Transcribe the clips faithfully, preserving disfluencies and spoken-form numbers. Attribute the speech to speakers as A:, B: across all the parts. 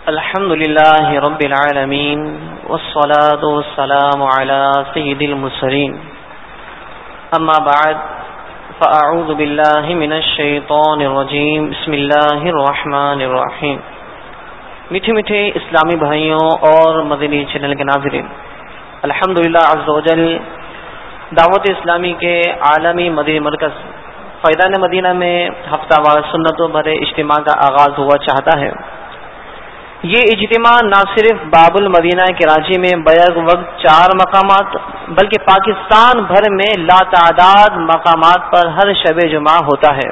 A: الحمد لله رب العالمين والصلاة والسلام على سيد المرسلين اما بعد فاعوذ بالله من الشیطان الرجیم بسم اللہ الرحمن الرحیم۔ میٹھے میٹھے اسلامی بھائیوں اور مدنی چینل کے ناظرین، الحمدللہ عز وجل دعوت اسلامی کے عالمی مدنی مرکز فیضان مدینہ میں ہفتہ وار سنتوں بھرے اجتماع کا آغاز ہوا چاہتا ہے۔ یہ اجتماع نہ صرف باب المدینہ کراچی میں بیک وقت چار مقامات بلکہ پاکستان بھر میں لاتعداد مقامات پر ہر شب جمعہ ہوتا ہے،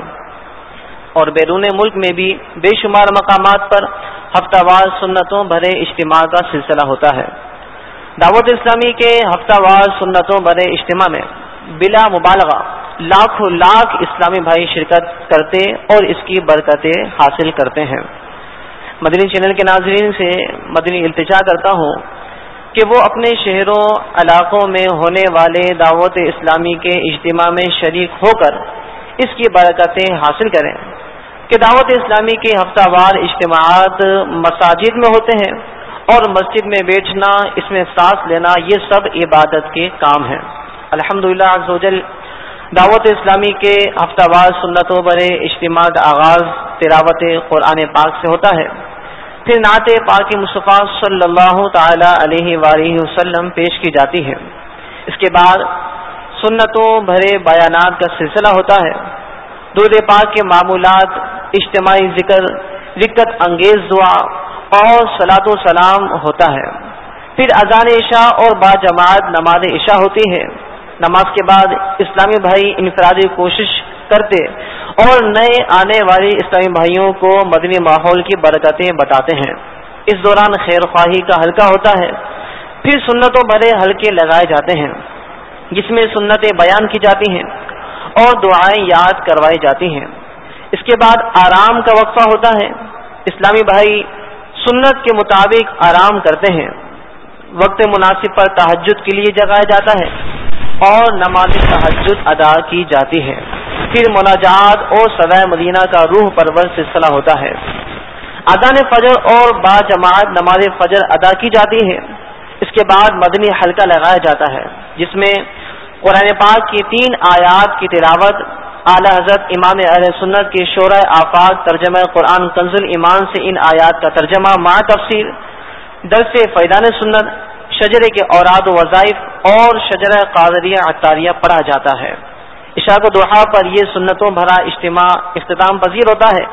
A: اور بیرون ملک میں بھی بے شمار مقامات پر ہفتہ وار سنتوں بھرے اجتماع کا سلسلہ ہوتا ہے۔ دعوت اسلامی کے ہفتہ وار سنتوں بھرے اجتماع میں بلا مبالغہ لاکھوں لاکھ اسلامی بھائی شرکت کرتے اور اس کی برکتیں حاصل کرتے ہیں۔ مدنی چینل کے ناظرین سے مدنی التجا کرتا ہوں کہ وہ اپنے شہروں علاقوں میں ہونے والے دعوت اسلامی کے اجتماع میں شریک ہو کر اس کی برکتیں حاصل کریں، کہ دعوت اسلامی کے ہفتہ وار اجتماعات مساجد میں ہوتے ہیں اور مسجد میں بیٹھنا، اس میں سانس لینا، یہ سب عبادت کے کام ہیں۔ الحمدللہ عز وجل دعوت اسلامی کے ہفتہ وار سنتوں بھرے اجتماع کا آغاز تلاوت قرآن پاک سے ہوتا ہے، پھر نعت پاک مصطفیٰ صلی اللہ تعالی علیہ وآلہ وسلم پیش کی جاتی ہے۔ اس کے بعد سنتوں بھرے بیانات کا سلسلہ ہوتا ہے، درود پاک کے معمولات، اجتماعی ذکر، رکت انگیز دعا اور صلاۃ و سلام ہوتا ہے۔ پھر اذان عشاء اور با جماعت نماز عشاء ہوتی ہے۔ نماز کے بعد اسلامی بھائی انفرادی کوشش کرتے اور نئے آنے والے اسلامی بھائیوں کو مدنی ماحول کی برکتیں بتاتے ہیں۔ اس دوران خیر خواہی کا حلقہ ہوتا ہے، پھر سنتوں بھرے حلقے لگائے جاتے ہیں جس میں سنتیں بیان کی جاتی ہیں اور دعائیں یاد کروائی جاتی ہیں۔ اس کے بعد آرام کا وقفہ ہوتا ہے۔ اسلامی بھائی سنت کے مطابق آرام کرتے ہیں۔ وقت مناسب پر تہجد کے لیے جگایا جاتا ہے اور نماز تہجد ادا کی جاتی ہے۔ پھر مناجات اور صدائے مدینہ کا روح پرور سلسلہ ہوتا ہے۔ اذان فجر اور با جماعت نماز فجر ادا کی جاتی ہے۔ اس کے بعد مدنی حلقہ لگایا جاتا ہے جس میں قرآن پاک کی تین آیات کی تلاوت، اعلی حضرت امام اہل سنت کے شورى آفاق ترجمہ قرآن کنز الایمان سے ان آیات کا ترجمہ مع تفسیر، درس فیضان سنت، شجرے کے اوراد و وظائف اور شجرہ قادریہ عطاریہ پڑھا جاتا ہے۔ عشاء کو ضحیٰ پر یہ سنتوں بھرا اجتماع اختتام پذیر ہوتا ہے۔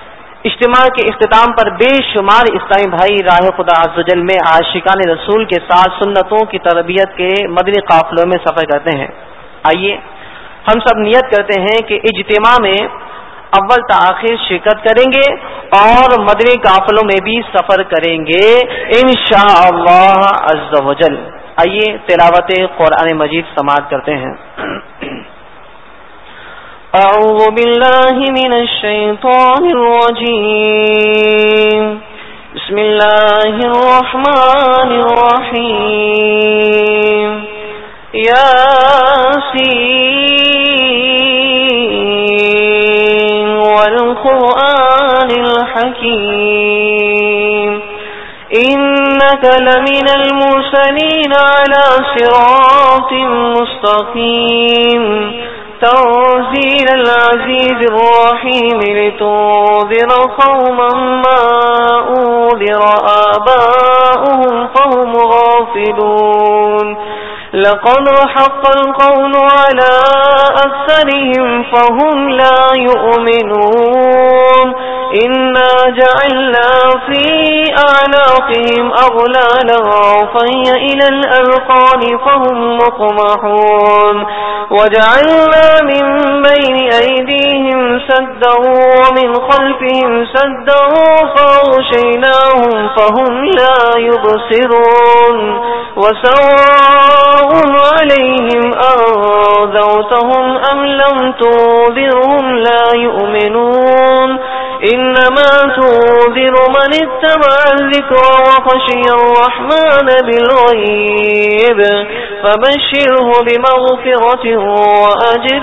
A: اجتماع کے اختتام پر بے شمار اسلامی بھائی راہ خدا عز و جل میں عاشقان رسول کے ساتھ سنتوں کی تربیت کے مدنی قافلوں میں سفر کرتے ہیں۔ آئیے ہم سب نیت کرتے ہیں کہ اجتماع میں اول تاخیر شرکت کریں گے اور مدنی قافلوں میں بھی سفر کریں گے انشاءاللہ عز و جل۔ آئیے تلاوت قرآن مجید سماعت کرتے ہیں۔ اعوذ باللہ من الشیطان الرجیم، بسم اللہ الرحمن الرحیم، یاسین والقرآن الحکیم، إنك لمن المرسلين على صراط مستقيم، تنزيل العزيز الرحيم، لتنذر قوما ما أنذر آباؤهم فهم غافلون، لقد حق القول على أكثرهم فهم لا يؤمنون، إنا جعلنا في أعناقهم أغلالا فهي إلى الأذقان فهم مقمحون، وجعلنا من بين أيديهم سدا ومن خلفهم سدا فأغشيناهم فهم لا يبصرون، وسواء عليهم أنذرتهم أم لم تنذرهم لا يؤمنون، إنما تنذر من اتبع الذكر وخشي الرحمن بالغيب، فبشره بمغفرة وأجر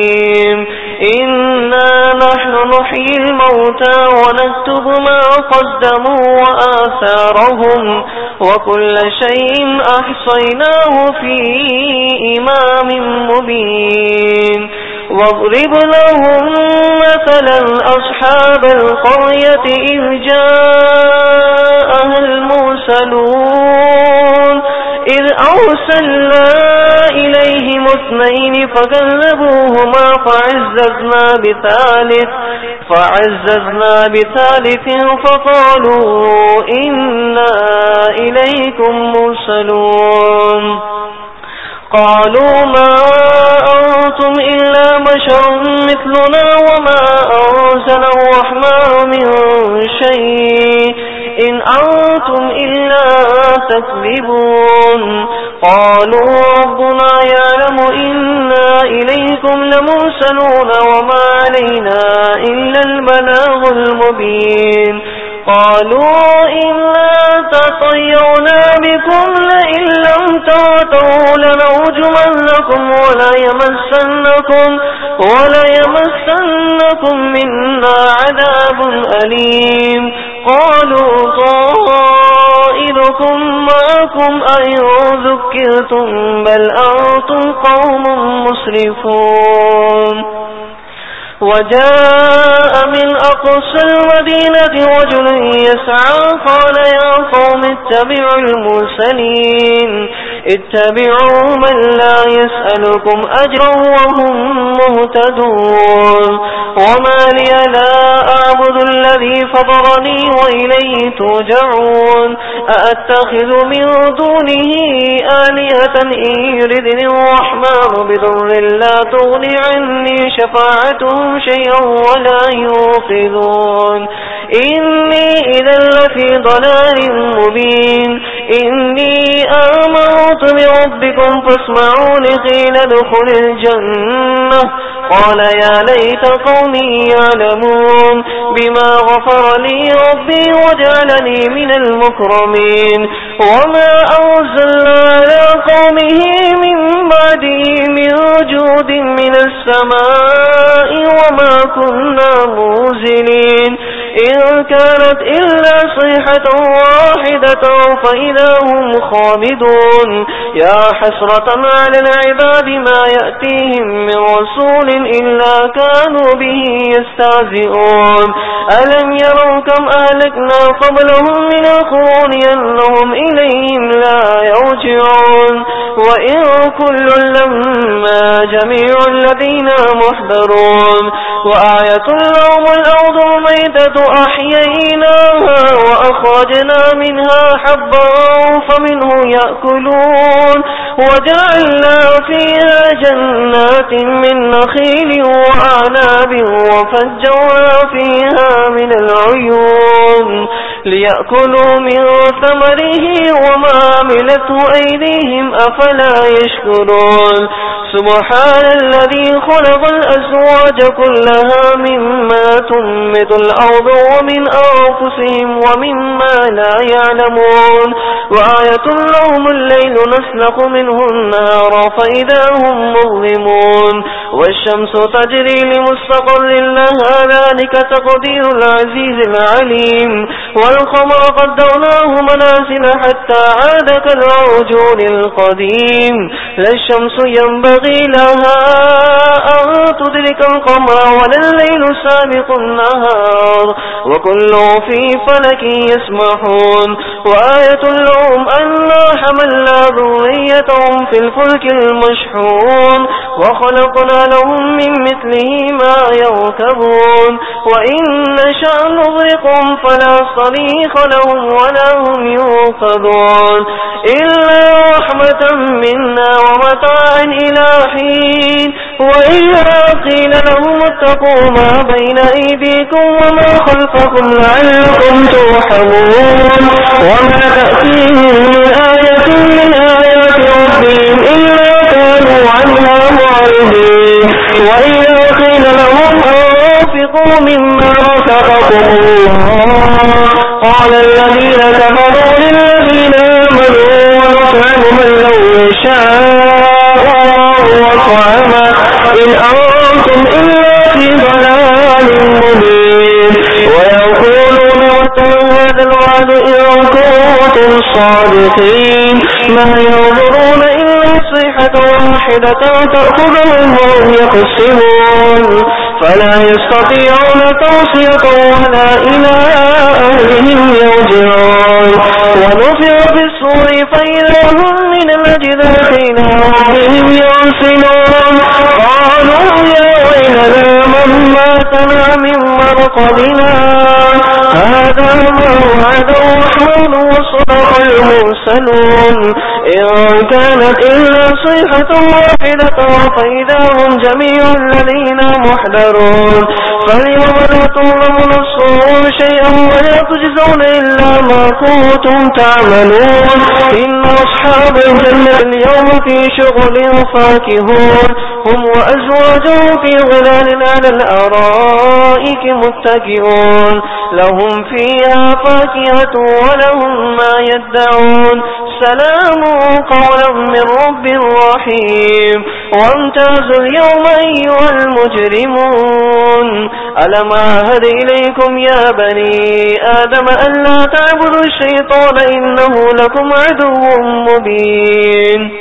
A: كريم، إنا نحن نحيي الموتى ونكتب ما قدموا قدموا وآثارهم وكل شيء أحصيناه في إمام مبين واضرب لهم مثلا أصحاب القرية إذ جاءها المرسلون إذ أرسلنا إليهم اثنين فكذبوهما فعززنا بثالث فعززنا بثالث فقالوا إنا إليكم مرسلون قالوا ما أنتم إلا بشر مثلنا وما أنزل الرحمن من شيء إن أنتم إلا تكذبون قالوا ربنا يعلم إنا إليكم لمرسلون وما علينا إلا البلاغ المبين قالوا إنا تطيرنا بكم لئن لم تنتهوا لنرجمنكم وليمسنكم وليمسنكم منا عذاب أليم قالوا طائركم معكم أئن ذكرتم بل أنتم قوم مسرفون وجاء من أقصى المدينة رجل يسعى قال يا قوم اتبعوا المرسلين اتبعوا من لا يسألكم أجرا وهم مهتدون وما لي لا أعبد الذي فطرني وإليه ترجعون أأتخذ من دونه آلهة إن يردني الرحمن بضر لا تغني عني شفاعتهم شيئا ولا ينقذون إني إذا لفي ضلال مبين إني آمنت بربكم فاسمعون قيل ادخل الجنة قال يا ليت قومي يعلمون بما غفر لي ربي وجعلني من المكرمين وما أرسلنا على قومه من بعده من جود من السماء وما كنا منزلين إن كانت إلا صيحة واحدة فإذا هم خامدون يا حسرة على العباد ما يأتيهم من رسول إلا كانوا به يستهزئون ألم يروا كم أهلكنا قبلهم من القرون أنهم إليهم لا يرجعون وإن كل لما جميع الذين محضرون وآية لهم الأرض الميتة أحييناها وأخرجنا منها حبا فمنه يأكلون وجعلنا فيها جنات من نخيل وأعناب وفجرنا فيها من العيون ليأكلوا من ثمره وما عملته أيديهم أفلا يشكرون سبحان الذي خلق الأزواج كلها مما تنبت الأرض ومن أنفسهم ومما لا يعلمون وآية لهم الليل نسلخ منه النار فإذا هم مظلمون والشمس تجري لمستقر لها ذلك تقدير العزيز العليم والقمر قدرناه منازل حتى عاد كالعرجون القديم لا الشمس ينبغي لها أن تدرك القمر ولا الليل سابق النهار وكل في فلك يسمحون وآية لهم أنا حملنا ذريتهم في الفلك المشحون وخلقنا لهم من مثله ما يركبون وإن نشأ نغرقهم فلا صريخ لهم ولا هم ينقذون إلا رحمة منا ومتاعا إلى حين وإذا قيل لهم اتقوا ما بين أيديكم وما خلفكم لعلكم ترحمون وما تأتيهم من آية من آيات ربهم إلا كانوا عنها معرضين وإذا قيل لهم أنفقوا مما رزقكم الله قال الذين كفروا للذين آمنوا ونطعم من لو يشاء الله وطعمه إن أنتم إلا في ضلال مبين ويقولون متى
B: الوعد إن كنتم صادقين ما ينظرون إلا صيحة واحدة تأخذهم وهم يقسمون فلا يستطيعون توصية ولا إلى أهلهم يرجعون ونفخ في الصور فإذا هم من الأجداث إلى ربهم ينسلون قالوا يا ويلنا من ماتنا من مرقدنا هذا ما وعد الرحمن وصدق المرسلون إن كانت إلا صيحة واحدة فإذا هم جميع الذين محضرون فاليوم لا تظلم نفس شيئا ولا تجزون إلا ما كنتم تعملون إن أصحاب الجنة اليوم في شغل فاكهون هم وأزواجهم في ظلال على الأرائك متكئون لهم فيها فاكهة ولهم ما يدعون سلام قولا من رب رحيم وامتازوا اليوم أيها المجرمون ألم أعهد إليكم يا بني آدم أن لا تعبدوا الشيطان إنه لكم عدو مبين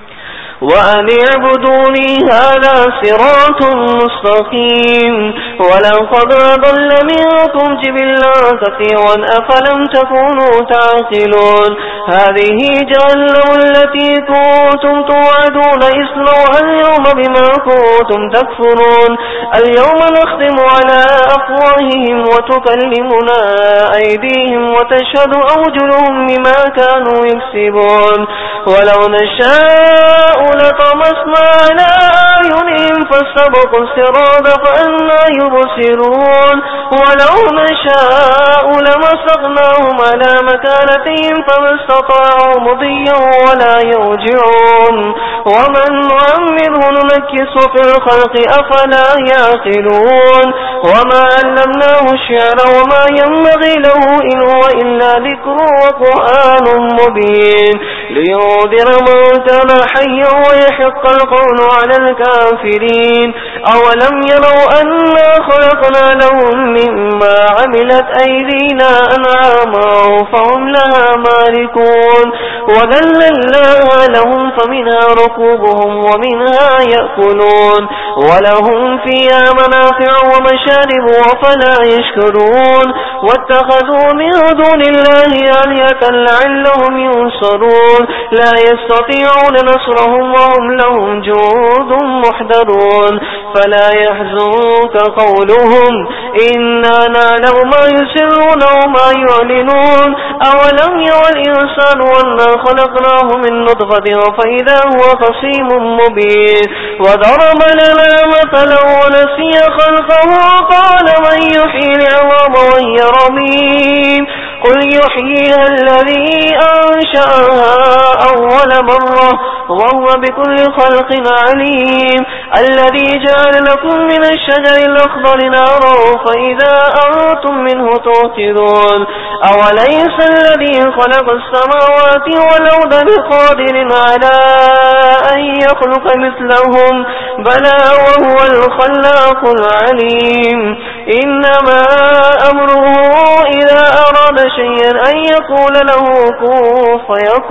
B: وأن اعبدوني هذا صراط مستقيم ولقد أضل منكم جبلا كثيرا أفلم تكونوا تعقلون هذه جهنم التي كنتم توعدون اصلوها اليوم بما كنتم تكفرون اليوم نختم على أفواههم وتكلمنا أيديهم وتشهد أرجلهم بما كانوا يكسبون ولو نشاء لطمسنا على أعينهم فاستبقوا الصراط فأنى يبصرون ولو نشاء لمسخناهم على مكانتهم فما استطاعوا مضيا ولا يرجعون ومن نعمره ننكس في الخلق أفلا يعقلون وما علمناه الشعر وما ينبغي له إن هو إلا ذكر وقرآن مبين لينذر من كان حيا ويحق القول على الكافرين أولم يروا أنا خلقنا لهم مما عملت أيدينا أنعاما فهم لها مالكون وذللناها لهم فمنها ركوبهم ومنها يأكلون ولهم فيها منافع ومشارب وفلا يشكرون واتخذوا من دون الله آلهة لعلهم ينصرون لا يستطيعون نصرهم وهم لهم جند محضرون فلا يحزنك قولهم إنا نعلم ما يسرون وما يعلنون أولم يرى الإنسان أنا خلقناه من نطفة فإذا هو خصيم مبين وضرب لنا مثلا ونسي خلقه قال من يحيي العظام وهي رميم قل يحييها الذي أنشأها أول مرة وهو بكل خلق عليم الذي جعل لكم من الشجر الأخضر نارا فإذا أنتم منه توقدون أوليس الذي خلق السماوات والأرض بقادر على أن يخلق مثلهم بلى وهو الخلاق العليم إنما أمره إذا أراد شيئا أن يقول له كن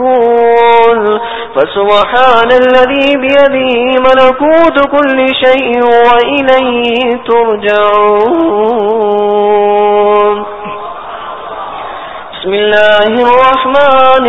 B: فيكون فسبحان الذي بيده ملكوت كل شيء وإليه ترجعون بسم الله الرحمن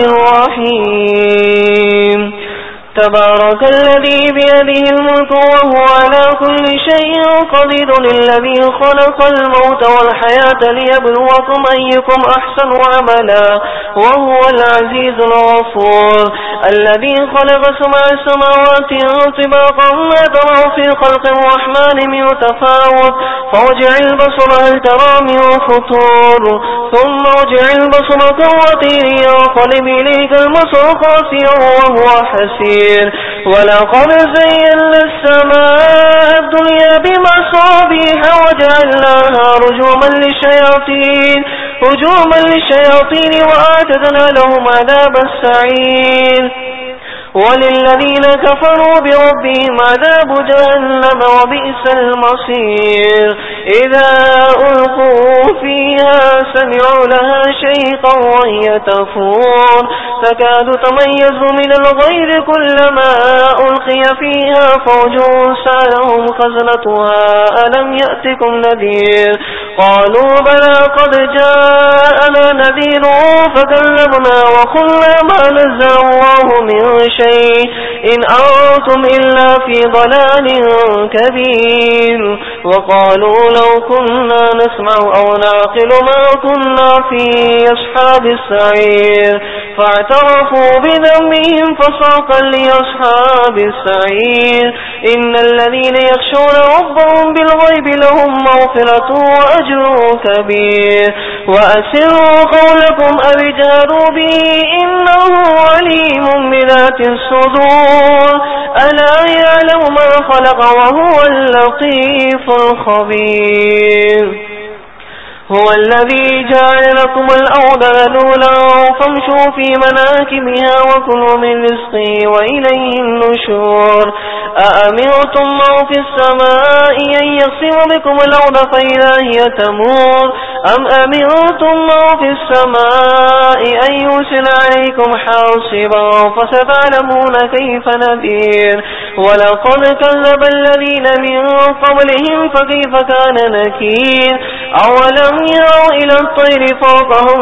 B: الرحيم تبارك الذي بيده الملك وهو على كل شيء قدير الذي خلق الموت والحياة ليبلوكم أيكم أحسن عملا وهو العزيز الغفور الذي خلق سبع سماوات طباقا ما ترى في خلق الرحمن من تفاوت فارجع البصر هل ترى من فطور ثم ارجع البصر كرتين ينقلب إليك البصر خاسئا وهو حسير ولقد زينا السماء الدنيا بمصابيح وجعلناها رجوما للشياطين رجوما للشياطين وآتدنا لهم عذاب السعير وللذين كفروا بربهم عذاب جهنم وبئس المصير إذا ألقوا فيها سمعوا لها شيقا وهي تفور تكاد تميز من الغيظ كلما ألقي فيها فوج سألهم خزنتها ألم يأتكم نذير قالوا بلى قد جاءنا نذير فكذبنا وقلنا ما نزل الله من شيء إن أنتم إلا في ضلال كبير وقالوا لو كنا نسمع أو نعقل ما كنا في أصحاب السعير فاعترفوا بذنبهم فسحقا لأصحاب السعير إن الذين يخشون ربهم بالغيب لهم مغفرة وأجر كبير وأسروا قولكم أو اجهروا به إنه عليم بذات الصدور ألا يعلم ما خلق وهو اللطيف الخبير هو الذي جعل لكم الأرض ذلولا فامشوا في مناكبها وكلوا من رزقه وإليه النشور أأمنتم من في السماء أن يخسف بكم الأرض فإذا هي تمور أم أمنتم من في السماء أن يرسل عليكم حاصبا فستعلمون كيف نذير ولقد كذب الذين من قبلهم فكيف كان نكير أولم يروا إلى الطير فوقهم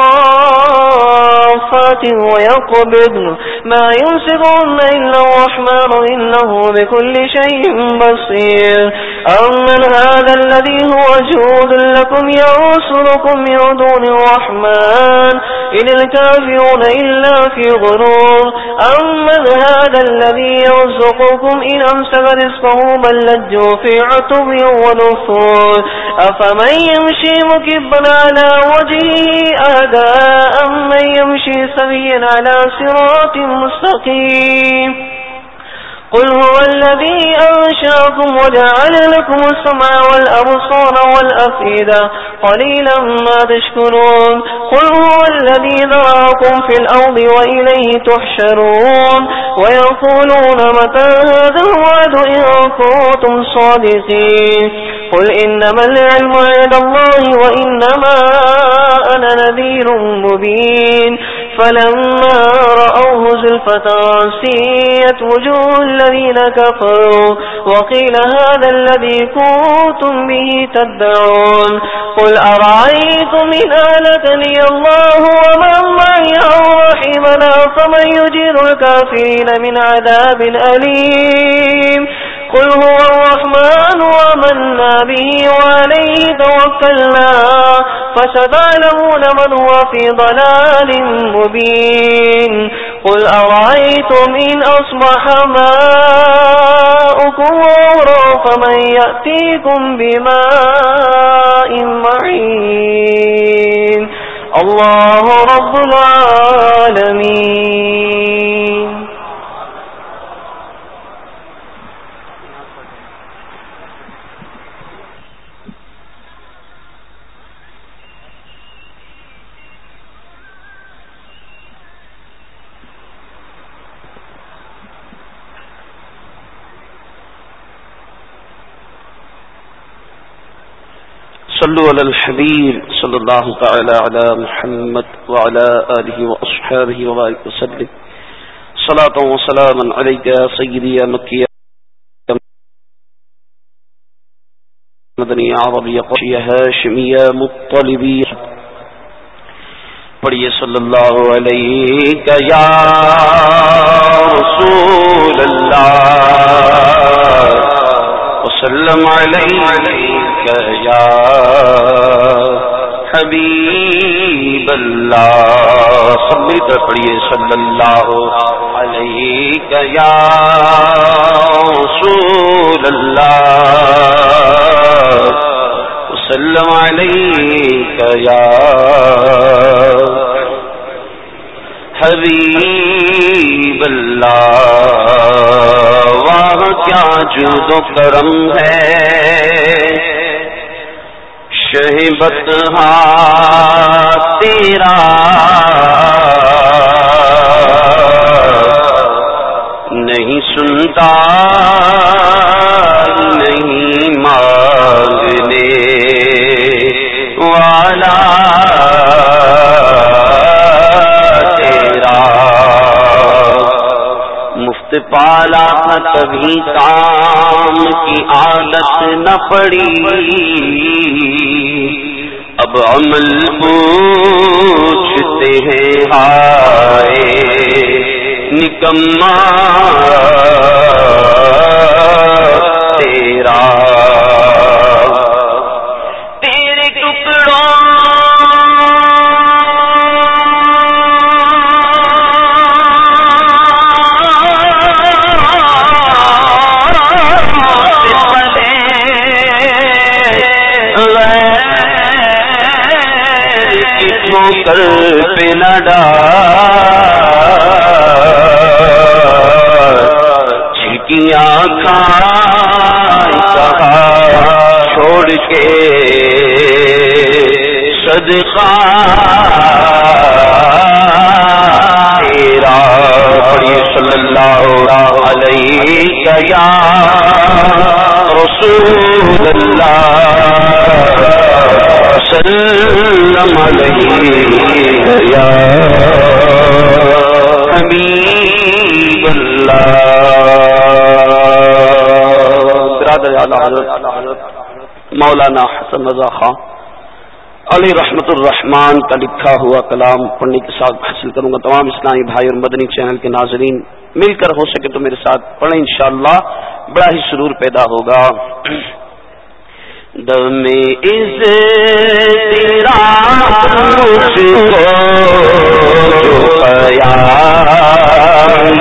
B: صافات ويقبضن ما يمسكهن إلا الرحمن إنه بكل شيء بصير أمن هذا الذي هو جود لكم يرسلكم من دون الرحمن إن الكافرون إلا في غرور أمن هذا الذي يرزقكم إن أمسك رزقه بل لجوا في عتب ونفور أفمن يمشي مكبا على وجهه أهدى أمن يمشي سويا على صراط مستقيم قل هو الذي أنشأكم وجعل لكم السمع والأبصار والأفئدة قليلا ما تشكرون قل هو الذي ذرأكم في الأرض وإليه تحشرون ويقولون متى هذا الوعد إن كنتم صادقين قل إنما العلم عند الله وإنما أنا نذير مبين فلما رأوه زلفة سيئت وجوه الذين كفروا وقيل هذا الذي كنتم به تدعون قل أرأيتم إن أهلكني الله ومن معي أو رحمنا فمن يجير الكافرين من عذاب أليم قل هو الرحمن وآمنا به وعليه توكلنا فستعلمون من هو في ضلال مبين قل أرأيتم إن أصبح ماؤكم غورا فمن يأتيكم بماء معين الله رب العالمين.
C: صلوا على الحبيب صلى الله تعالى على محمد وعلى آله وأصحابه وبارك وسلم صلاة وسلاما عليك يا سيدي يا مكي يا مدني يا عربي يا قرشي يا هاشمي يا مطلبي پڑھیے صلی اللہ علیہ یا رسول اللہ وسلم علیک یا حبیب اللہ سب مل کر پڑھیے صلی اللہ علیہ یا رسول اللہ وسلم علیک یا حبیب اللہ واہ کیا جود و کرم ہے شہبت تیرا کا نہیں مانگنے والا تیرا، مفت پالا کبھی کام کی عادت نہ پڑی، اب عمل پوچھتے ہیں ہائے نکما تیرا، تیرے ٹکڑوں کر پہ نہ ڈال، چھٹیاں کھائے کہا چھوڑ کے صدقہ تیرا، پڑھیے صلی اللہ علیہ یا رسول اللہ سلم علیہ یا حبیب اللہ۔ برادر اعلیٰ حضرت مولانا حسن رضا خان علی رحمت الرحمان کا لکھا ہوا کلام پڑھنے کے ساتھ حاصل کروں گا۔ تمام اسلامی بھائی اور مدنی چینل کے ناظرین مل کر ہو سکے تو میرے ساتھ پڑھیں، انشاءاللہ بڑا ہی سرور پیدا ہوگا۔ دم از تیرا مجھ کو جو خیال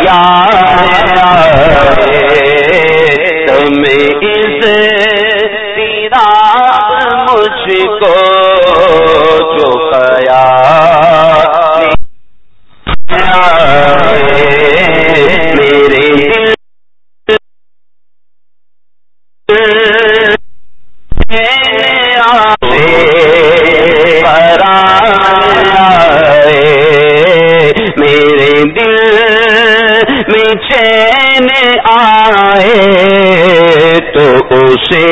C: یاد، دم از تیرا مجھ کو جو خیال میرے میرے دل میں چین آئے تو اسے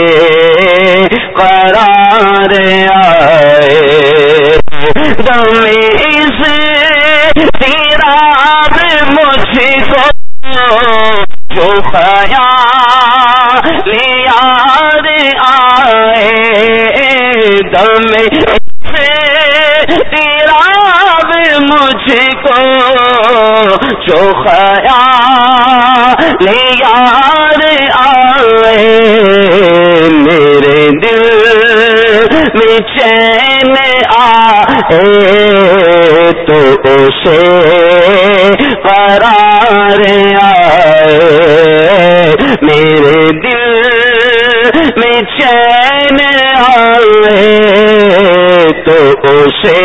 C: قرار آئے، دم اس تیرا مجھ کو جو خیال یاد آئے، دم سے تیرا مجھ کو جو خیال یاد آئے، میرے دل میں چین آئے تو اسے قرار آئے، میرے دل میں چین آئے تو اسے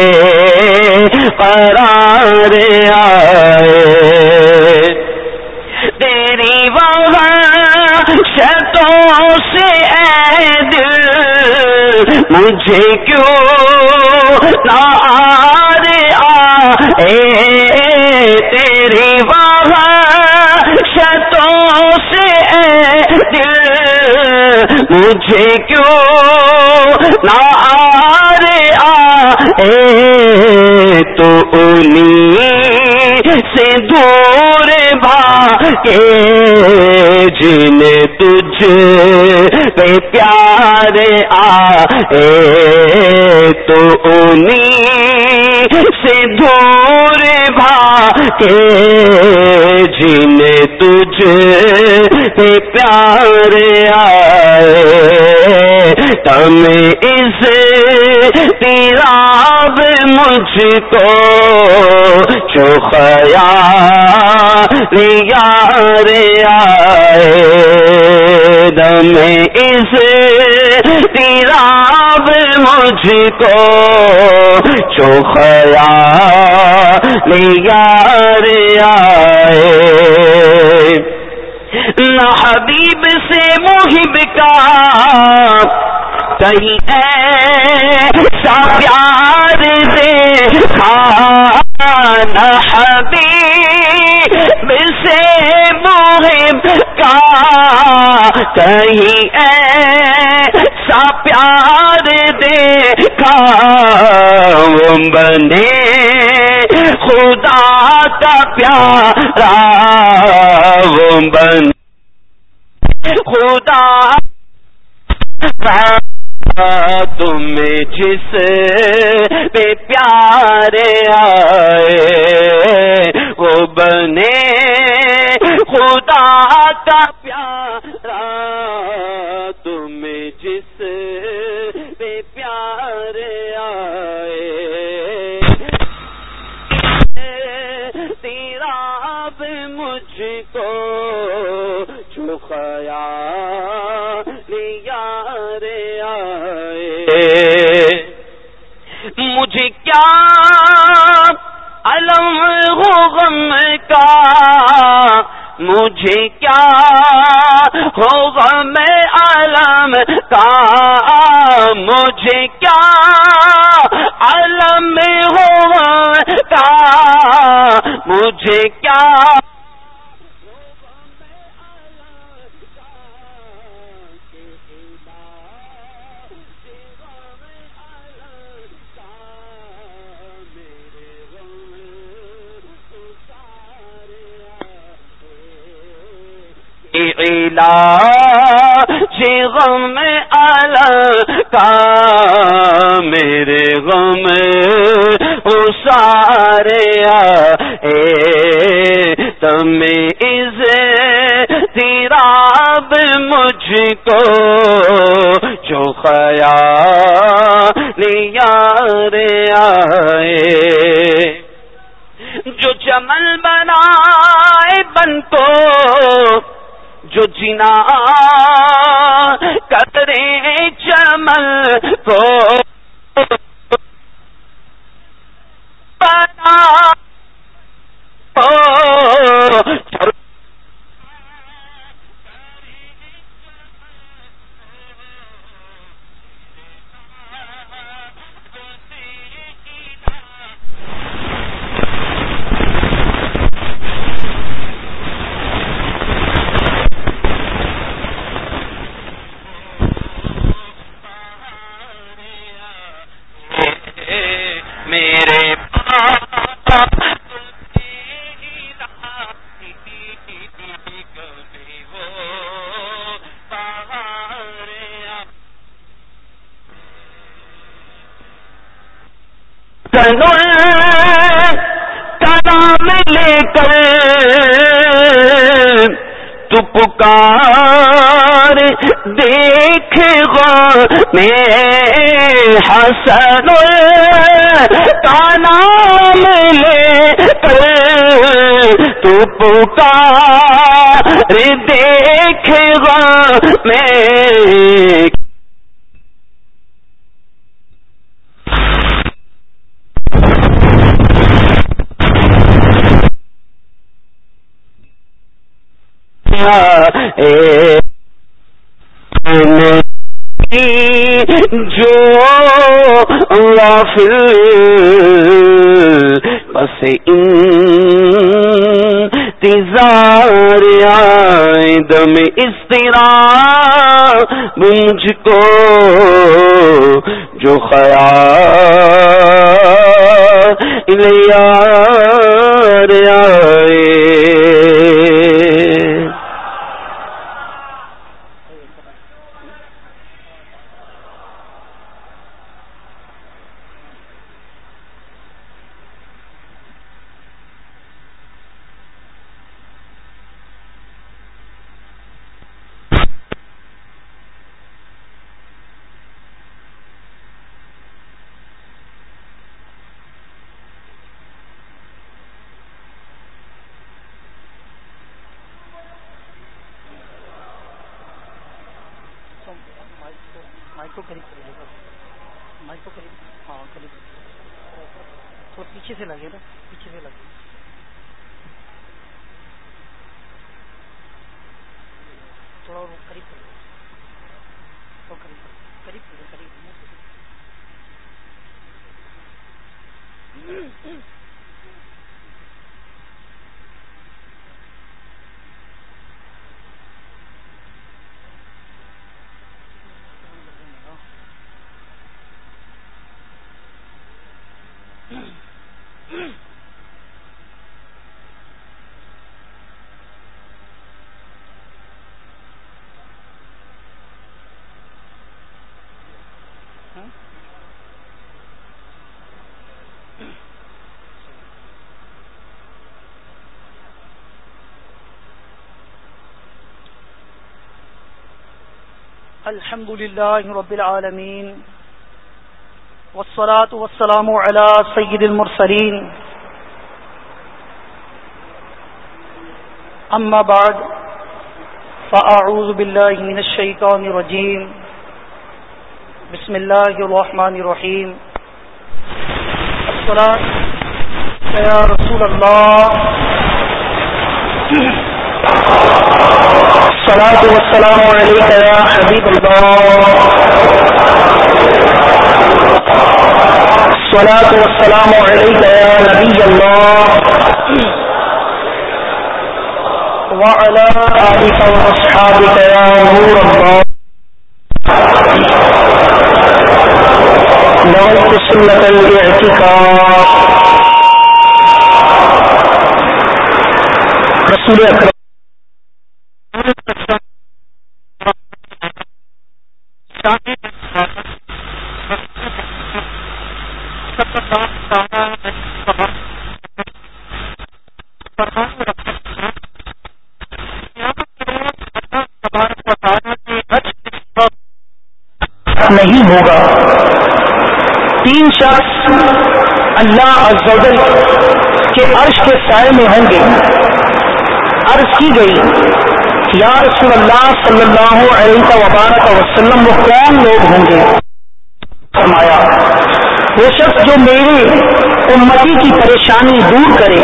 C: قرار آئے، تیری وحشتوں سے اے دل مجھے کیوں نہ آر آئے، تیری وحشتوں سے اے دل مجھے کیوں نہ آر آئے، تو انہیں سے دور بھاگے جن تجھ پہ پیار آئے، تو انہیں سے دور بھاگے جن تجھ پہ پیار آئے، تم اس تیراب مجھ کو جو خیال یار آئے، دم اس تیراب مجھ کو جو خیال یار آئے، نہ حبیب سے محب کا کہیں ایسا پیار دیکھا، نہ حبیب سے محب کا کہیں ایسا پیار دیکھا وہ بنے خدا کا پیارا وہ بن خدا تمہیں جس پہ پیارے آئے وہ بنے خدا کا پیارا تمہیں جس پہ پیارے آئے تیرا اب مجھ کو جو خیال یار آئے مجھے کیا علم ہو غم کا مجھے کیا ہو غم علم کا مجھے کیا علم ہو غم کا مجھے کیا علاج غم الگ کا میرے غم سارے آئے تمیز تیراب مجھ کو جو خیال یار آئے جو چمن بنائے بن کو جو جنا کرے چمن کو بنا کلام لے کر تو پکار دیکھ گو میں حسن کا نام لے کر تو پکار دیکھ گو میں جو غافل بس انتظار آئے دم اضطراب مجھ کو جو خیال یار آئے
A: پیچھے سے لگے نا پیچھے سے لگے تھوڑا قریب قریب قریب قریب
D: الحمد لله رب العالمين والصلاة والسلام على سيد المرسلين أما بعد فأعوذ بالله من الشيطان الرجيم بسم الله الرحمن الرحيم الصلاة يا رسول الله الصلاة والسلام عليك يا حبيب الله الصلاة والسلام عليك يا نبي الله وعلى آلك وأصحابك يا نور الله نويت سنة الاعتكاف رسول اکرم نہیں ہوگا. تین شخص اللہ عز و جل کے عرش کے سائے میں ہوں گے. عرض کی گئی یا رسول اللہ صلی اللہ علیہ وبارک وسلم وہ کون لوگ ہوں گے؟ فرمایا وہ شخص جو میرے امتی کی پریشانی دور کرے.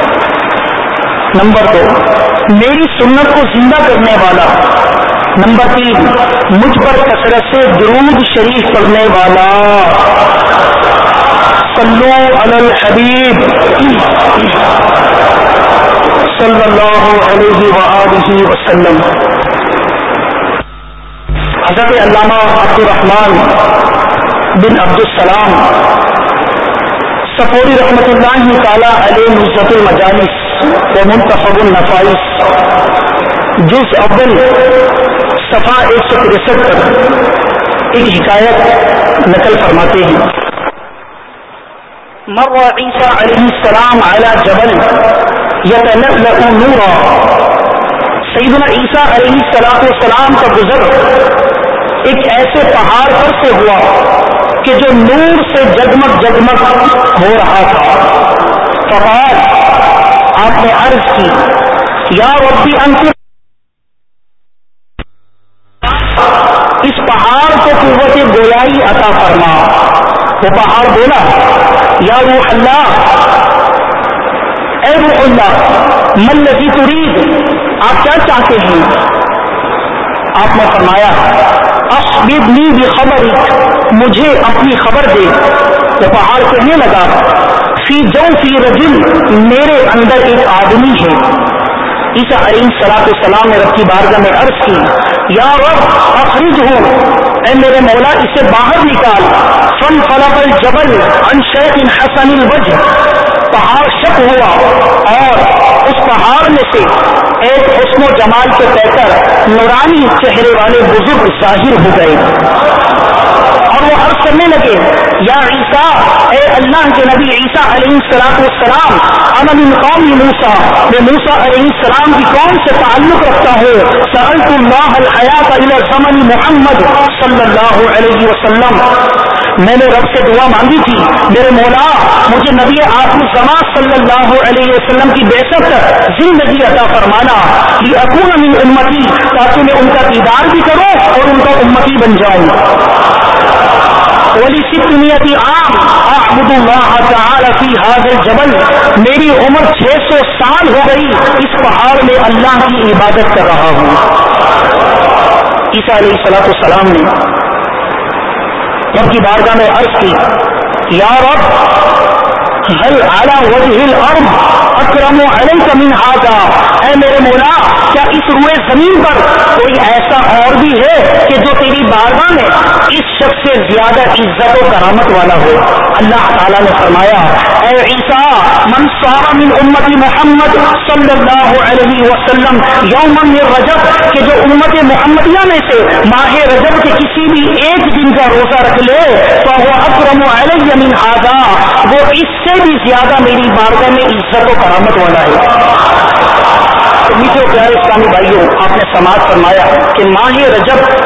D: نمبر دو میری سنت کو زندہ کرنے والا. نمبر تین مجھ پر کثرت سے درود شریف پڑھنے والا. صلو علی الحبیب صلی اللہ علیہ وآلہ وسلم. حضرت علامہ عبد الرحمن بن عبد السلام صفوری رحمۃ اللہ تعالی علیہ نزہۃ المجالس و منتخب النفائس جز اول صفحہ ایک سو تریسٹھ پر ایک حکایت نقل فرماتے ہیں. مر عیسیٰ علیہ السلام علی جبل یتلألأ نورا. سیدنا عیسیٰ علیہ السلام کا گزر ایک ایسے پہاڑ پر سے ہوا کہ جو نور سے جگمگ جگمگ ہو رہا تھا. فقال آپ نے عرض کی یا ربی انت، اس پہاڑ کو قوت گویائی عطا فرما. وہ پہاڑ بولا یا روح اللہ، اے روح اللہ، من الذی ترید، آپ کیا چاہتے ہیں؟ آپ نے فرمایا اخبرنی بخبرک، مجھے اپنی خبر دے. وہ پہاڑ کہنے لگا فی جوفی رجل، میرے اندر ایک آدمی ہے. عیسیٰ علیہ السلام نے رب کی بارگاہ میں عرض کی یا رب اخرجہ، اے میرے مولا اسے باہر نکال. فانفلق الجبل عن شیخ حسن الوجہ، پہاڑ شک ہوا اور اس پہاڑ میں سے ایک حسن و جمال کے پیکر نورانی چہرے والے بزرگ ظاہر ہو گئے اور وہ عرض کرنے لگے یا عیسیٰ، اے اللہ کے نبی عیسیٰ علیہ السلام، انا من قوم موسیٰ، میں موسیٰ علیہ السلام کی قوم سے تعلق رکھتا ہوں. سألت اللہ الحیات الی زمن محمد صلی اللہ علیہ وسلم، میں نے رب سے دعا مانگی تھی میرے مولا مجھے نبی آخر الزمان صلی اللہ علیہ وسلم کی بعثت زندگی عطا فرمانا، لأکون من امتی، تاکہ میں ان کا دیدار بھی کروں اور ان کا امتی بن جاؤں. وَلِسِتْمِيَةِ عام اعبد اللہ تعالی فی هذا الجبل، میری عمر چھ سو سال ہو گئی اس پہاڑ میں اللہ کی عبادت کر رہا ہوں. عیسیٰ علیہ السلام نے رب کی بارگاہ میں عرض کی یا رب هل على وجه الارض اکرم علیک من هذا، اے میرے مولا کیا اس روئے زمین پر کوئی ایسا اور بھی ہے کہ جو تیری بارگاہ میں اس شخص سے زیادہ عزت و کرامت والا ہو؟ اللہ تعالیٰ نے فرمایا اے عیسیٰ من صام من امتی محمد صلی اللہ علیہ وسلم یوم من رجب، کہ جو امت محمدیہ میں سے ماہ رجب کے کسی بھی ایک دن کا روزہ رکھ لے تو وہ اکرم علی من هذا، وہ اس سے بھی زیادہ میری بارگاہ میں عزت و کرامت والا ہے. تو میٹھے پیارے اسلامی بھائیوں، آپ نے سماعت فرمایا کہ ماہ رجب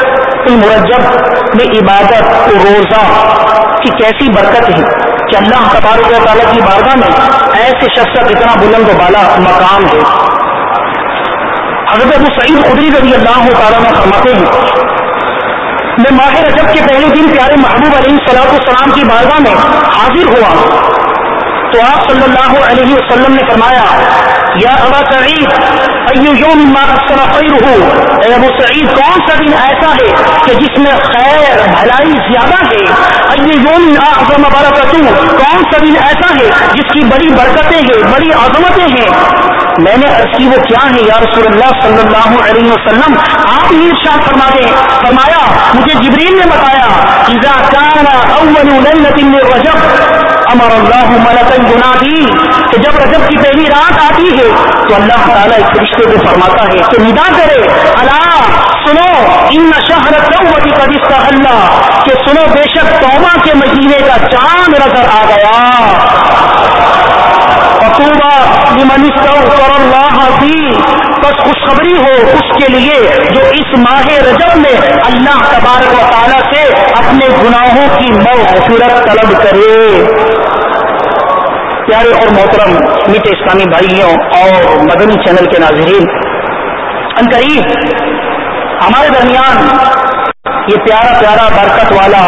D: المرجب میں عبادت و روزہ کی کیسی برکت ہے کہ اللہ تبارک و تعالیٰ کی بارگاہ میں ایسے شخص کا کتنا بلند و بالا مقام ہے. حضرت ابو سعید خدری رضی اللہ تعالیٰ نے فرماتے ہیں میں ماہ رجب کے پہلے دن پیارے محبوب علیہ الصلوۃ والسلام کی بارگاہ میں حاضر ہوا تو آپ صلی اللہ علیہ وسلم نے فرمایا یا ابا سعید ایو یوم ما اکثر خیرہ، اے ابو سعید کون سا دن ایسا ہے کہ جس میں خیر بھلائی زیادہ ہے؟ ایو یوم اعظم برکتہ، کون سا دن ایسا ہے جس کی بڑی برکتیں ہیں، بڑی عظمتیں ہیں؟ میں نے عرض کی وہ کیا ہے یا رسول اللہ صلی اللہ علیہ وسلم؟ آپ ہی ارشاد فرما دیں. فرمایا مجھے جبریل نے بتایا اذا کان اول لیلۃ من رجب امر اللہ ملکا ینادی، کہ جب رجب کی پہلی رات آتی ہے تو اللہ تعالیٰ ایک فرشتے کو فرماتا ہے کہ ندا کرے الا سنو ان شہر التوبہ قد استحل، کہ سنو بے شک توبہ کے مہینے کا چاند نظر آ گیا. فطوبى لمن استغفر اللہ فیہ، بس خوشخبری ہو اس کے لیے جو اس ماہ رجب میں اللہ تبارک و تعالیٰ سے اپنے گناہوں کی مغفرت طلب کرے. پیارے اور محترم میٹھے اسلامی بھائیوں اور مدنی چینل کے ناظرین، عنقریب ہمارے درمیان یہ پیارا پیارا برکت والا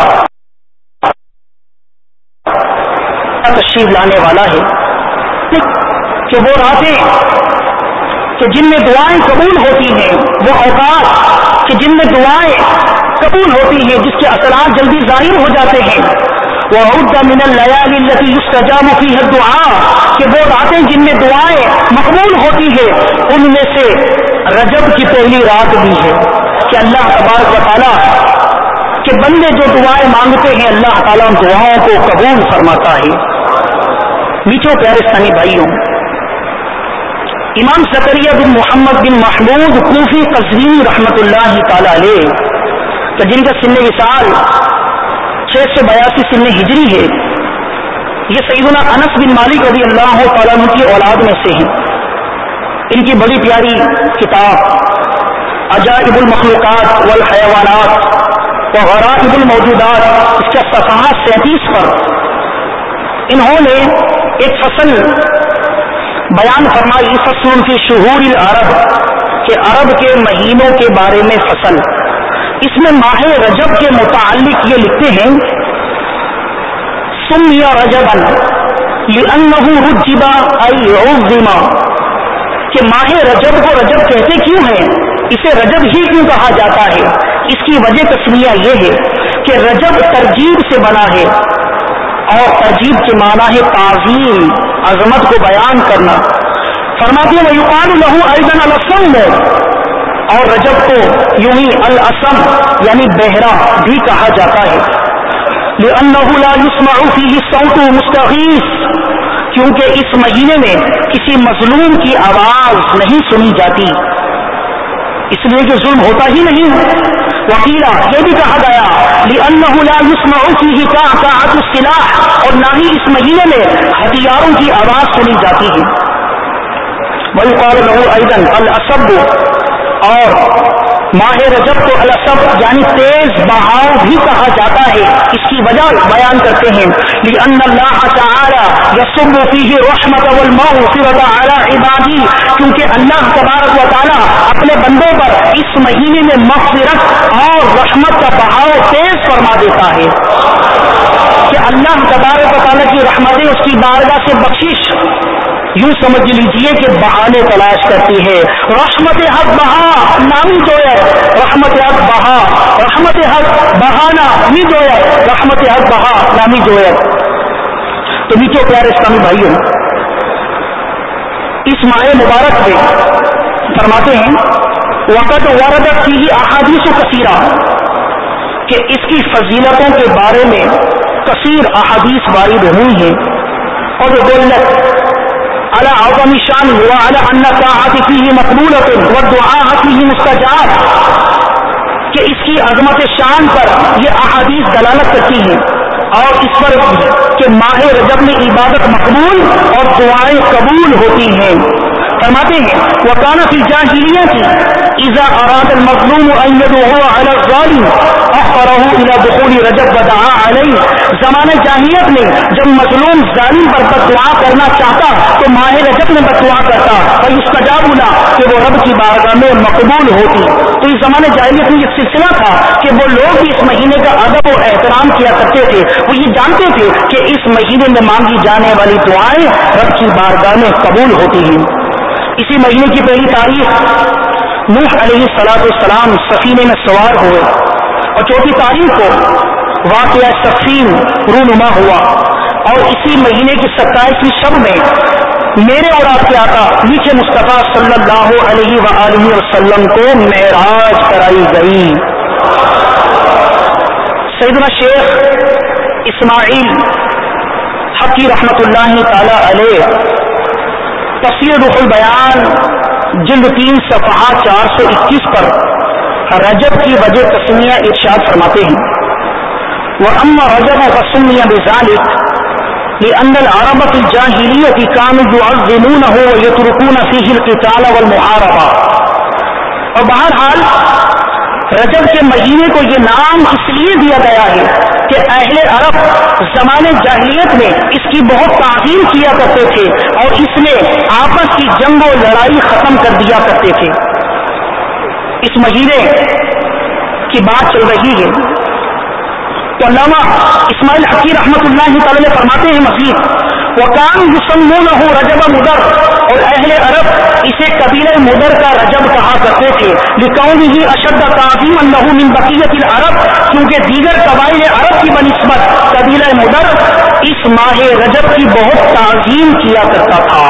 D: تشریف لانے والا ہے کہ وہ راتیں کہ جن میں دعائیں قبول ہوتی ہیں، وہ اوقات کہ جن میں دعائیں قبول ہوتی ہیں، جس کے اثرات جلدی ظاہر ہو جاتے ہیں. وَعُدَّ مِنَ اللَّيَالِي الَّتِي يُسْتَجَابُ فِيهَا الدُّعَاء، کہ وہ راتیں جن میں دعائیں مقبول ہوتی ہیں ان میں سے رجب کی پہلی رات بھی ہے کہ اللہ تبارک و تعالیٰ کہ بندے جو دعائیں مانگتے ہیں اللہ تعالیٰ ان دعاؤں کو قبول فرماتا ہے. میٹھو پیارے اسلامی بھائیوں، امام زکریا بن محمد بن محمود کوفی قزوینی رحمت اللہ تعالی علیہ کہ جن کا سن وصال چھ سو بیاسی سن ہجری ہے، یہ سیدنا انس بن مالک رضی اللہ تعالیٰ عنہ کی اولاد میں سے ہیں. ان کی بڑی پیاری کتاب عجائب المخلوقات والحیوانات وغرائب الموجودات، اس کا صفحہ سینتیس پر انہوں نے ایک فصل بیان فرمائی، فصل فی شہور العرب، کہ عرب کے مہینوں کے بارے میں فصل. اس میں ماہ رجب کے متعلق یہ لکھتے ہیں سمی رجبا لأنه رجب ای عظم، کہ ماہ رجب کو رجب کہتے کیوں ہیں، اسے رجب ہی کیوں کہا جاتا ہے؟ اس کی وجہ تسمیہ یہ ہے کہ رجب ترجیب سے بنا ہے اور ترجیب کے معنی ہے تعظیم، عظمت کو بیان کرنا. فرماتے ہیں وَيُقَالُ لَهُ أَيْضًا الْأَصَمُّ، اور رجب کو یوں ہی الاسم یعنی بہرا بھی کہا جاتا ہے. لِأَنَّهُ لَا يُسْمَعُ فِيهِ الصَّوْتُ مُسْتَغِيث، کیونکہ اس مہینے میں کسی مظلوم کی آواز نہیں سنی جاتی، اس لیے کہ ظلم ہوتا ہی نہیں. وکیلا یہ بھی کہا گیا لِأَنَّهُ لَا يُسْمَعُ فِيهِ كَعْكَعَةُ السِّلَاحِ، اور نہ ہی اس مہینے میں ہتھیاروں کی آواز سنی جاتی ہے. وَيُقَالُ لَهُ أَيْضًا الْأَصَبُّ، اور ماہ رجب کو الاسب یعنی تیز بہاؤ بھی کہا جاتا ہے. اس کی وجہ بیان کرتے ہیں لِأَنَّ اللَّهَ تَعَالَى يَصُبُّ فِيهِ الرَّحْمَةَ وَالْمَغْفِرَةَ عَلَى عِبَادِهِ، کیونکہ اللہ تبارک و تعالی اپنے بندوں پر اس مہینے میں مغفرت اور رحمت کا بہاؤ تیز فرما دیتا ہے کہ اللہ تبارک و تعالی کی رحمتیں اس کی بارگاہ سے بخشش یوں سمجھ لیجئے کہ بہانے تلاش کرتی ہے. رحمت حق بہا نامی جویت، رحمت حق بہا، رحمت حق بہانا نی جویت، رحمت حق بہا نامی جویت. تو نیچے پیارے اسلامی بھائیوں، اس ماہ مبارک میں فرماتے ہیں وقت وردت فیہ احادیث کثیرہ، کہ اس کی فضیلتوں کے بارے میں کثیر احادیث وارد ہوئی ہیں. اور دولت على عظم شان وعلى ان الطاعات فيه مقبولة والدعاء فيه مستجاب، کہ اس کی عظمت شان پر یہ احادیث دلالت کرتی ہیں اور اس پر کہ ماہ رجب میں عبادت مقبول اور دعائیں قبول ہوتی ہیں. فرماتے ہیں وَكَانَ فِي الْجَاهِلِيَّةِ إِذَا أَرَادَ الْمَظْلُومُ أَن يَدْعُوَ عَلَى الظَّالِمِ أَخَّرَهُ إِلَى دُخُولِ رجب وَدَعَا عَلَيْهِ. زمانہ جاہلیت میں جب مظلوم ظالم پر بد دعا کرنا چاہتا تو ماہ رجب میں بد دعا کرتا فَيُسْتَجَابُ لَهُ کہ وہ رب کی بارگاہ میں مقبول ہوتی. تو اس زمانے جاہلیت میں یہ سلسلہ تھا کہ وہ لوگ بھی اس مہینے کا ادب و احترام کیا کرتے تھے. وہ یہ جانتے تھے کہ اس مہینے میں مانگی جانے والی دعائیں رب کی بارگاہ میں قبول ہوتی ہیں. اسی مہینے کی پہلی تاریخ نوح علیہ الصلوۃ والسلام سفینے میں سوار ہوئے اور چوتھی تاریخ کو واقعہ سفین رونما ہوا. اور اسی مہینے کی ستائیسویں شب میں میرے اور آپ کے آقا میٹھے مصطفیٰ صلی اللہ علیہ وآلہ وسلم کو معراج کرائی گئی. سیدنا شیخ اسماعیل حقی رحمت اللہ تعالی علیہ تفسیر روح البیان جلد تین صفحہ چار سو اکیس پر رجب کی وجہ تسمیہ ارشاد فرماتے ہیں وَأَمَّا رَجَبُ فَسُمِّيَ بِذَلِكَ لِأَنَّ الْعَرَبَ فِي الْجَاهِلِيَّةِ كَانُوا يُعَظِّمُونَهُ وَيَتْرُكُونَ فِيهِ الْقِتَالَ وَالْمُحَارَبَةَ. اور بہرحال رجب کے مہینے کو یہ نام اس لیے دیا گیا ہے کہ اہل عرب زمانے جاہلیت میں اس کی بہت تعظیم کیا کرتے تھے اور اس میں آپس کی جنگ و لڑائی ختم کر دیا کرتے تھے. اس مہینے کی بات چل رہی ہے تو علامہ اسماعیل حقی رحمت اللہ تعالی فرماتے ہیں مزید وَكَانُ يُسَمُّونَهُ رَجَبَ مُدَرَّ. اور اہل عرب اسے قبیلہ مدر کا رجب کہا کرتے تھے لِكَوْنِهِ أَشَدَّ تَعْظِيمًا لَهُ مِنْ بَقِيَّةِ الْعَرَبِ. کیونکہ دیگر قبائل عرب کی بنسبت قبیلہ مدر اس ماہ رجب کی بہت تعظیم کیا کرتا تھا.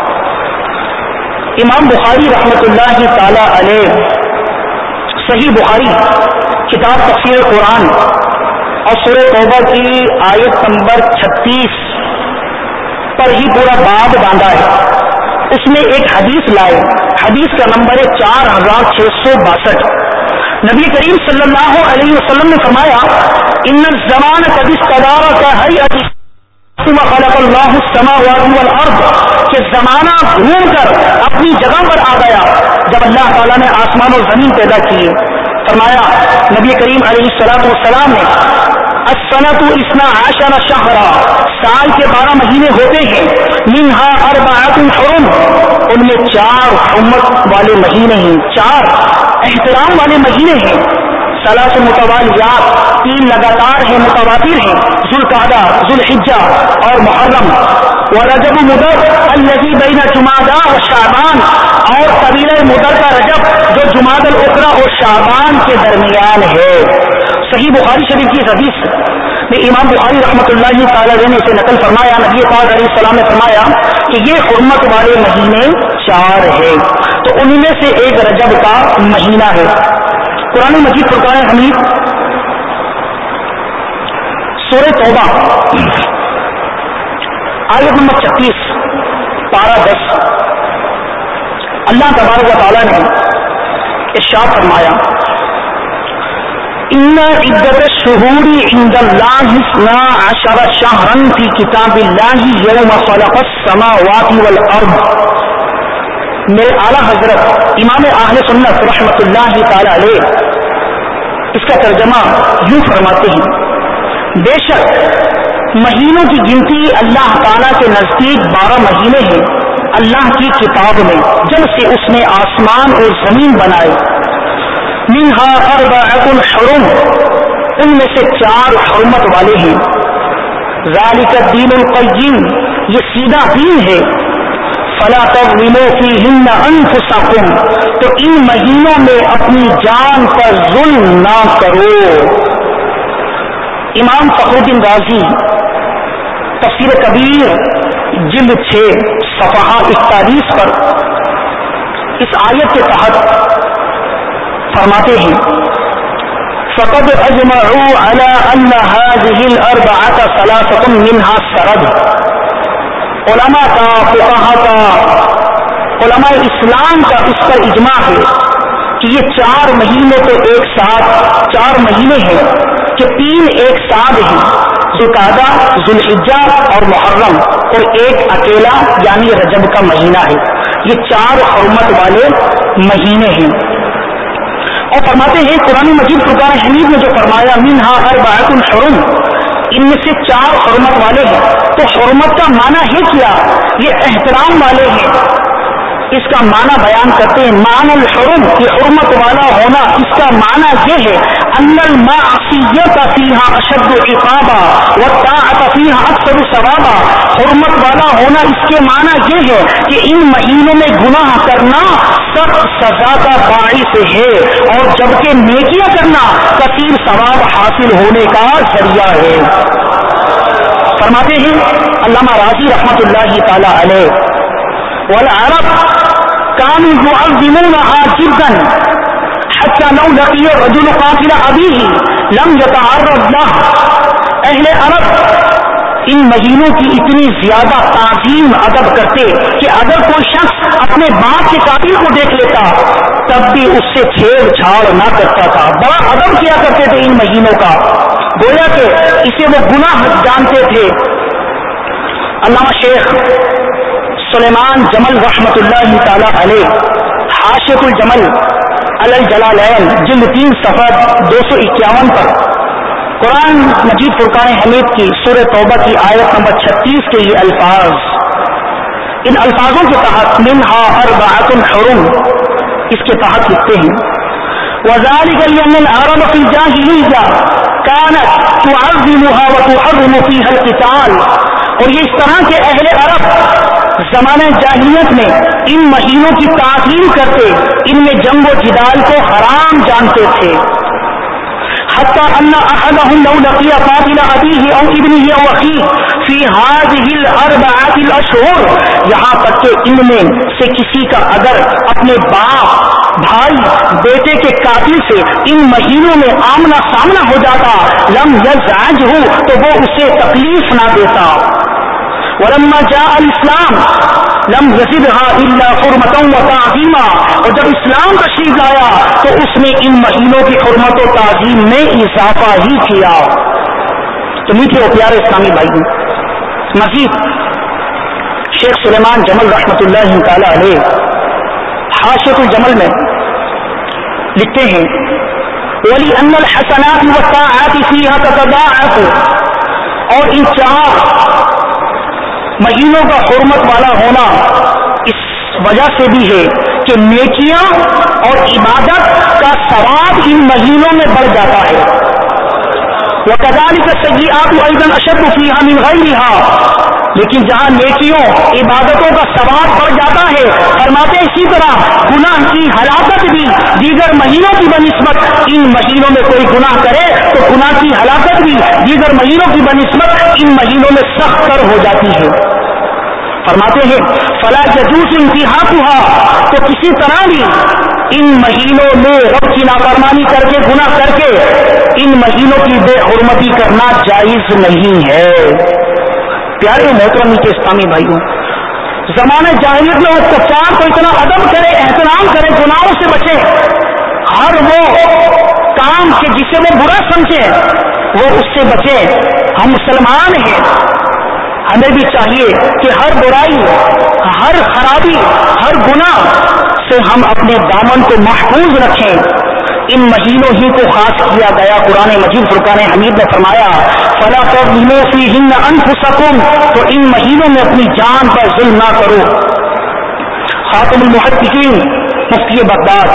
D: امام بخاری رحمت اللہ تعالی علیہ صحیح بخاری کتاب تفسیر قرآن اور سورہ توبہ کی آیت نمبر چھتیس پر ہی پورا باب باندھا ہے. اس میں ایک حدیث لائے. حدیث کا نمبر ہے چار ہزار چھ سو باسٹھ. نبی کریم صلی اللہ علیہ وسلم نے فرمایا ان الزمان قد استدار كهيئة خلق اللہ السماوات والارض کہ زمانہ گھوم کر اپنی جگہ پر آ گیا جب اللہ تعالیٰ نے آسمان اور زمین پیدا کیے. فرمایا نبی کریم علیہ الصلوۃ والسلام نے السنۃ اثنا عشر شہرا سال کے بارہ مہینے ہوتے ہیں منہا اربعۃ حرم ان میں چار حرمت والے مہینے ہیں چار احترام والے مہینے ہیں. ثلاث متوالیات تین لگاتار ہیں متواتر ہیں ذوالقعدہ ذوالحجہ اور محرم. ورجب مدر الذی بین جمادی و شعبان اور قبیلہ مدر کا رجب جو جمادی الاخری اور شعبان کے درمیان ہے. صحیح بخاری شریف کی حدیث میں امام بخاری رحمۃ اللہ تعالی علیہ نے اسے نقل فرمایا نبی پاک علیہ السلام نے فرمایا کہ یہ حرمت والے مہینے چار ہیں تو ان میں سے ایک رجب کا مہینہ ہے. قرآن مجید فرقان حمید سورہ توبہ آیت نمبر چھتیس پارہ دس اللہ تبارک و تعالی نے ارشاد فرمایا ان عدت الشہور عند اللہ اثنا عشر شہرا فی کتاب اللہ یوم خلق السماوات والارض. میرے اعلیٰ حضرت امام اہل سنت رحمت اللہ تعالی علیہ اس کا ترجمہ یوں فرماتے ہیں بے شک مہینوں کی گنتی اللہ تعالیٰ کے نزدیک بارہ مہینے ہیں اللہ کی کتاب میں جب سے اس نے آسمان اور زمین بنائے. منہا اربعۃ حرم ان میں سے چار حرمت والے ہیں. ذالک الدین القیم یہ سیدھا دین ہے. فلا تظلموا فیہن انفسکم تو ان مہینوں میں اپنی جان پر ظلم نہ کرو. امام فخر الدین رازی تفسیر کبیر جلد چھ صفحہ اکتالیس پر اس آیت کے تحت فرماتے ہیں فقد اجمعوا على ان هذه الاربعه ثلاثه منها سرد. علماء کا فقہاء کا علماء اسلام کا اس پر اجماع ہے کہ یہ چار مہینے تو ایک ساتھ چار مہینے ہیں کہ تین ایک ساتھ ہیں ذوالقعدہ ذوالحجہ اور محرم اور ایک اکیلا یعنی رجب کا مہینہ ہے. یہ چار حرمت والے مہینے ہیں. اور فرماتے ہیں قرآن مجید فرقان حمید میں جو فرمایا منہا اربعۃ حرم، ان میں سے چار حرمت والے ہیں. تو حرمت کا معنی ہے کیا؟ یہ احترام والے ہیں. اس کا معنی بیان کرتے ہیں معنی الحرم، یہ حرمت والا ہونا، اس کا معنی یہ ہے ان المعصیت فیہا اشد عقابا والطاعت فیہا اکثر ثوابا. حرمت والا ہونا اس کے معنی یہ ہے کہ ان مہینوں میں گناہ کرنا سخت سزا کا باعث ہے، اور جبکہ نیکیاں کرنا کثیر ثواب حاصل ہونے کا ذریعہ ہے. فرماتے ہیں علامہ راضی رحمۃ اللہ تعالی علیہ والعرب كانوا يعظمونها جدا حتى لو لقي الرجل قاتل أبيه لم يتعرض له. اہل عرب ان مہینوں کی اتنی زیادہ تعظیم ادب کرتے کہ اگر کوئی شخص اپنے باپ کے قاتل کو دیکھ لیتا تب بھی اس سے چھیڑ چھاڑ نہ کرتا تھا. بڑا ادب کیا کرتے تھے ان مہینوں کا، گویا کہ اسے وہ گناہ جانتے تھے. علامہ شیخ سلیمان جمل رحمت اللہ تعالی علیہ حاشیۃ الجمل علی الجلالین جلد تین صفحہ دو سو اکیاون پر قرآن مجید فرقان حمید کی سورہ توبہ کی آیت نمبر چھتیس کے یہ الفاظ، ان الفاظوں کے تحت منہا اربعۃ حرم، اس کے تحت لکھتے ہیں وذلك لأن العرب في الجاهلية كانت تعظمها وتحرم فيها القتال. اور یہ اس طرح کے اہل عرب زمانہ جاہلیت میں ان مہینوں کی تعظیم کرتے، ان میں جنگ و جدال کو حرام جانتے تھے. حتى ان احدهم لو لقي قاتل ابيه او ابنه او اخيه في هذه الاربعه الاشهر، یہاں تک کہ ان میں سے کسی کا اگر اپنے باپ، بھائی، بیٹے کے قاتل سے ان مہینوں میں آمنا سامنا ہو جاتا لم يزعجه، تو وہ اسے تکلیف نہ دیتا. ولما جاء الاسلام لم يزدها الا حرمتا وتعظیما، اور جب اسلام تشریف لایا تو اس نے ان مہینوں کی حرمت و تعظیم میں اضافہ ہی کیا. تو میٹھے اور پیارے اسلامی بھائیوں، مزید شیخ سلیمان جمل رحمت اللہ تعالی علیہ حاشیۃ الجمل میں لکھتے ہیں وَلِأَنَّ الْحَسَنَاتِ وَالطَّاعَاتِ فِيهَا تَتَضَاعَفُ، اور ان چار مہینوں کا حرمت والا ہونا اس وجہ سے بھی ہے کہ نیکیاں اور عبادت کا ثواب ان مہینوں میں بڑھ جاتا ہے. وَكَذَلِكَ السَّيِّئَاتُ أَيْضًا أَشَدُّ فِيهَا مِنْ غَيْرِهَا، لیکن جہاں نیکیوں عبادتوں کا ثواب بڑھ جاتا ہے، فرماتے اسی طرح گناہ کی ہلاکت بھی دیگر مہینوں کی بنسبت ان مہینوں میں کوئی گناہ کرے تو گناہ کی ہلاکت بھی دیگر مہینوں کی بنسبت ان مہینوں میں سخت تر ہو جاتی ہے. فرماتے ہیں فلا يجوز انتہاکها، تو کسی طرح بھی ان مہینوں میں رب کی نافرمانی کر کے گناہ کر کے ان مہینوں کی بے حرمتی کرنا جائز نہیں ہے. پیارے محترم کے اسلامی بھائیوں، زمانہ جاہلیت میں وہ کفار کو اتنا ادب کرے، احترام کرے، گناہوں سے بچے، ہر وہ کام کہ جسے وہ برا سمجھے وہ اس سے بچے. ہم مسلمان ہیں، ہمیں بھی چاہیے کہ ہر برائی، ہر خرابی، ہر گناہ سے ہم اپنے دامن کو محفوظ رکھیں. ان مہینوں ہی کو خاص کیا گیا. قرآن مجید فرقان حمید نے فرمایا فلا تظلموا فیہن انفسکم، تو ان مہینوں میں اپنی جان پر ظلم نہ کرو. خاتم المحققین مفتی بغداد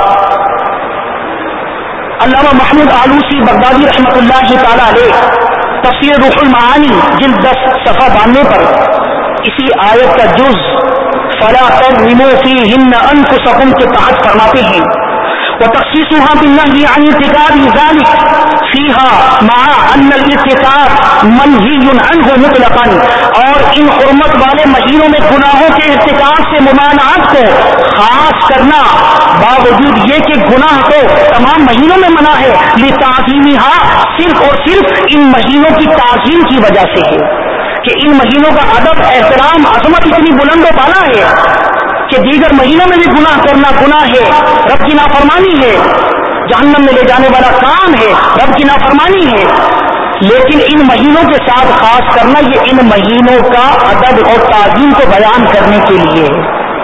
D: علامہ محمود آلوسی بغدادی رحمۃ اللہ تعالی علیہ تفسیر روح المعانی جلد دس صفحہ بانوے پر اسی آیت کا جز فلا تظلموا فیہن انفسکم کے تحت فرماتے ہیں وتخصيصها بالنهي عن ارتكاب ذلك فيها مع ان الارتكاب منهي عنه مطلقا، اور ان حرمت والے مہینوں میں گناہوں کے ارتکاب سے ممانعت کو خاص کرنا باوجود یہ کہ گناہ تو تمام مہینوں میں منع ہے، لتعظیمها صرف اور صرف ان مہینوں کی تعظیم کی وجہ سے ہے کہ ان مہینوں کا ادب، احترام، عظمت اتنی بلند و بالا ہے کہ دیگر مہینوں میں بھی گناہ کرنا گناہ ہے، رب کی نافرمانی ہے، جہنم میں لے جانے والا کام ہے، رب کی نافرمانی ہے. لیکن ان مہینوں کے ساتھ خاص کرنا یہ ان مہینوں کا ادب اور تعظیم کو بیان کرنے کے لیے ہے.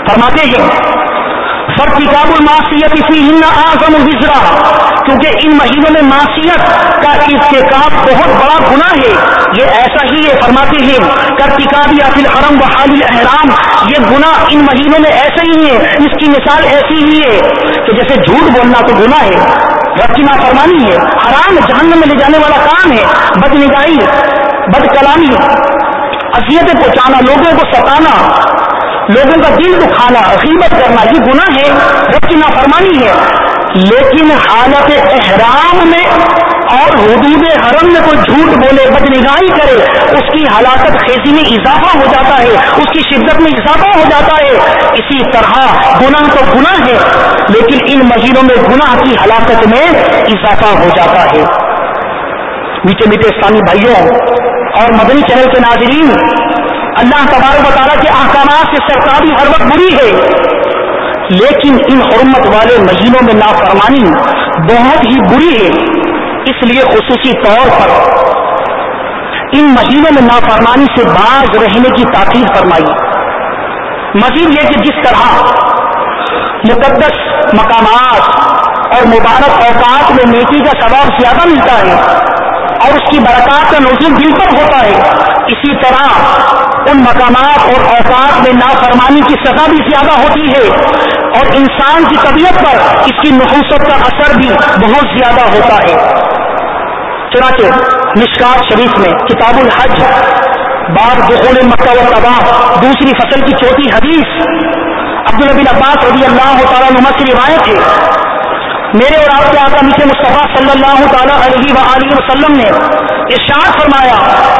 D: فرماتے ہیں فارتکاب المعصیت فیہن اعظم وزرا، کیونکہ ان مہینوں میں معصیت کا ارتکاب بہت بڑا گناہ ہے. یہ ایسا ہی ہے، فرماتے ہیں کارتکاب یا فی الحرم و حال الاحرام، یہ گناہ ان مہینوں میں ایسے ہی ہے. اس کی مثال ایسی ہی ہے کہ جیسے جھوٹ بولنا تو گناہ ہے، رب کی نافرمانی ہے، حرام جہنم میں لے جانے والا کام ہے. بد نگاہی، بد کلامی، اذیتیں پہنچانا، لوگوں کو ستانا، لوگوں کا دل دکھانا، غیبت کرنا، یہ گناہ ہے، رب کی نافرمانی ہے. لیکن حالت احرام میں اور حدود حرم میں کوئی جھوٹ بولے، بد نگاہی کرے، اس کی ہلاکت خیزی میں اضافہ ہو جاتا ہے، اس کی شدت میں اضافہ ہو جاتا ہے. اسی طرح گناہ تو گناہ ہے، لیکن ان مہینوں میں گناہ کی ہلاکت میں اضافہ ہو جاتا ہے. میٹھے میٹھے اسلامی بھائیوں اور مدنی چینل کے ناظرین، اللہ تبارک و تعالیٰ کے احکامات سے سرکاری ہر وقت بری ہے، لیکن ان حرمت والے مہینوں میں نافرمانی بہت ہی بری ہے. اس لیے خصوصی طور پر ان مہینوں میں نافرمانی سے باز رہنے کی تاکید فرمائی. مزید یہ کہ جس طرح مقدس مقامات اور مبارک اوقات میں نیکی کا ثواب زیادہ ملتا ہے اور اس کی برکات کا نزول دل پر ہوتا ہے، اسی طرح ان مقامات اور اوقات میں نافرمانی کی سزا بھی زیادہ ہوتی ہے اور انسان کی طبیعت پر اس کی نحوست کا اثر بھی بہت زیادہ ہوتا ہے. چنانچہ مشکات شریف میں کتاب الحج باب دخول مکہ و طواف دوسری فصل کی چوتھی حدیث عبداللہ بن عباس رضی اللہ تعالیٰ عنہ سے روایت ہے، میرے اور آپ کے آقا میٹھے مصطفیٰ صلی اللہ تعالیٰ علیہ وآلہ وسلم نے ارشاد فرمایا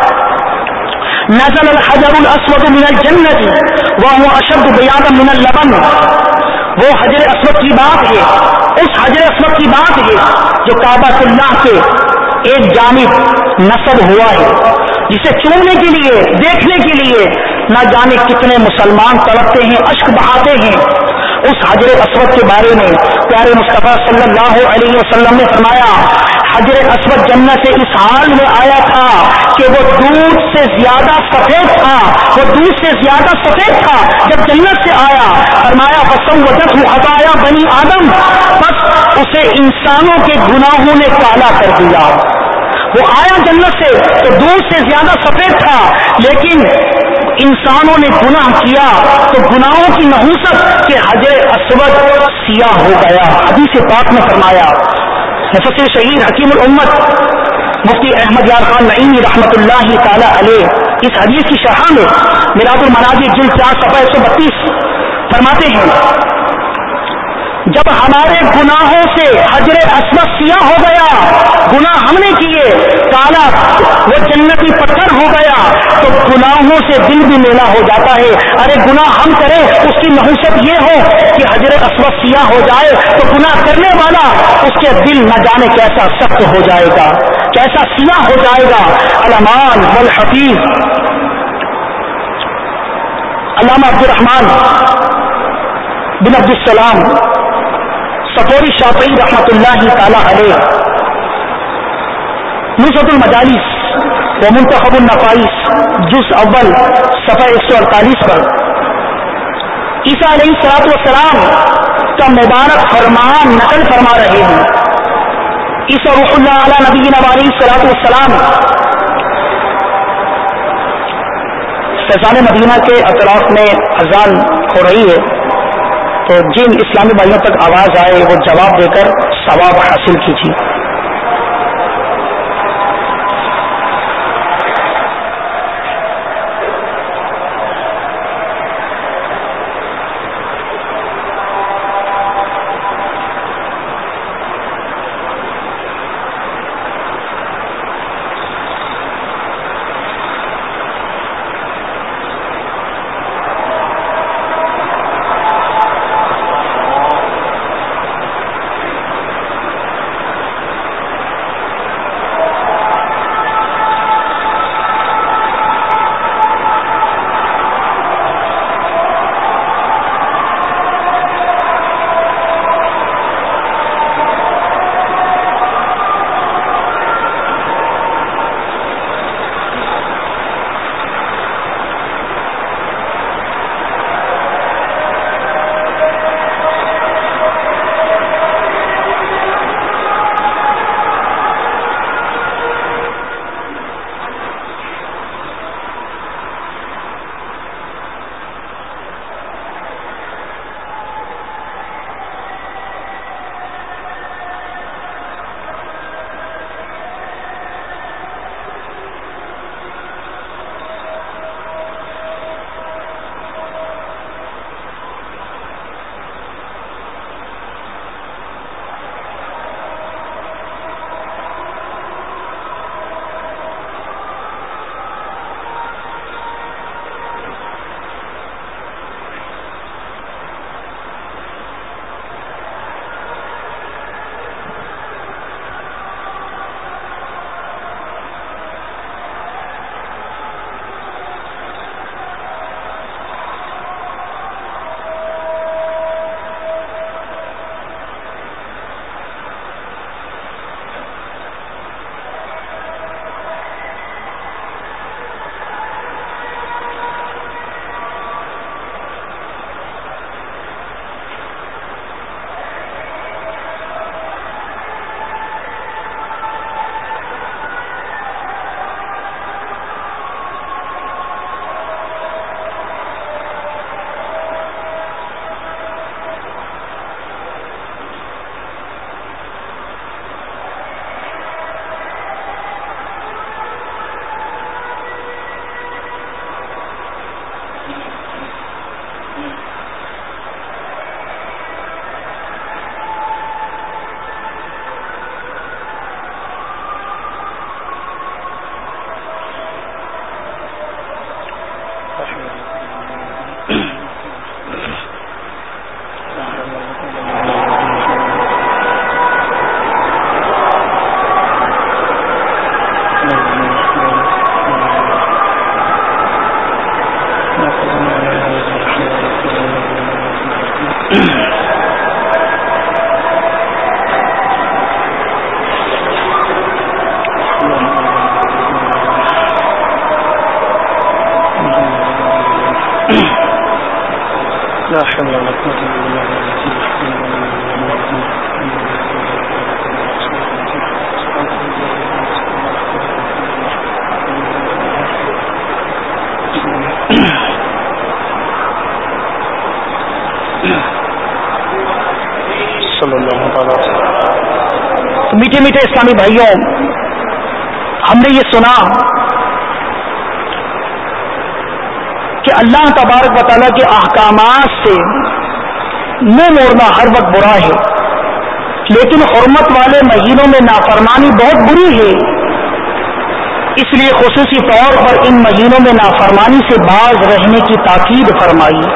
D: نزل الحجر الاسود من الجنت وهو اشد بیاضا من اللبن. وہ حجر اسود کی بات ہے، اس حجر اسود کی بات ہے جو کعبۃ اللہ کے ایک جانب نصب ہوا ہے، جسے چومنے کے لیے، دیکھنے کے لیے نہ جانے کتنے مسلمان تڑپتے ہیں، اشک بہاتے ہیں. اس حجر اسود کے بارے میں پیارے مصطفیٰ صلی اللہ علیہ وسلم نے فرمایا حجر اسود جنت سے اس حال میں آیا تھا کہ وہ دودھ سے زیادہ سفید تھا، وہ دودھ سے زیادہ سفید تھا جب جنت سے آیا. فرمایا فسودته خطایا بنی آدم، بس اسے انسانوں کے گناہوں نے کالا کر دیا. وہ آیا جنت سے تو دودھ سے زیادہ سفید تھا، لیکن انسانوں نے گناہ کیا تو گناہوں کی نحوست کے حجر اسود سیاہ ہو گیا. حدیث پاک میں فرمایا. مفسر شہید حکیم الامت مفتی احمد یار خان نعیمی رحمۃ اللہ تعالی علیہ اس حدیث کی شرح میں میرات المناظر جلد چار صفحہ ایک سو بتیس فرماتے ہیں جب ہمارے گناہوں سے حجر اسود سیاہ ہو گیا، گناہ ہم نے کیے، کالا وہ جنتی پتھر ہو گیا، تو گناہوں سے دل بھی میلا ہو جاتا ہے. ارے گناہ ہم کریں اس کی نحوست یہ ہو کہ حجر اسود سیاہ ہو جائے تو گناہ کرنے والا اس کے دل نہ جانے کیسا سخت ہو جائے گا، کیسا سیاہ ہو جائے گا. علمان والحفیظ علامہ عبد الرحمن بن عبد السلام صفوری شافعی رحمۃ اللہ تعالی علیہ نصرۃ المجالس و منتخب النفائس جز اول صفحہ ایک سو اڑتالیس پر عیسیٰ علیہ الصلوۃ والسلام کا مبارک فرمان نقل فرما رہے ہیں. عیسیٰ روح اللہ علی نبینا علیہ الصلوۃ والسلام فیضان مدینہ کے اطراف میں اذان ہو رہی ہے، تو جن اسلامی بھائیوں تک آواز آئے وہ جواب دے کر ثواب حاصل کیجیے. میٹھے میٹھے اسلامی بھائیوں، ہم نے یہ سنا کہ اللہ تبارک و تعالیٰ کے احکامات سے منہ موڑنا ہر وقت برا ہے، لیکن حرمت والے مہینوں میں نافرمانی بہت بری ہے. اس لیے خصوصی طور پر ان مہینوں میں نافرمانی سے باز رہنے کی تاکید فرمائی.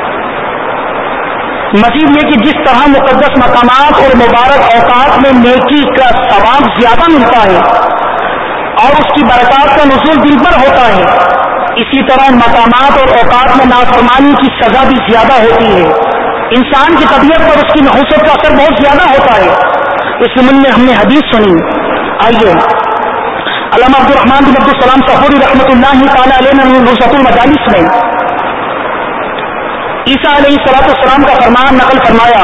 D: مزید یہ کہ جس طرح مقدس مقامات اور مبارک اوقات میں نیکی کا ثواب زیادہ ملتا ہے اور اس کی برکات کا نزول دل پر ہوتا ہے، اسی طرح ان مقامات اور اوقات میں نافرمانی کی سزا بھی زیادہ ہوتی ہے. انسان کی طبیعت پر اس کی نحوست کا اثر بہت زیادہ ہوتا ہے. اس ضمن میں ہم نے حدیث سنی. آئیے علامہ عبد الرحمان بن عبد السلام سحوری رحمۃ اللہ تعالی علیہ نے نصرۃ المجالس میں عیسیٰ علیہ الصلوۃ والسلام کا فرمان نقل فرمایا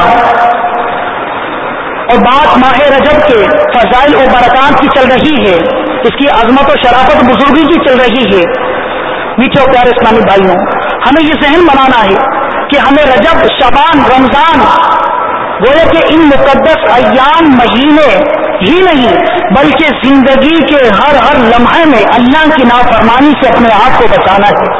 D: اور بات ماہ رجب کے فضائل و برکات کی چل رہی ہے، اس کی عظمت و شرافت بزرگی کی چل رہی ہے. میٹھے اور پیارے اسلامی بھائیوں، ہمیں یہ ذہن بنانا ہے کہ ہمیں رجب، شعبان، رمضان گویا کہ ان مقدس ایام مہینے ہی نہیں بلکہ زندگی کے ہر ہر لمحے میں اللہ کی نافرمانی سے اپنے آپ کو بچانا ہے،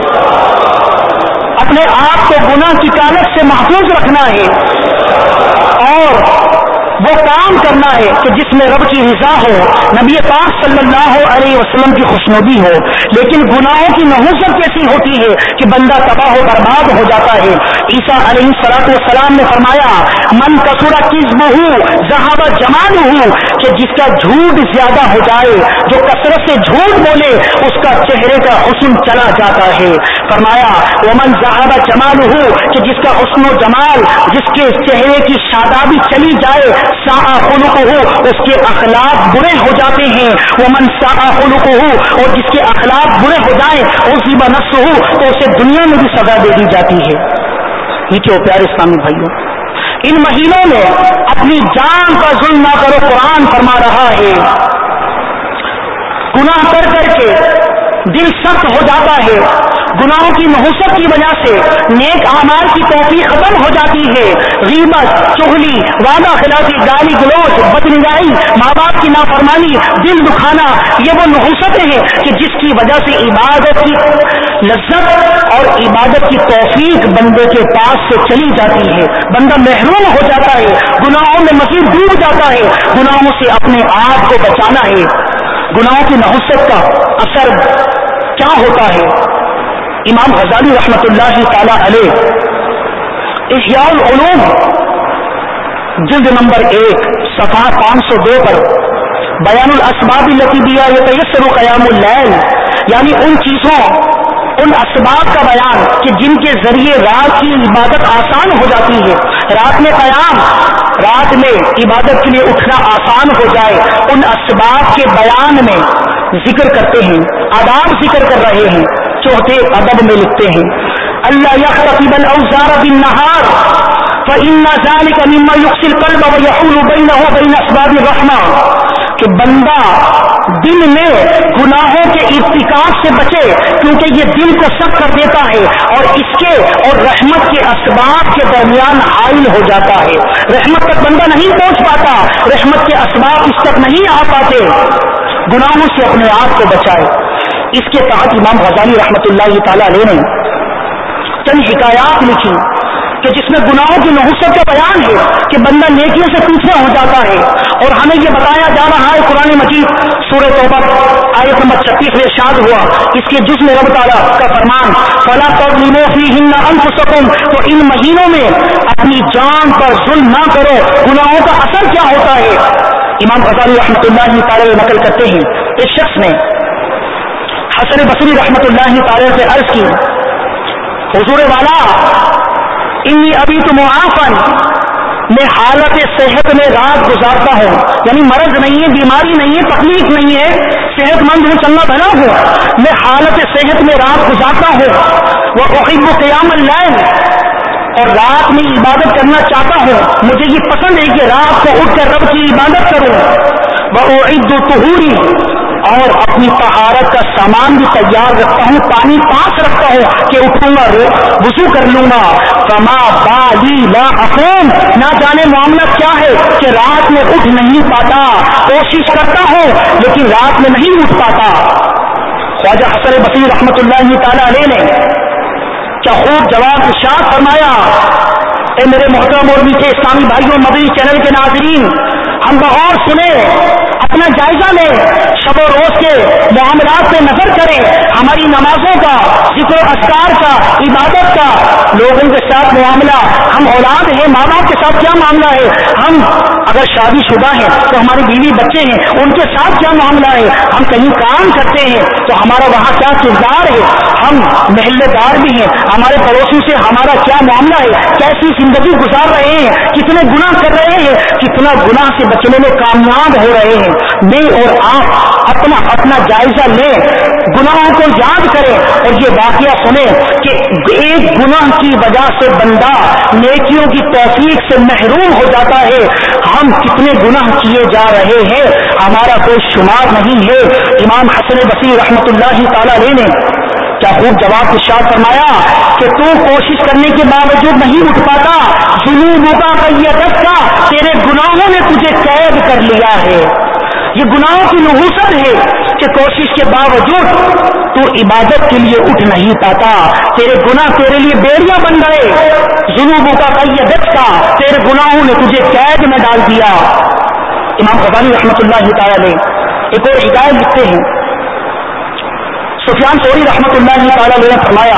D: اپنے آپ کو گناہ کی کالت سے محفوظ رکھنا ہے اور وہ کام کرنا ہے کہ جس میں رب کی رضا ہو، نبی پاک صلی اللہ علیہ وسلم کی خوشنودی ہو. لیکن گناہوں کی نحوست کیسی ہوتی ہے کہ بندہ تباہ و برباد ہو جاتا ہے. عیسیٰ علیہ الصلوۃ والسلام نے فرمایا من کثر کذبہ ذہب جمالہ، کہ جس کا جھوٹ زیادہ ہو جائے، جو کثرت سے جھوٹ بولے، اس کا چہرے کا حسن چلا جاتا ہے. فرمایا ومن ذہب جمالہ، کہ جس کا حسن و جمال، جس کے چہرے کی شادابی چلی جائے، ساء خلقہ، اس کے اخلاق برے ہو جاتے ہیں. ومن ساء خلقہ، اور جس کے اخلاق برے ہو جائیں، اصیب نفسہ، تو اسے دنیا میں بھی سزا دے دی جاتی ہے. میٹھے اور پیارے اسلامی بھائیوں، ان مہینوں میں اپنی جان پر ظلم نہ کرو. قرآن فرما رہا ہے گناہ کر کر کے دل سخت ہو جاتا ہے، گناہوں کی نحوست کی وجہ سے نیک اعمال کی توفیق ختم ہو جاتی ہے. غیبت، چغلی، وعدہ خلافی، گالی گلوچ، بدنگاہی، ماں باپ کی نافرمانی، دل دکھانا، یہ وہ نحوستیں ہیں کہ جس کی وجہ سے عبادت کی لذت اور عبادت کی توفیق بندے کے پاس سے چلی جاتی ہے. بندہ محروم ہو جاتا ہے، گناہوں میں مزید ڈوب جاتا ہے. گناہوں سے اپنے آپ کو بچانا ہے. گناہوں کی نحوست کا اثر کیا ہوتا ہے؟ امام غزالی رحمۃ اللہ تعالی علیہ احیاء العلوم جلد نمبر ایک صفحہ پانچ سو دو پر بیان الاسباب التي بها يتيسر قيام الليل، یعنی ان چیزوں، ان اسباب کا بیان کہ جن کے ذریعے رات کی عبادت آسان ہو جاتی ہے، رات میں قیام، رات میں عبادت کے لیے اٹھنا آسان ہو جائے. ان اسباب کے بیان میں ذکر کرتے ہیں، آداب ذکر کر رہے ہیں. چوتھے ادب میں لکھتے ہیں اللہ یختب الاوزار بالنہار فإن ذلك مما يقسي القلب ويحول بينه وبين اسباب الرحمة، کہ بندہ دل میں گناہوں کے ارتکاب سے بچے کیونکہ یہ دل کو سخت کر دیتا ہے اور اس کے اور رحمت کے اسباب کے درمیان حائل ہو جاتا ہے. رحمت تک بندہ نہیں پہنچ پاتا، رحمت کے اسباب اس تک نہیں آ پاتے. گناہوں سے اپنے آپ کو بچائے. اس کے تحت امام غزالی رحمۃ اللہ تعالی علیہ نے چند حکایات لکھی کہ جس میں گناہوں کی نحوست کا بیان ہے کہ بندہ نیکیوں سے پیچھے ہو جاتا ہے. اور ہمیں یہ بتایا جا رہا ہے قرآن مجید سورہ توبہ آیت نمبر چھتیس میں ارشاد ہوا، اس کے جز میں رب تعالیٰ کا فرمان فلا تظلموا فیہن انفسکم، تو ان مہینوں میں اپنی جان پر ظلم نہ کرو. گناہوں کا اثر کیا ہوتا ہے؟ امام غزالی رحمۃ اللہ تعالی نقل کرتے ہیں ایک شخص نے حسن بصری رحمۃ اللہ تعالی سے عرض کی حضور والا انی ابھی تو معافن، میں حالت صحت میں رات گزارتا ہوں، یعنی مرض نہیں ہے، بیماری نہیں ہے، تکلیف نہیں ہے، صحت مند ہوں، چلنا بھلا ہوں، میں حالت صحت میں رات گزارتا ہوں. وہ احب قیام اللیل، اور رات میں عبادت کرنا چاہتا ہوں، مجھے یہ پسند ہے کہ رات کو اٹھ کر رب کی عبادت کروں، وَأُعِدُّ طُهُورِي، اور اپنی طہارت کا سامان بھی تیار رکھتا ہوں، پانی پاس رکھتا ہوں کہ اٹھوں گا وضو کر لوں گا، فما بالی لا اقوم، نہ جانے معاملہ کیا ہے کہ رات میں اٹھ نہیں پاتا، کوشش کرتا ہوں لیکن رات میں نہیں اٹھ پاتا۔ خواجہ حسن بصری رحمت اللہ تعالی علیہ نے کیا خوب جواب ارشاد فرمایا۔ اے میرے محترم اور میٹھے اسلامی بھائیوں، مدنی چینل کے ناظرین، ہم بغور سنیں، اپنا جائزہ لیں، شب و روز کے معاملات پہ نظر کریں، ہماری نمازوں کا، ذکر و اذکار کا، عبادت کا، لوگوں کے ساتھ معاملہ، ہم اولاد ہیں، ماں باپ کے ساتھ کیا معاملہ ہے، ہم اگر شادی شدہ ہیں تو ہماری بیوی بچے ہیں، ان کے ساتھ کیا معاملہ ہے، ہم کہیں کام کرتے ہیں تو ہمارا وہاں کیا کردار ہے، ہم محلے دار بھی ہیں، ہمارے پڑوسی سے ہمارا کیا معاملہ ہے، کیسی زندگی گزار رہے ہیں، کتنے گناہ کر رہے ہیں، کتنا گناہ سے بچنے میں کامیاب ہو رہے ہیں۔ میں اور آپ اپنا اپنا جائزہ لیں، گناہوں کو یاد کریں اور یہ واقعہ سنیں کہ ایک گناہ کی وجہ سے بندہ نیکیوں کی توفیق سے محروم ہو جاتا ہے۔ ہم کتنے گناہ کیے جا رہے ہیں، ہمارا کوئی شمار نہیں ہے۔ امام حسن بصری رحمت اللہ تعالی علیہ نے کیا خوب جواب ارشاد فرمایا کہ تو کوشش کرنے کے باوجود نہیں اٹھ پاتا، ذنوبوں کا قیدت کا، تیرے گناہوں نے تجھے قید کر لیا ہے۔ یہ گناہوں کی نحوست ہے کہ کوشش کے باوجود تو عبادت کے لیے اٹھ نہیں پاتا، تیرے گناہ تیرے لیے بیڑیاں بن گئے، ذنوبوں کا قیدت کا، تیرے گناہوں نے تجھے قید میں ڈال دیا۔ امام غزالی رحمت اللہ تعالی علیہ ایک اور ہدایت لکھتے ہیں، سفیان ثوری رحمت اللہ تعالی علیہ نے فرمایا،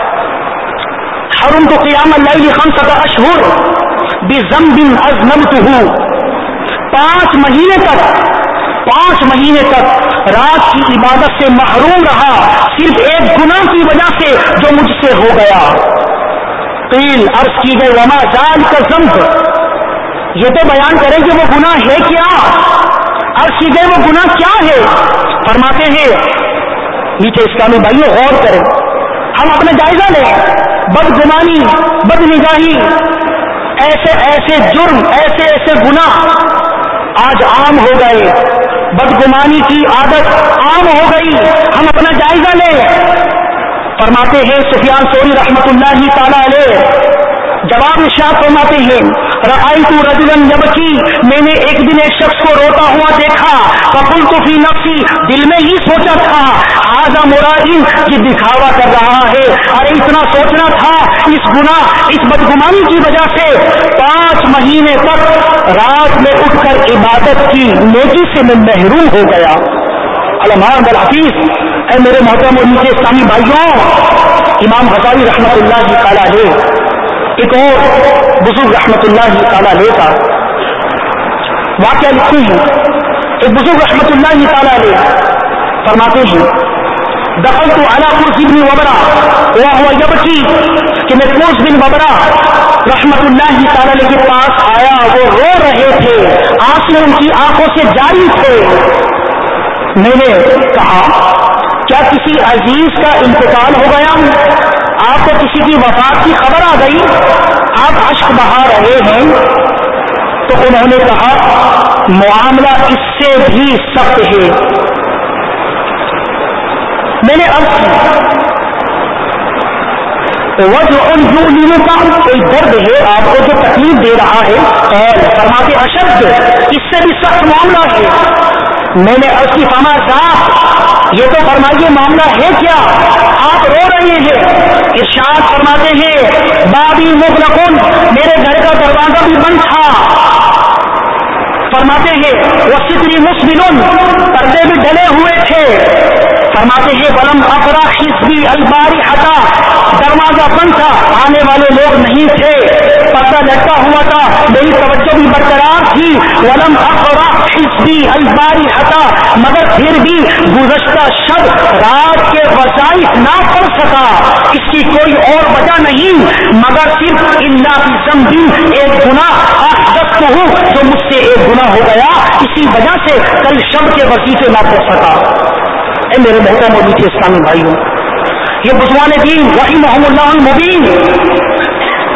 D: حرمت قیام اللیل خمسۃ اشہر بذنب اذنبتہ، پانچ مہینے تک پانچ مہینے تک رات کی عبادت سے محروم رہا، صرف ایک گناہ کی وجہ سے جو مجھ سے ہو گیا۔ قیل، عرض کی گئی، وما ذالک ذنب، یہ تو بیان کریں کہ وہ گناہ ہے کیا؟ عرض کی گئی وہ گناہ کیا ہے؟ فرماتے ہیں، میٹھے اسلامی بھائیوں غور کریں، ہم اپنا جائزہ لیں، بدگمانی، بد نگاہی، ایسے ایسے جرم، ایسے ایسے گناہ آج عام ہو گئے، بدگمانی کی عادت عام ہو گئی، ہم اپنا جائزہ لیں۔ فرماتے ہیں سفیان ثوری رحمت اللہ تعالی علیہ جواب ارشاد فرماتے ہیں، رأیت رجلا یبکی، میں نے ایک دن ایک شخص کو روتا ہوا دیکھا، فقلت فی نفسی، دل میں ہی سوچا تھا، ھذا مرائن، یہ دکھاوا کر رہا ہے، ارے اتنا سوچنا تھا، اس گناہ اس بدگمانی کی وجہ سے پانچ مہینے تک رات میں اٹھ کر عبادت کی نیکی سے میں محروم ہو گیا۔ علامہ الحفیظ، اے میرے محترم اور میٹھے اسلامی بھائیوں، امام غزالی رحمت اللہ تعالی علیہ ایک اور بزرگ رحمت اللہ تعالی علیہ کا واقعہ لکھتے ہیں، ایک بزرگ رحمت اللہ تعالی علیہ فرماتے ہیں، دخلت علی قرص بن وبرہ وهو یبکی، کہ میں قرص بن وبرہ رحمت اللہ تعالی علیہ کے پاس آیا، وہ رو رہے تھے، آنسو ان کی آنکھوں سے جاری تھے۔ میں نے کہا، کیا کسی عزیز کا انتقال ہو گیا؟ آپ کو کسی کی وفات کی خبر آ گئی، آپ اشک بہا رہے ہیں؟ تو انہوں نے کہا، معاملہ اس سے بھی سخت ہے۔ میں نے عرض کی، وجع یؤلمک، کوئی درد ہے آپ کو جو تکلیف دے رہا ہے؟ اور فرماتے اشد، اس سے بھی سخت معاملہ ہے۔ میں نے عرض کی، فما ذاک، یہ تو فرمائیے معاملہ ہے کیا، آپ رو رہے ہیں؟ ارشاد فرماتے ہیں، بابی مغلقن، میرے گھر کا دروازہ بھی بند تھا۔ فرماتے ہیں، وستری مسبل، پردے بھی ڈلے ہوئے تھے۔ فرماتے ہیں، ولم اقرا حزبی البارحہ، دروازہ بند تھا، آنے والے لوگ نہیں تھے، پردہ لٹکا ہوا تھا، میری توجہ بھی برقرار تھی۔ ولم اقرا حزبی البارحہ، مگر پھر بھی گزشتہ شب رات کے وظائف نہ پڑھ سکا، اس کی کوئی اور وجہ نہیں مگر صرف الا بذنب، ایک گناہ احدثتہ، جو مجھ سے ایک گناہ ہو گیا، اسی وجہ سے کل شب کے وظیفے نہ پڑھ سکا۔ اے میرے محترم اور میٹھے اسلامی بھائیوں، یہ بزرگان دین رحمہم اللہ المبین، کیا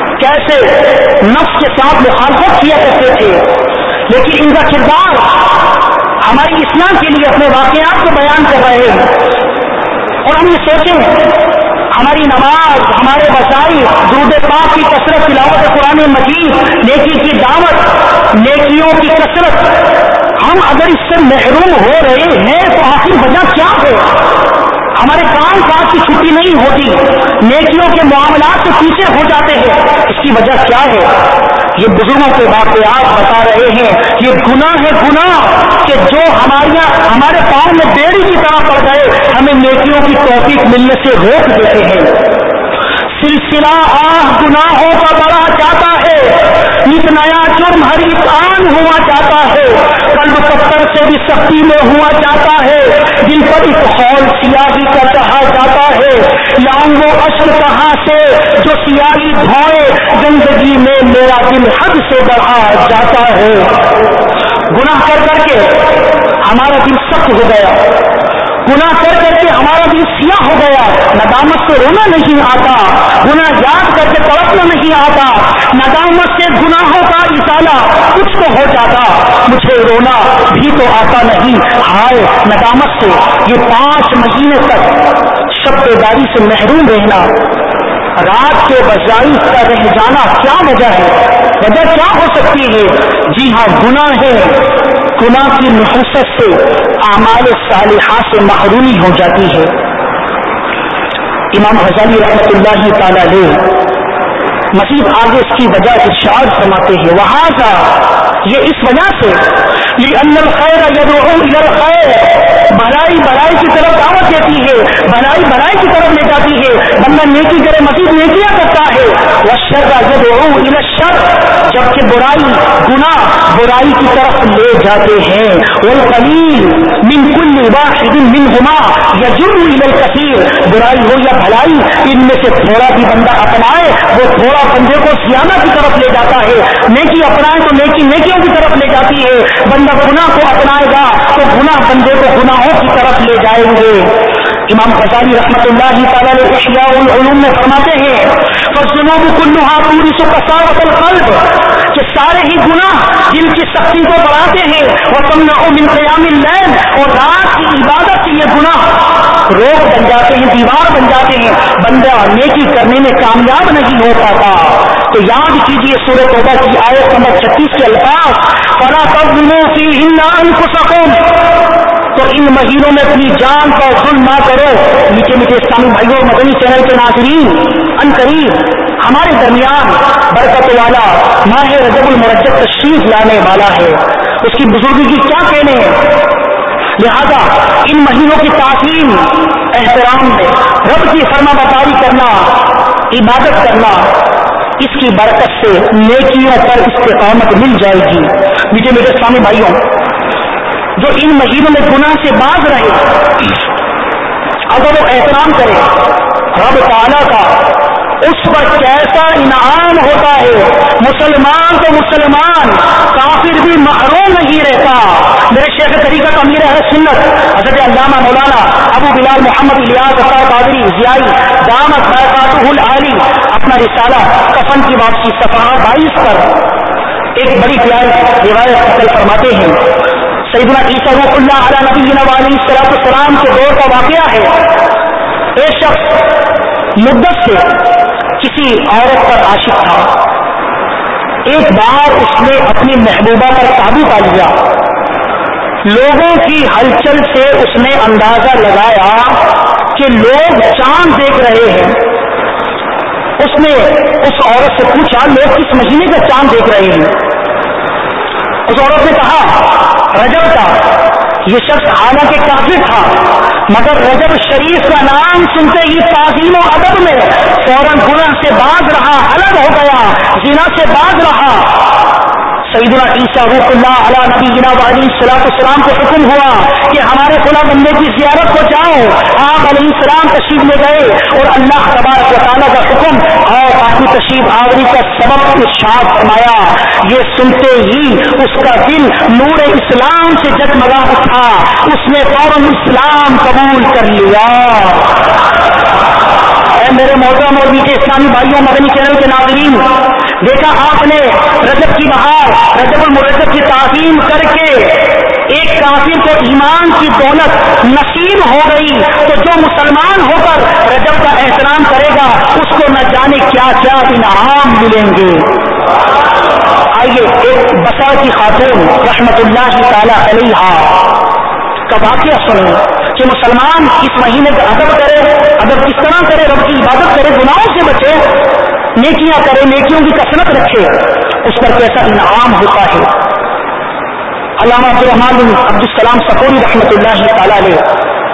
D: سے نفس کے ساتھ مخالفت کیا کرتے تھے، لیکن ان کا کردار ہماری اصلاح کے لیے اپنے واقعات کو بیان کر رہے ہیں۔ اور ہم یہ سوچیں ہماری نماز، ہمارے وسائل، درود پاک کی کثرت، تلاوت قرآن مجید، نیکی کی دعوت، نیکیوں کی کثرت، ہم اگر اس سے محروم ہو رہے ہیں تو آخر وجہ کیا ہے؟ ہمارے کام کاج کی چھٹی نہیں ہوتی، نیکیوں کے معاملات سے پیچھے ہو جاتے ہیں، اس کی وجہ کیا ہے؟ یہ بزرگوں کے واقعات بتا رہے ہیں، یہ گناہ ہے گناہ کہ جو ہمارے ہمارے پاؤں میں بیڑی کی طرح پڑ گئے، ہمیں نیکیوں کی توفیق ملنے سے روک دیتے ہیں۔ سلسلہ آہ گناہوں کا بڑا جاتا ہے، ایک نیا جرم ہر ایک آن ہوا جاتا ہے، قلب پتھر سے بھی سختی میں ہوا جاتا ہے، دل پر ایک خول سیاہی کا چڑھا جاتا ہے، لاؤں وہ اشک کہاں سے جو سیاہی دھوئے، گندگی میں میرا دل حد سے بڑھا جاتا ہے۔ گناہ کر کر کے ہمارا دل سخت ہو گیا، گناہ کر کر کے ہمارا دل سیاہ ہو گیا، ندامت سے رونا نہیں آتا، گناہ یاد کر کے تڑپنا نہیں آتا، ندامت سے گناہوں کا ازالہ کچھ تو ہو جاتا، مجھے رونا بھی تو آتا نہیں، ہائے ندامت سے یہ پانچ مہینے تک شب بیداری سے محروم رہنا، رات کے وظائف کا رہ جانا، کیا وجہ ہے؟ وجہ کیا ہو سکتی ہے؟ جی ہاں گناہ ہے، گناہ کی نحوست سے اعمال صالحہ سے محرومی ہو جاتی ہے۔ امام غزالی رحمۃ اللہ تعالی علیہ مزید آگے اس کی وجہ ارشاد فرماتے ہیں، وہاں کا یہ اس وجہ سے لأن الخیر یدعو الی الخیر، بھلائی بھلائی کی طرف دعوت دیتی ہے، بھلائی بھلائی کی طرف لے جاتی ہے، بندہ نیکی کرے مزید نیکیاں کرتا ہے، والشر یدعو الی الشر، جبکہ برائی گناہ برائی کی طرف لے جاتے ہیں، والقلیل من کل واحد منہما یجر الی الکثیر، برائی ہو یا بھلائی ان میں سے تھوڑا بھی بندہ اپنائے وہ تھوڑا بندے کو زیادہ کی طرف لے جاتا ہے، نیکی اپنائے تو نیکی نیکیوں کی طرف لے جاتی ہے، بندہ گناہ کو اپنائے گا تو گناہ بندے کو گناہوں کی طرف لے جائیں گے۔ امام غزالی رحمۃ اللہ تعالی علیہ احیاء العلوم میں فرماتے ہیں فالذنوب كلها تورث قساوة القلب، کہ سارے ہی گناہ دل کی سختی کو بڑھاتے ہیں، وتمنع من قیام الليل، اور رات کی عبادت سے یہ گناہ روک بن جاتے ہیں، دیوار بن جاتے ہیں، بندہ نیکی کرنے میں کامیاب نہیں ہو پاتا۔ تو یاد کیجیے سورۃ توبہ کی آیت نمبر چھتیس کے الفاظ، فلا تظلموا فیہن انفسکم، تو ان مہینوں میں اپنی جان پر ظلم نہ کرو۔ میٹھے میٹھے اسلامی بھائیوں، مدنی چینل کے ناظرین، ان قریب ہمارے درمیان برکت والا ماہ رجب المرجب تشریف لانے والا ہے، اس کی بزرگی کی کیا کہنے، لہذا ان مہینوں کی تعظیم احترام میں رب کی فرما برداری کرنا، عبادت کرنا، اس کی برکت سے نیکیوں پر استقامت مل جائے گی۔ میٹھے میٹھے اسلامی بھائیوں، جو ان مہینوں میں گناہ سے باز رہے، اگر وہ احترام کرے رب تعالیٰ کا، اس پر کیسا انعام ہوتا ہے۔ مسلمان تو مسلمان، کافر بھی محروم نہیں رہتا۔ میرے شیخ طریقت امیر اہل سنت حضرت علامہ مولانا ابو بلال محمد الیاس عطا قادری ضیائی دامت برکاتہ العالی اپنا رسالہ کفن کی واپسی صفحہ بائیس پر ایک بڑی پیاری روایت نقل فرماتے ہیں۔ سیدنا عیسیٰ روح اللہ علیہ نبینا علیہ الصلوۃ والسلام کے دور کا واقعہ ہے۔ ایک شخص مدت سے کسی عورت پر عاشق تھا، ایک بار اس نے اپنی محبوبہ پر قابو پا لیا، لوگوں کی ہلچل سے اس نے اندازہ لگایا کہ لوگ چاند دیکھ رہے ہیں۔ اس نے اس عورت سے پوچھا لوگ کس مہینے کا چاند دیکھ رہے ہیں؟ اس عورت نے کہا رجب کا۔ یہ شخص حالانکہ کافر تھا مگر رجب شریف کا نام سنتے ہی تعظیم و ادب میں فوراً گناہ سے باز رہا، الگ ہو گیا، زنا سے باز رہا۔ سیدنا عیسیٰ روح اللہ علیہ نبی جناب علیہ الصلوۃ والسلام کو حکم ہوا کہ ہمارے خدا بندے کی زیارت کو جاؤ۔ آپ علیہ السلام تشریف لے گئے اور اللہ تبارک و تعالیٰ کا حکم اور آپ کی تشریف آوری کا سبب ارشاد فرمایا۔ یہ سنتے ہی اس کا دل نور اسلام سے جگمگا اٹھا، اس نے فوراً اسلام قبول کر لیا۔ اے میرے محترم اور میٹھے اسلامی بھائیوں، مدنی چینل کے ناظرین، دیکھا آپ نے رجب کی بہار رجب المرجب کی تعظیم کر کے ایک کافر کو ایمان کی دولت نصیب ہو گئی، تو جو مسلمان ہو کر رجب کا احترام کرے گا اس کو نہ جانے کیا کیا انعام ملیں گے۔ آئیے ایک بصرہ کی خاتون رحمت اللہ تعالی علیہا کا واقعہ سنیں کہ مسلمان اس مہینے کا ادب کرے، ادب کس طرح کرے، رب کی عبادت کرے، گناہوں سے بچے، نیکیاں کرے، نیکیوں کی کثرت رکھے، اس پر کیسا انعام ہوتا ہے۔ علامہ عبدالرحمان بن عبدالسلام سکوری رحمۃ اللہ تعالی علیہ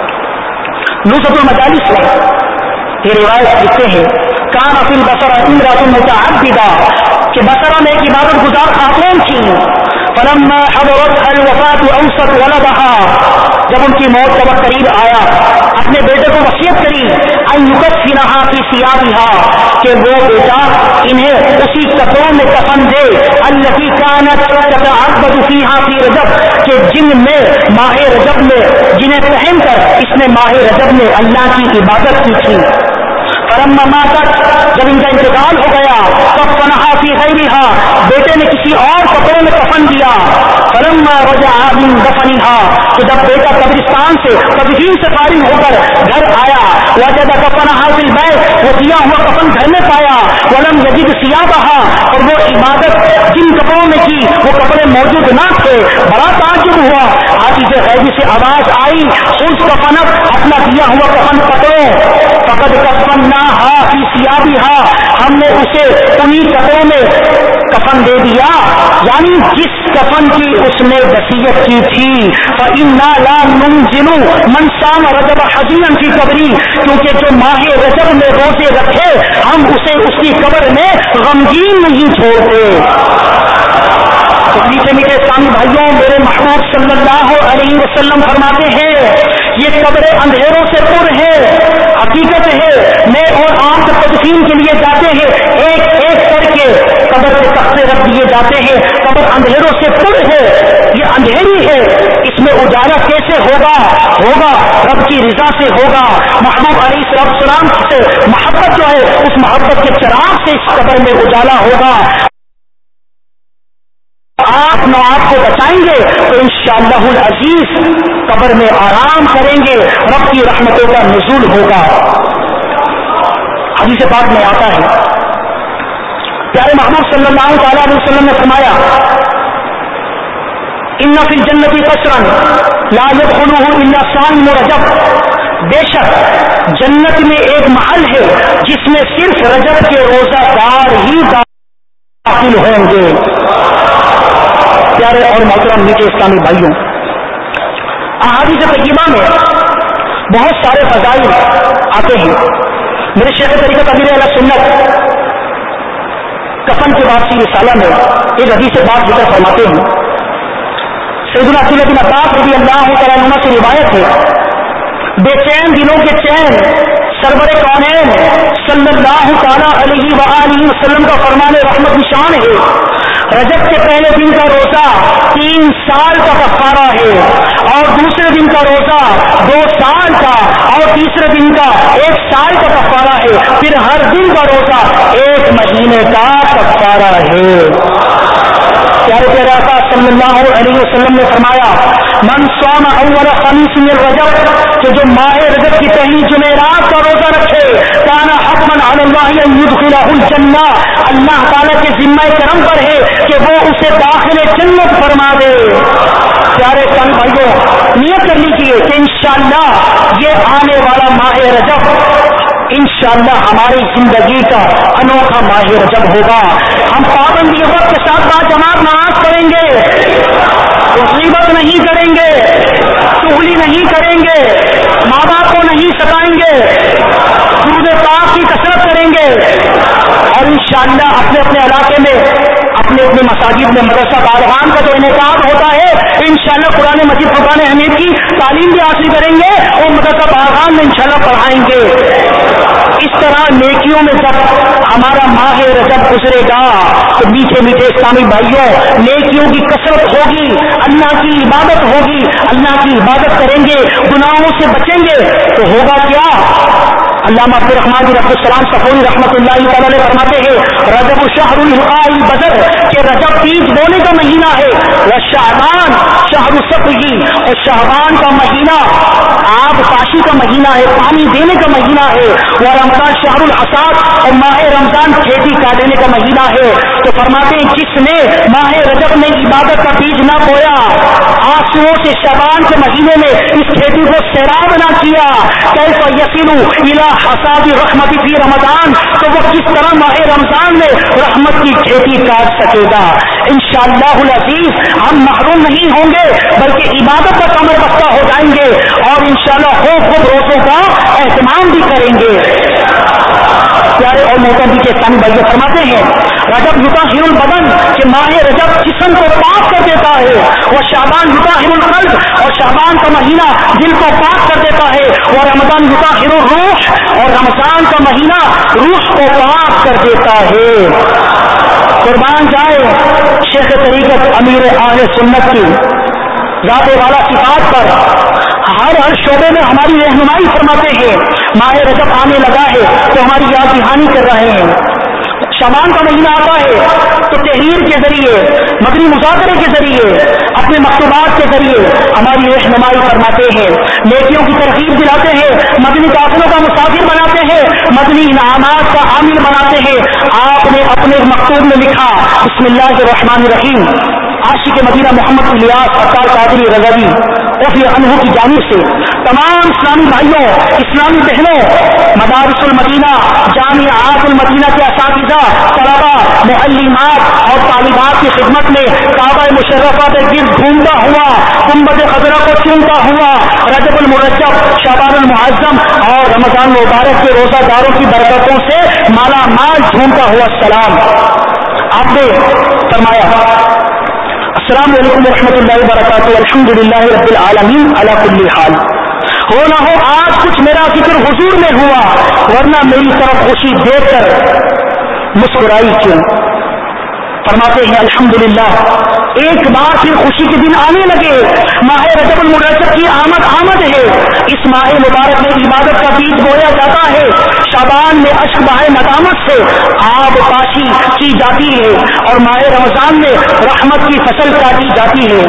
D: نصرت المجالس میں یہ روایت لکھتے ہیں، کان فی البصرہ امرأۃ متعبدہ کہ بصرہ میں ایک عبادت گزار خاتون تھی، فلما حضرتها الوفاة اوصت ولدها جب ان کی موت کا وقت قریب آیا اپنے بیٹے کو وصیت کری ان یکفنها فی ثیابها کہ وہ بیٹا انہیں اسی کپڑوں میں کفن دے التی كانت تتعبد فيها فی رجب کہ جن میں ماہ رجب میں جنہیں پہن کر اس نے ماہ رجب میں اللہ کی عبادت کی تھی۔ فلما ماتت جب ان کا انتقال ہو گیا کفنها فی غیرها بیٹے نے کسی اور کپڑوں میں کفن دیا۔ فلما رجع من دفنها تو جب بیٹا قبرستان سے تدفین سے فارغ ہو کر گھر آیا وجد کفنها فی البیت وہ دیا ہوا کفن گھر میں پایا ولم یجد ثیابها اور وہ عبادت جن کپڑوں میں کی وہ کپڑے موجود نہ تھے، بڑا تعجب ہوا۔ حافظ غیبی سے آواز آئی اس کفنت اپنا دیا ہوا کفن پکڑو، فقد کفناها فی ثیابها ہم نے اسے انہی کپڑوں میں کفن دے دیا، یعنی جس کفن کی اس نے وصیت کی تھی۔ فَإِنَّا لَا نُنزِلُ مَنْ صَامَ رَجَبَ حَزِينًا فِي قَبْرِهِ کیونکہ جو ماہ رجب میں روزے رکھے ہم اسے اس کی قبر میں غمگین نہیں چھوڑتے۔ تو میٹھے میٹھے اسلامی بھائیوں، میرے محبوب صلی اللہ علیہ وسلم فرماتے ہیں یہ قبریں اندھیروں سے پر ہے، حقیقت ہے میں اور آپ تدفین کے لیے جاتے ہیں ایک ایک کر کے قبر کے تختے رکھ دیے جاتے ہیں، قبر اندھیروں سے پر ہے، یہ اندھیری ہے، اس میں اجالا کیسے ہوگا؟ ہوگا رب کی رضا سے ہوگا، محبوب علیہ السلام سے محبت جو ہے اس محبت کے چراغ سے اس قبر میں اجالا ہوگا۔ آپ اپنا آپ کو بچائیں گے تو انشاءاللہ العزیز قبر میں آرام کریں گے، رب کی رحمتوں کا نزول ہوگا۔ حدیث پاک میں آتا ہے پیارے محبوب صلی اللہ تعالی علیہ وسلم نے فرمایا ان فی الجنت قصرا لا يدخله الا صائم رجب بے شک جنت میں ایک محل ہے جس میں صرف رجب کے روزہ دار ہی داخل ہوں گے۔ پیارے اور محترم میٹھے اسلامی بھائیوں، احادیث طیبہ میں بہت سارے فضائل آتے ہیں۔ میرے شیخ طریقت امیر اہل سنت کفن کے بعد کی رسالہ میں ایک حدیث بات ذکر فرماتے ہیں، سیدنا عبداللہ بن عباس رضی اللہ تعالیٰ عنہ سے روایت ہے، بے چین دنوں کے چین سرور کونین صلی اللہ تعالیٰ علیہ وآلہ وسلم کا فرمان رحمت نشان ہے، رجب کے پہلے دن کا روزہ تین سال کا کفارہ ہے، اور دوسرے دن کا روزہ دو سال کا، اور تیسرے دن کا ایک سال کا کفارہ ہے، پھر ہر دن کا روزہ ایک مہینے کا کفارہ ہے۔ پیارے پیارے آقا صلی اللہ علیہ وسلم نے فرمایا من صام اول خمیس من رجب کہ جو ماہ رجب کی پہلی جمعرات کا روزہ رکھے کان حقا علی اللہ ان یدخلہ الجنہ اللہ تعالیٰ کے ذمہ کرم پر ہے کہ وہ اسے داخل جنت فرما دے۔ پیارے سن بھائیوں، نیت کر لیجیے کہ انشاءاللہ یہ آنے والا ماہ رجب انشاءاللہ ہماری زندگی کا انوکھا ماہ رجب ہوگا۔ ہم پابندی وقت کے ساتھ با جماعت نماز پڑھیں گے، غیبت نہیں کریں گے، چغلی نہیں کریں گے، ماں باپ کو نہیں ستائیں گے، درود پاک کی کثرت کریں گے، اور انشاءاللہ اپنے اپنے علاقے میں اپنے اپنے مساجد میں مدرسہ بارغان کا جو انعقاد ہوتا ہے انشاءاللہ قرآن مجید فرقان حمید کی تعلیم بھی حاصل کریں گے اور مدرسہ بارغان میں انشاءاللہ پڑھائیں گے۔ اس طرح نیکیوں میں جب ہمارا ماہ رجب گزرے گا تو میٹھے میٹھے اسلامی بھائیوں نیکیوں کی کثرت ہوگی، اللہ کی عبادت ہوگی، اللہ کی عبادت کریں گے، گناہوں سے بچیں گے، تو ہوگا کیا؟ علامہ عبد الرحمان بن عبد السلام صفوی رحمۃ اللہ تعالی علیہ فرماتے ہیں رجب شہر الحقاء البدر کہ رجب تیج بونے کا مہینہ ہے، وہ شعبان شہر الصفی اور شعبان کا مہینہ آب پاشی کا مہینہ ہے، پانی دینے کا مہینہ ہے، وہ رمضان شہر الحصاد اور ماہ رمضان کھیتی کاٹنے کا مہینہ ہے۔ تو فرماتے ہیں جس نے ماہ رجب میں عبادت کا بیج نہ بویا، آنسوؤں سے شعبان کے مہینے میں اس کھیتی کو سیراب نہ کیا، کیف یصل الی حصاد رحمت فی رمضان، تو وہ کس طرح ماہ رمضان میں رحمت کی کھیتی کاٹ سکے گا۔ انشاءاللہ العزیز ہم محروم نہیں ہوں گے بلکہ عبادت کا کمر بستہ ہو جائیں گے اور انشاءاللہ خوب خوب روزوں کا اہتمام بھی کریں گے۔ پیارے اور محترم کے ثانی بھائی فرماتے ہیں رجب یطہر البدن کہ ماہ رجب جسم کو پاک کر دیتا ہے، وہ شعبان یطہر القلب اور شعبان کا مہینہ دل کو پاک کر دیتا ہے، وہ رمضان یطہر الروح اور رمضان کا مہینہ روح کو پاک کر دیتا ہے۔ قربان جائے شیخ طریقت امیر اہل سنت کی ذات والا صفات پر ہر ہر شعبے میں ہماری رہنمائی فرماتے ہیں۔ ماہ رجب آنے لگا ہے تو ہماری یاد دہانی کر رہے ہیں، شعبان کا مہینہ آتا ہے تو تحریر کے ذریعے مدنی مذاکرے کے ذریعے اپنے مکتوبات کے ذریعے ہماری رہنمائی فرماتے ہیں، نیکیوں کی ترغیب دلاتے ہیں، مدنی قافلوں کا مسافر بناتے ہیں، مدنی انعامات کا حامل بناتے ہیں۔ آپ نے اپنے مکتوب میں لکھا بسم اللہ الرحمن الرحیم، عاشق مدینہ محمد الیاس اتار قادری رضوی رضی عنہ کی جانب سے تمام اسلامی بھائیوں، اسلامی بہنوں، مدارس المدینہ، جامعات المدینہ کے اساتذہ، طلباء، معلمات اور طالبات کی خدمت میں کعبہ مشرفہ پہ گرد گھومتا ہوا، گنبد خضرا کو چومتا ہوا، رجب المرجب، شعبان المعظم اور رمضان مبارک کے روزہ داروں کی برکتوں سے مالا مال جھومتا ہوا سلام۔ آپ نے فرمایا السلام علیکم ورحمۃ اللہ وبرکاتہ، الحمد للہ رب العالمین علی کل حال۔ ہو نہ ہو آج کچھ میرا ذکر حضور میں ہوا، ورنہ میری طرف خوشی دیکھ کر مسکرائی کیوں؟ فرماتے ہیں الحمدللہ ایک بار پھر خوشی کے دن آنے لگے، ماہ رجب المرجب کی آمد آمد ہے، اس ماہ مبارک میں عبادت کا بیج بویا جاتا ہے، شعبان میں اشک بہائے ندامت سے آب پاشی کی جاتی ہے اور ماہ رمضان میں رحمت کی فصل کاٹی جاتی ہے۔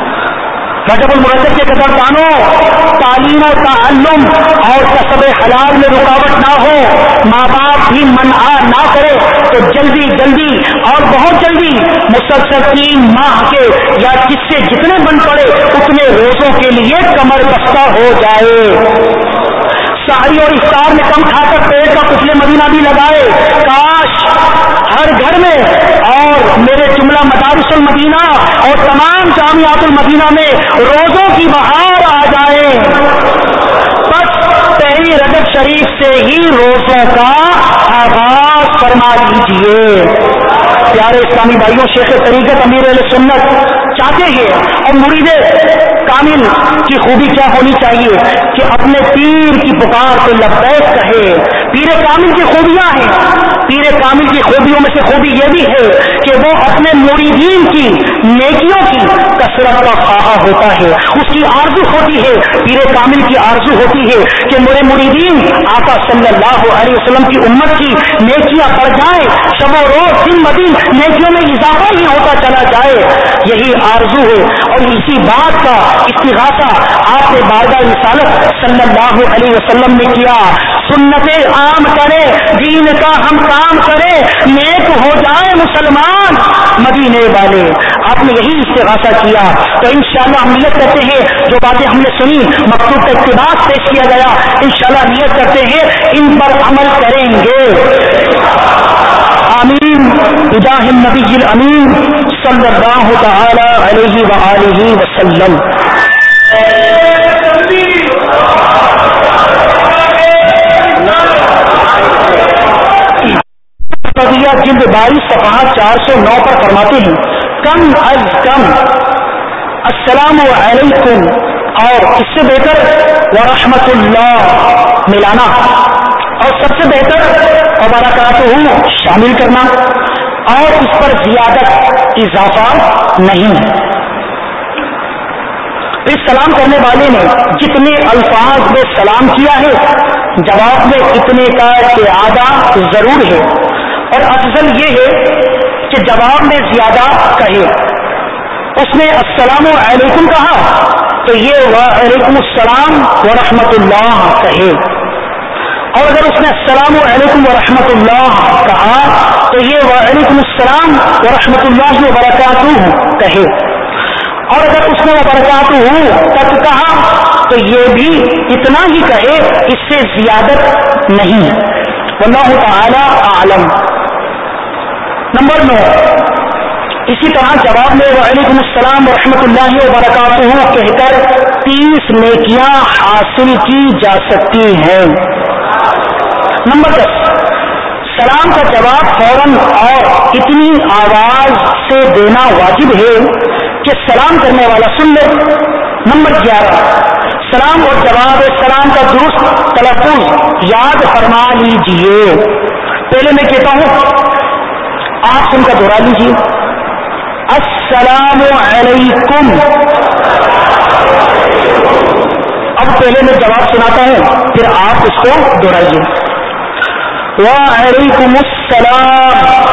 D: رجب المرجب کے قدردانوں، تعلیم و تعلم اور کسب حلال میں رکاوٹ نہ ہو، ماں باپ بھی منع نہ کرے تو جلدی جلدی اور بہت جلدی مسلسل تین ماہ کے یا جس سے جتنے بن پڑے اتنے روزوں کے لیے کمر بستہ ہو جائے۔ سحری اور افطار میں کم کھا کر پیٹ کا کفل مدینہ بھی لگائے، کاش ہر گھر میں اور میرے جملہ مدارس المدینہ اور تمام جامعات المدینہ میں روزوں کی بہار آ جائے۔ بس پہلی رجب شریف سے ہی روزوں کا آغاز فرما دیجیے۔ پیارے اسلامی بھائیوں، شیخ طریقت امیر اہل سنت چاہتے ہیں اور مرید کامل کی خوبی کیا ہونی چاہیے کہ اپنے پیر کی پکار کو لبیک کہے۔ پیر کامل کی خوبیاں ہیں، پیر کامل کی خوبیوں میں سے خوبی یہ بھی ہے کہ وہ اپنے مریدین کی نیکیوں کی کثرت کا خواہاں ہوتا ہے، اس کی آرزو ہوتی ہے، پیر کامل کی آرزو ہوتی ہے کہ میرے مریدین آقا صلی اللہ علیہ وسلم کی امت کی نیکیاں بڑھ جائیں، شب و روز دن بدن نیکیوں میں اضافہ ہی ہوتا چلا جائے، یہی آرزو ہے۔ اور اسی بات کا استغاثہ آپ نے بارگاہ رسالت صلی اللہ علیہ وسلم نے کیا، سنت عام کرے، دین کا ہم کام کرے، نیک ہو جائے مسلمان مدینے والے۔ آپ نے یہی استغاثہ کیا، تو انشاءاللہ ہم نیت کرتے ہیں جو باتیں ہم نے سنی مکتوب کا اقتباس پیش کیا گیا، انشاءاللہ نیت کرتے ہیں ان پر عمل کریں گے۔ آمین بجاہ النبی الامین صلی اللہ تعالی علیہ وآلہ وسلم۔ جلد بائیس صفحہ چار سو نو پر فرماتے ہیں کم از کم السلام علیکم اور اس سے بہتر ورحمۃ اللہ ملانا اور سب سے بہتر وبرکاتہ شامل کرنا اور اس پر زیادت اضافہ نہیں۔ اس سلام کرنے والے نے جتنے الفاظ میں سلام کیا ہے جواب میں اتنے کا کہ آدھا ضرور ہے، اور افضل یہ ہے کہ جواب میں زیادہ کہے۔ اس نے السلام علیکم کہا تو یہ وعلیکم السلام ورحمۃ اللہ کہے، اور اگر اس نے السلام علیکم ورحمۃ اللہ کہا تو یہ وعلیکم السلام ورحمۃ اللہ وبرکاتہ کہے، اور اگر اس نے وبرکاتہ تک کہا تو یہ بھی اتنا ہی کہے، اس سے زیادت نہیں۔ واللہ تعالی اعلم۔ نمبر نو، اسی طرح جواب میں وعلیکم السلام ورحمۃ اللہ وبرکاتہ کہہ کر تیس نیکیاں حاصل کی جا سکتی ہیں۔ نمبر دس، سلام کا جواب فوراً اور اتنی آواز سے دینا واجب ہے کہ سلام کرنے والا سن لے۔ نمبر گیارہ، سلام اور جواب سلام کا درست تلفظ یاد فرما لیجئے۔ پہلے میں کہتا ہوں، آپ سن کر دہرا لیجئے، السلام علیکم۔ اب پہلے میں جواب سناتا ہوں، پھر آپ اس کو دہرائیے، وعلیکم السلام۔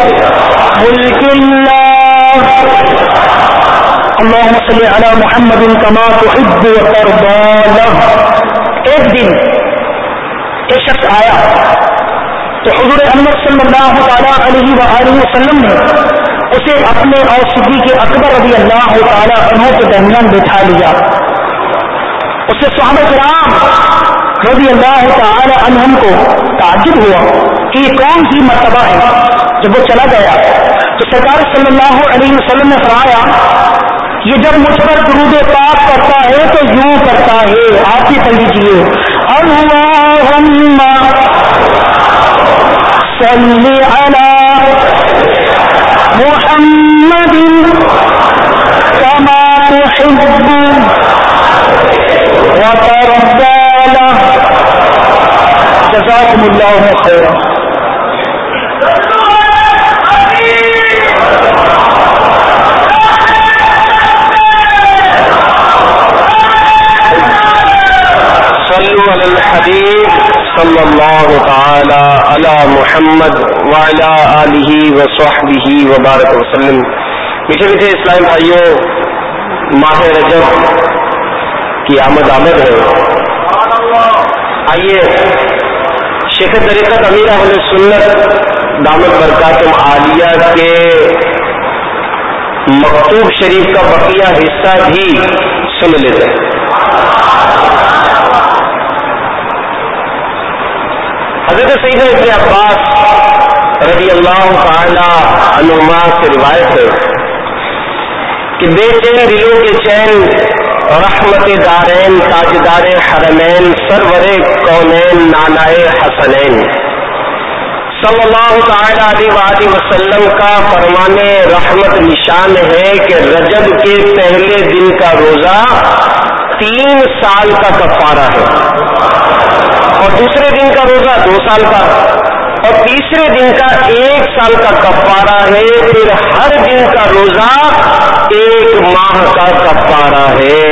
D: ملك الله اللهم صل على محمد كما تحب وترضى له. ایک دن ایک شخص آیا تو حضور انور صلی اللہ تعالیٰ علیہ وآلہ وسلم نے اسے اپنے اور صدیق اکبر رضی اللہ تعالیٰ عنہ کے درمیان بٹھا لیا. اسے صحابہ کرام رضی اللہ تعالیٰ عنہم کو تعجب ہوا کہ یہ کون سی مرتبہ ہے. جب وہ چلا گیا تو سرکار صلی اللہ علیہ وسلم نے فرمایا یہ جب مجھ پر درود پاک کرتا ہے تو یوں کرتا ہے. آپ بھی پڑھ لیجیے اللہم صلی علی محمد کما تحب وترضى له. جزاکم اللہ خیرا.
C: صلوا علی الحبیب صلی اللہ تعالی علی محمد وعلی آلہ وصحبہ وبارک وسلم. میٹھے میٹھے اسلام بھائیوں، ماہ رجب کی آمد آمد ہے. آئیے شیخ طریقت امیر اہل سنت دامت برکاتم عالیہ کے مکتوب شریف کا بقیہ حصہ بھی سن لیتے ہیں. حضرت سیدنا ابن عباس رضی اللہ تعالی عنہما سے روایت ہے کہ بے چین دلوں کے چین رحمت دارین تاجدار حرمین سرور کونین نانائے حسنین صلی اللہ تعالی علیہ وآلہ وسلم کا فرمان رحمت نشان ہے کہ رجب کے پہلے دن کا روزہ تین سال کا کفارہ ہے، اور دوسرے دن کا روزہ دو سال کا، اور تیسرے دن کا ایک سال کا کفارہ ہے. پھر ہر دن کا روزہ ایک ماہ کا کفارہ ہے.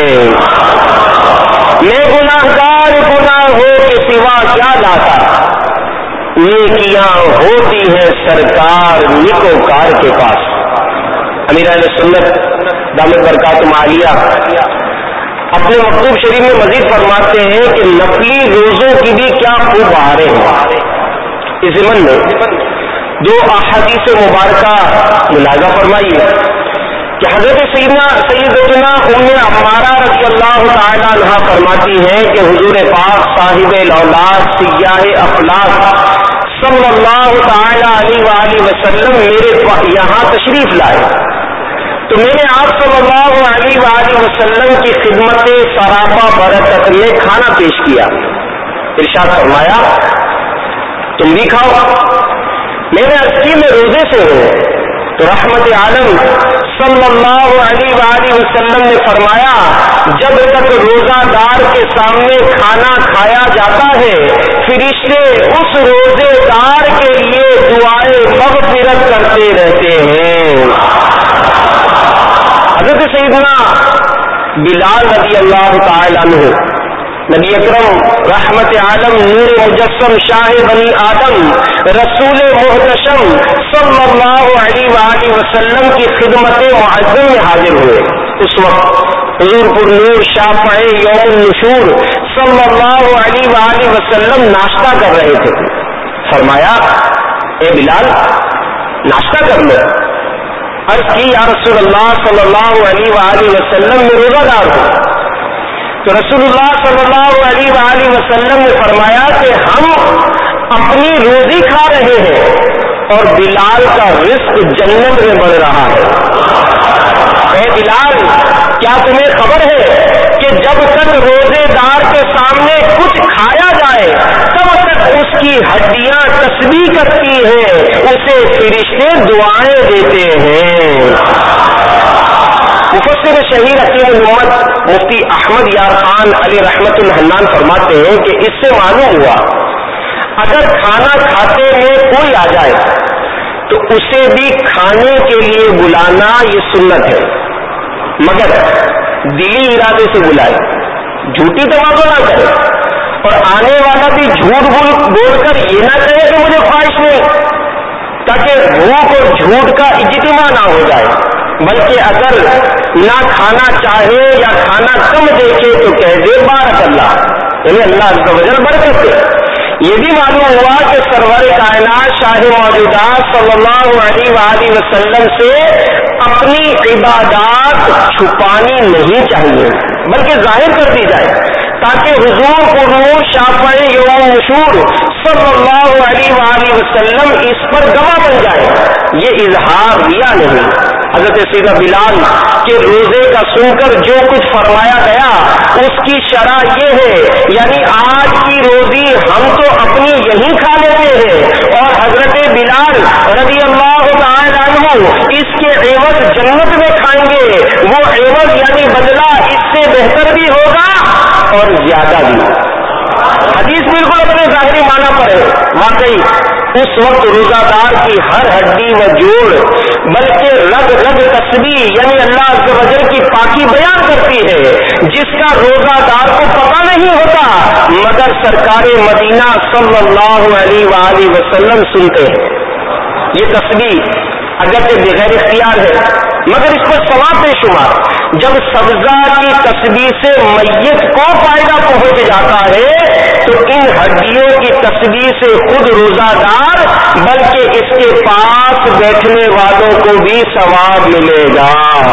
C: میں گناہگار گناہوں کے سوا کیا لاتا، نیکیاں ہوتی ہیں سرکار نیکوکار کے پاس. امیر اہل سنت دامت برکاتم عالیہ اپنے مکتوب شریف میں مزید فرماتے ہیں کہ نفلی روزوں کی بھی کیا خوب بہاریں ہیں. اس ضمن میں دو احادیث مبارکہ ملاحظہ فرمائیے کہ حضرت سیدنا سیدتنا ام عمارہ رضی اللہ تعالی عنہا فرماتی ہیں کہ حضور پاک صاحب الاولاد سیاہ افلاک صلی اللہ تعالی علیہ وآلہ وسلم میرے یہاں تشریف لائے تو میں نے آپ صلی اللہ علیہ وآلہ وسلم کی خدمت سراپا برکت میں کھانا پیش کیا. ارشاد فرمایا تم بھی کھاؤ. میں نے عرض کی میں روزے سے ہوں. تو رحمت عالم صلی اللہ علیہ وآلہ وسلم نے فرمایا جب تک روزہ دار کے سامنے کھانا کھایا جاتا ہے فرشتے اس روزے دار کے لیے دعائیں مغفرت کرتے رہتے ہیں. حضرت سیدنا بلال رضی اللہ تعالی عنہ نبی اکرم رحمت عالم نور مجسم شاہ بنی آدم رسول محتشم صلی اللہ علیہ وآلہ وسلم کی خدمت معظم میں حاضر ہوئے. اس وقت حضور پر نور شافع یوم النشور صلی اللہ علیہ وآلہ وسلم ناشتہ کر رہے تھے. فرمایا اے بلال ناشتہ کر لو. عرض کی یا رسول اللہ صلی اللہ علیہ وآلہ وسلم میں روزہ دار ہوں. تو رسول اللہ صلی اللہ علیہ وآلہ وسلم نے فرمایا کہ ہم اپنی روزی کھا رہے ہیں اور بلال کا رزق جنت میں بڑھ رہا ہے. اے بلال کیا تمہیں خبر ہے کہ جب تک روزے دار کے سامنے کچھ کھایا جائے تب تک اس کی ہڈیاں تسبیح کرتی ہیں، اسے فرشتے دعائیں دیتے ہیں. مفسر شہیر حکیم الامت مفتی احمد یار خان علی رحمت الحنان فرماتے ہیں کہ اس سے معلوم ہوا اگر کھانا کھاتے میں کوئی آ جائے تو اسے بھی کھانے کے لیے بلانا یہ سنت ہے، مگر دلی ارادے سے بلائے، جھوٹی توازو نہ کرے، اور آنے والا بھی جھوٹ بول بول کر یہ نہ کہے کہ مجھے خواہش نہیں،
E: تاکہ بھوک اور جھوٹ کا اجتماع نہ ہو جائے، بلکہ اگر نہ کھانا چاہے یا کھانا کم دیکھے تو کہہ دے بارک اللہ، یعنی اللہ عز و جل برکت دے۔ یہ بھی معلوم ہوا کہ سرور کائنات شاہ موجودات صلی اللہ علیہ وآلہ وسلم سے اپنی عبادات چھپانی نہیں چاہیے بلکہ ظاہر کر دی جائے، تاکہ حضور قرون شافع یوم نشور صلی اللہ علیہ وآلہ وسلم اس پر گواہ بن جائے۔ یہ اظہار ریا نہیں۔ حضرت سیدنا بلال کے روزے کا سن کر جو کچھ فرمایا گیا اس کی شرح یہ ہے، یعنی آج کی روزی ہم تو اپنی یہیں کھا لیتے ہیں اور حضرت بلال رضی اللہ تعالی عنہ اس کے عوض جنت میں کھائیں گے، وہ عوض یعنی بدلہ اس سے بہتر بھی ہوگا اور زیادہ بھی۔ حدیث بالکل اپنے ظاہری معنی پر ہے۔ واقعی اس وقت روزہ دار کی ہر ہڈی و جوڑ بلکہ رگ رگ تسبیح یعنی اللہ عز و جل کی پاکی بیان کرتی ہے، جس کا روزہ دار کو پتہ نہیں ہوتا، مگر سرکار مدینہ صلی اللہ علیہ وآلہ وسلم سنتے ہیں۔ یہ تسبیح اگرچہ بغیر اختیار ہے مگر اس پر ثواب بے شمار۔ جب سبزہ کی تسبیح سے میت کو فائدہ پہنچ جاتا ہے تو ان ہڈیوں کی تسبیح سے خود روزہ دار بلکہ اس کے پاس بیٹھنے والوں کو بھی ثواب ملے گا۔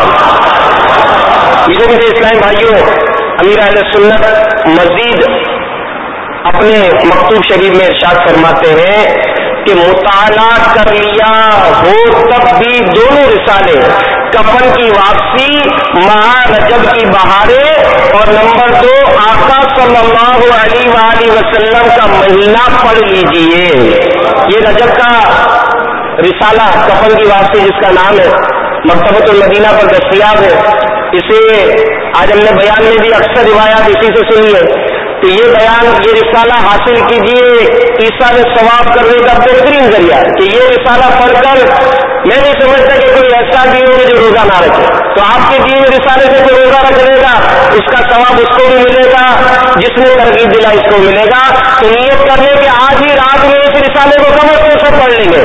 E: میرے اسلام بھائیوں، امیر اہل سنت مزید اپنے مکتوب شریف میں ارشاد فرماتے ہیں کہ مطالعہ کر لیا ہو تب بھی دونوں رسالے، کفن کی واپسی، ماہ رجب کی بہاریں اور نمبر دو آقا صلی اللہ علیہ وآلہ وسلم کا مہینہ پڑھ لیجئے۔ یہ رجب کا رسالہ کفن کی واپسی جس کا نام ہے مکتبۃ المدینہ پر دستیاب ہے، اسے آج ہم نے بیان میں بھی اکثر روایات اسی سے سنی ہے۔ تو یہ بیان یہ رسالہ حاصل کیجیے، ایسا میں ثواب کرنے کا بہترین ذریعہ کہ یہ رسالہ پڑھ کر میں نہیں سمجھتا کہ کوئی ایسا بھی ہو جو روزہ نہ رکھے، تو آپ کے دیے رسالے سے کوئی روزہ رکھ لے گا اس کا ثواب اس کو بھی ملے گا، جس نے ترغیب دلا اس کو ملے گا۔ تو نیت کر لیں کہ آج ہی رات میں اس رسالے کو کم از کم سب پڑھ لیں گے۔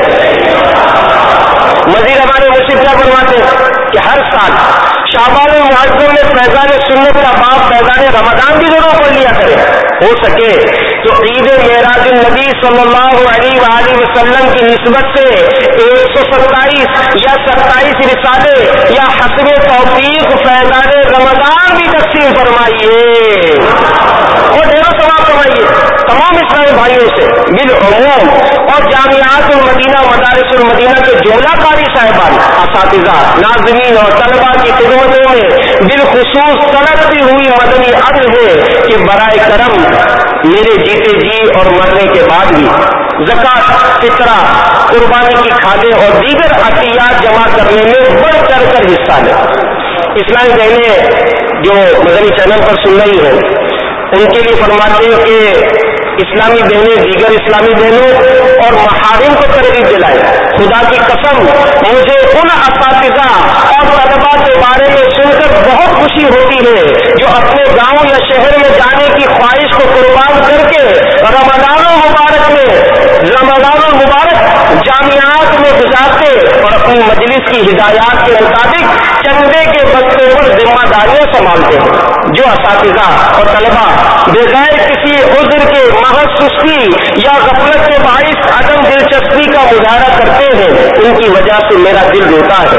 E: مزید ہمارے مرشد کیا فرماتے ہیں کہ ہر سال شعبان المعظم میں فیضان سنت کا باب فیضان رمضان بھی ضرور پڑھ لیا کرے، ہو سکے تو عید معراج النبی صلی اللہ علیہ وآلہ وسلم کی نسبت سے ایک سو ستائیس یا ستائیس رسالے یا حسب توفیق فیضان رمضان بھی تقسیم فرمائیے اور ڈھیروں ثواب کمائیے تمام اسلامی بھائیوں سے بالعموم، اور جامعات المدینہ مدارس المدینہ کے جملہ قاری صاحبان، اساتذہ، ناظرین اور طلباء کی خدمتوں میں بالخصوص سلطتی ہوئی مدنی عرض ہے کہ برائے کرم میرے جیتے جی اور مرنے کے بعد بھی زکوٰۃ، فطرہ، قربانی کی کھادیں اور دیگر عطیات جمع کرنے میں بڑھ چڑھ کر حصہ لیں۔ اسلامی بہنیں جو مدنی چینل پر سن رہی ہیں ان کے لیے فرماتے ہیں کہ اسلامی بہنیں دیگر اسلامی بہنوں اور محارم کو ترغیب دلائیں۔ خدا کی قسم مجھے ان اساتذہ اور طلباء کے بارے میں سن کر بہت خوشی ہوتی ہے جو اپنے گاؤں یا شہر میں جانے کی خواہش کو قربان کر کے رمضان المبارک میں رمضان المبارک جامعات میں گزارتے اور اپنی مجلس کی ہدایات کے مطابق چندے کے بستوں پر ذمہ داریاں سنبھالتے ہیں۔ جو اساتذہ اور طلباء بغیر کسی عذر کے محض سستی یا غفلت کے باعث عدم دلچسپی کا مظاہرہ کرتے ہیں ان کی وجہ سے میرا دل روتا ہے۔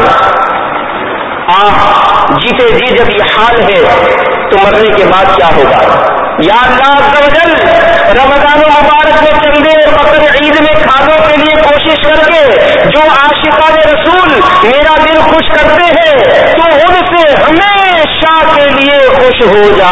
E: آپ جیتے جی جب یہ حال ہے تو مرنے کے بعد کیا ہوگا؟ یا اللہ عز و جل رمضان مبارک میں چندے اور بقر عید میں کھانوں کے لیے کوشش کر کے جو عاشقان رسول میرا دل خوش کرتے ہیں تو ان سے ہمیشہ کے لیے خوش ہو جا۔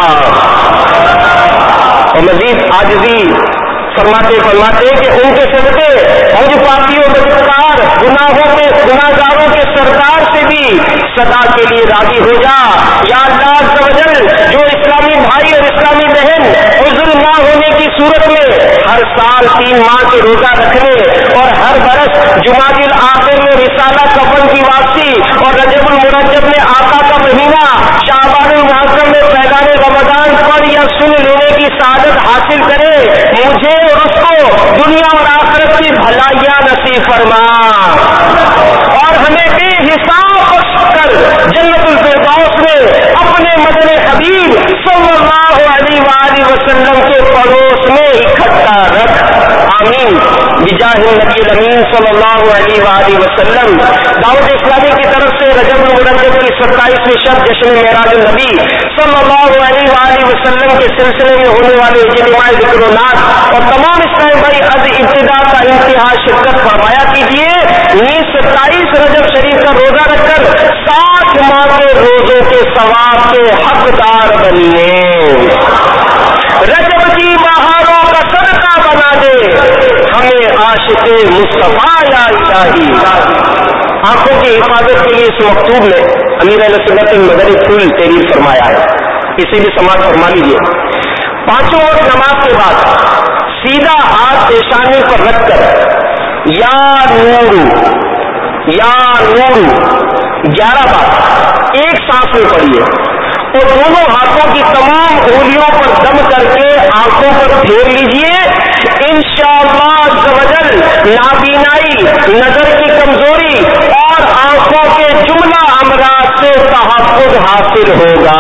E: اور مزید عاجزی فرماتے فرماتے کہ ان کے صدقے مجھ پاپیوں بدکار گناہوں کے گناہگاروں کے سردار سے بھی صدا کے لیے راضی ہو جا۔ یا اللہ عز و جل جو اسلامی بھائی اور اسلامی بہن عذر نہ ہونے کی صورت میں ہر سال تین ماہ کے روزہ رکھنے اور ہر برس جمادی الآخر میں رسالہ کفن کی واپسی اور رجب المرجب میں آقا کا مہینہ شعبان المعظم میں فیضان رمضان پڑھ یا سن لینے کی سعادت حاصل کرے، مجھے اور اس کو دنیا اور آخرت آخرت کی بھلائیاں نصیب فرما اور ہمیں بے حساب بخش کر جنت الفردوس میں اپنے مدن حبیب صلی اللہ علیہ وآلہ وسلم کے پڑوس میں اکٹھا رکھ، آمین بجاہ النبی الامین صلی اللہ علیہ وآلہ وسلم۔ دعوت اسلامی کی طرف سے رجب المرجب کی ستائیسویں شب جشن معراج النبی صلی اللہ علیہ وآلہ وسلم کے سلسلے میں ہونے والے اجتماع ذکر و نات اور تمام اسلام بھائی از ابتدا کا انتہا شرکت فرمایا کیجیے۔ نیز ستائیس رجب شریف کا روزہ رکھ کر ساٹھ ماہ کے روزوں کے ثواب کے حقدار بنیے۔ رجب کی بہاروں کا صدقہ بنا دے ہمیں عاشق مصطفیٰ یا الہی۔ آنکھوں کی حفاظت کے لیے اس مکتوب میں امیر اہل سنت مدنی پھول تحریر فرمایا ہے، اسے بھی سماعت فرما لیجیے۔ پانچوں وقت نماز کے بعد سیدھا ہاتھ پیشانی پر رکھ کر یا نور یا نور گیارہ بار ایک سانس میں پڑھیے اور دونوں ہاتھوں کی تمام انگلیوں پر دم کر کے آنکھوں پر پھیر لیجیے۔ انشاءاللہ عز و جل نابینائی، نظر کی کمزوری اور آنکھوں کے جملہ امراض سے تحفظ حاصل ہوگا۔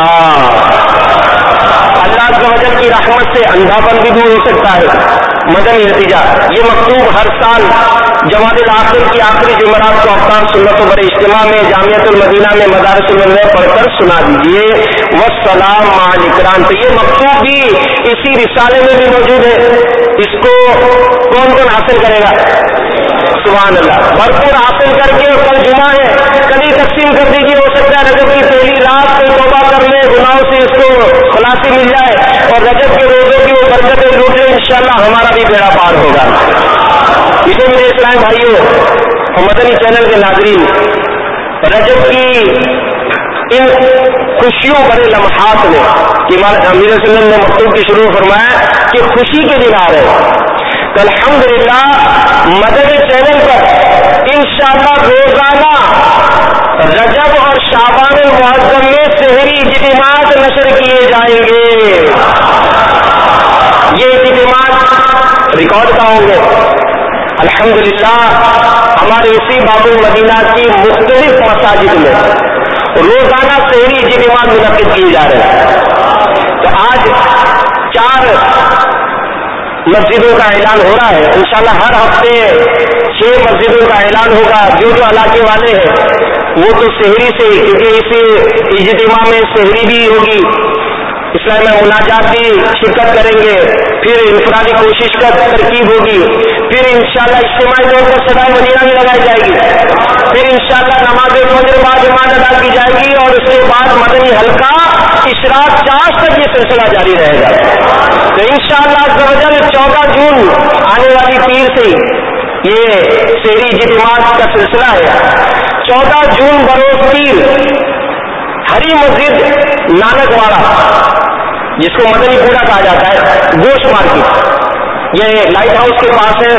E: اللہ عز و جل کی رحمت سے اندھاپن بھی دور ہو سکتا ہے۔ مدنی نتیجہ یہ مکتوب ہر سال جمادی الاخر کی آخری جمعرات کو افطار سنت و بڑے اجتماع میں جامعۃ المدینہ میں مدارس المدینہ پڑھ کر سنا دیجیے۔ والسلام مع الاکرام۔ تو یہ مکتوب بھی اسی رسالے میں بھی موجود ہے، اس کو کون کون حاصل کرے گا؟ سبحان اللہ، بھرپور حاصل کر کے کل جمعہ ہے، کل ہی تقسیم کر دیجیے۔ ہو سکتا ہے رجب کی پہلی رات کوئی توبہ کر لے، گناہوں سے اس کو خلاصی مل جائے اور رجب کے روزوں کی وہ برکتیں لوٹ لے، انشاءاللہ ہمارا بھی بیڑا پار ہوگا۔ اسے میرے اسلام بھائیوں اور مدنی چینل کے ناظرین، رجب کی ان خوشیوں بڑے لمحات میں کہ امیر وسلم نے مکتوب کی شروع فرمایا کہ خوشی کے دن آ رہے ہیں، تو الحمدللہ مدنی چینل پر انشاءاللہ روزانہ رجب اور شعبان المعظم میں سحری اجتماعات نشر کیے جائیں گے۔ یہ اجتماعات ریکارڈ کا ہوں گے الحمدللہ۔ ہمارے اسی باب المدینہ کی مختلف مساجد میں روزانہ سحری اجتماعات منعقد کیے جا رہے ہیں۔ تو آج چار مسجدوں کا اعلان ہو رہا ہے، انشاءاللہ ہر ہفتے چھ مسجدوں کا اعلان ہوگا۔ جو جو علاقے والے ہیں وہ تو سحری سے، کیونکہ اس اجتماع میں سحری بھی ہوگی، اسلام میں مناجات بھی شرکت کریں گے، پھر انفرادی کوشش کا ترکیب ہوگی، پھر انشاءاللہ اجتماعی طور پر صدائے مدینہ بھی لگائی جائے گی، پھر انشاءاللہ نماز فجر بعد جماعت ادا کی جائے گی اور اس کے بعد مدنی حلقہ اشراق چاش تک یہ سلسلہ جاری رہے گا۔ تو انشاءاللہ عز و جل چودہ جون آنے والی پیر سے یہ سحری اجتماعات کا سلسلہ ہے۔ چودہ جون بروز پیر ہری مسجد نانک واڑہ، جس کو مدنی پورا کہا جاتا ہے، گوشت مارکیٹ، یہ لائٹ ہاؤس کے پاس ہے۔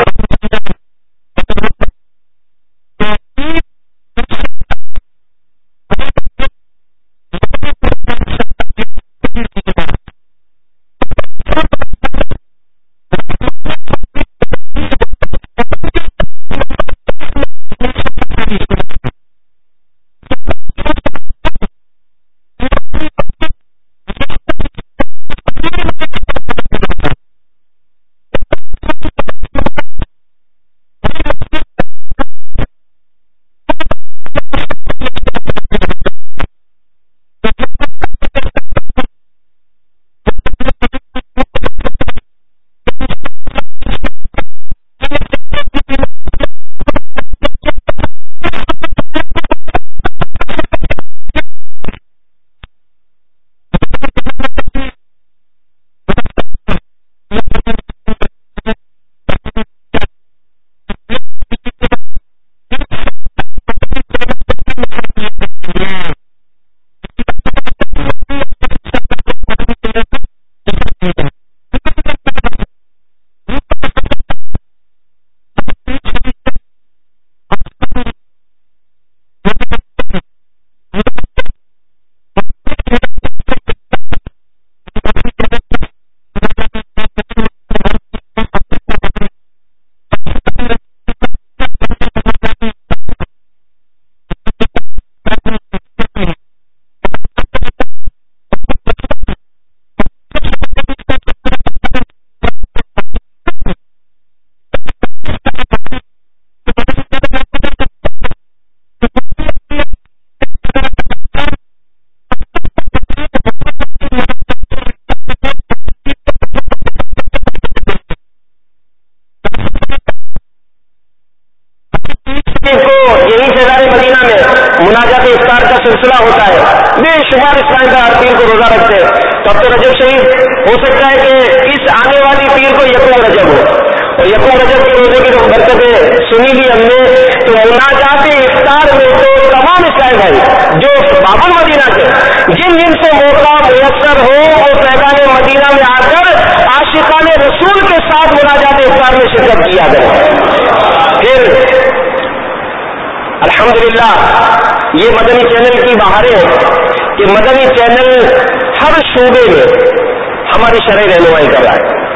E: مناجات افطار کا سلسلہ ہوتا ہے، بے شمار اسلام کا ہر پیر کو روزہ رکھتے ہیں. تو اب تو رجب شریف ہو سکتا ہے کہ اس آنے والی پیر کو یکم رجب ہو، اور یکم رجب کے روزے کی تو برکتیں سنی لی ہم نے. تو مناجات افطار میں تو تمام اسلام بھائی جو باب المدینہ کے جن جن سے موقع میسر ہو وہ فیضان مدینہ میں آ کر عاشقان رسول کے ساتھ مناجات افطار میں شرکت کیا کریں. پھر الحمدللہ یہ مدنی چینل کی بہاریں ہیں کہ مدنی چینل ہر شعبے میں ہماری شرعی رہنمائی کر رہا ہے.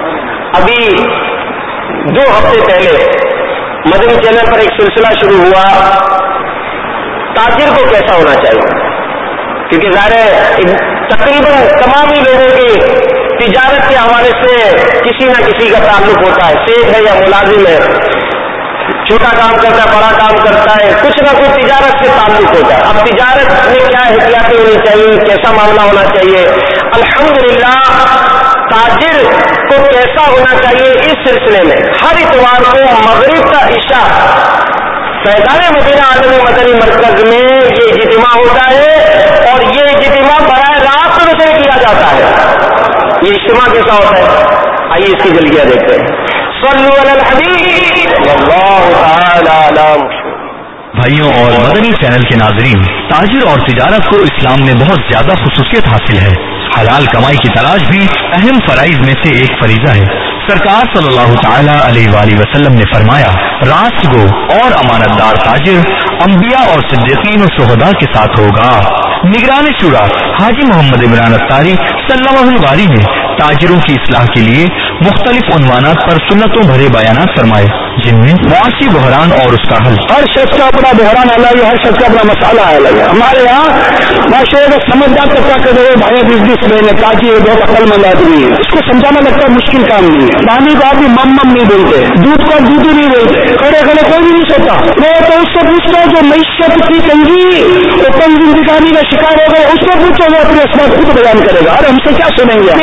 E: ابھی دو ہفتے پہلے مدنی چینل پر ایک سلسلہ شروع ہوا، تاجر کو کیسا ہونا چاہیے، کیونکہ ظاہر ہے تقریباً تمام ہی لوگوں کی تجارت کے حوالے سے کسی نہ کسی کا تعلق ہوتا ہے، سیٹ ہے یا ملازم ہے، چھوٹا کام کرتا ہے بڑا کام کرتا ہے، کچھ نہ کچھ تجارت سے تعلق ہوتا ہے. اب تجارت میں کیا احتیاطی ہونی چاہیے، کیسا معاملہ ہونا چاہیے. الحمدللہ تاجر کو کیسا ہونا چاہیے، اس سلسلے میں ہر اتوار کو مغرب کا عشاء فیضان مدینہ عالمی مدنی مرکز میں یہ اجتماع ہوتا ہے، اور یہ اجتماع براہ راست سے کیا جاتا ہے. یہ اجتماع کیسا ہوتا ہے، آئیے اس کی جلدیاں دیکھتے ہیں. صلو علی الحبیب اللہ تعالی علی محمد.
F: بھائیوں اور مدنی چینل کے ناظرین، تاجر اور تجارت کو اسلام میں بہت زیادہ خصوصیت حاصل ہے. حلال کمائی کی تلاش بھی اہم فرائض میں سے ایک فریضہ ہے. سرکار صلی اللہ تعالی علیہ وآلہ وسلم نے فرمایا، راست گو اور امانت دار تاجر انبیاء اور صدیقین و شہداء کے ساتھ ہوگا. نگران شورا حاجی محمد عمران اتاری صلی اللہ علیہ نے تاجروں کی اصلاح کے لیے مختلف عنوانات پر سنتوں بھرے بیانات فرمائے، جن میں معاشی بحران اور اس کا حل.
D: ہر شخص کا اپنا بحران الگ ہے، ہر شخص کا اپنا مسئلہ الگ ہے. ہمارے یہاں معاشرے کا سمجھدار طبقہ کر رہے بھائی بزنس مین ہے، تاجر بہت عقل مند آدمی ہے، اس کو سمجھانا لگتا ہے مشکل کام نہیں ہے. پانی کو آدمی مم مم نہیں بولتے، دودھ کو دودھ ہی نہیں بولتے، کھڑے کھڑے کوئی بھی نہیں سوتا. میں تو اس سے پوچھتا ہوں جو معیشت کی تنگی وہ تنگ زندگانی کا شکار ہو گئے، اس سے پوچھو وہ اپنے اسباب خود بیان کرے گا. اور ہم سے کیا سنیں گے؟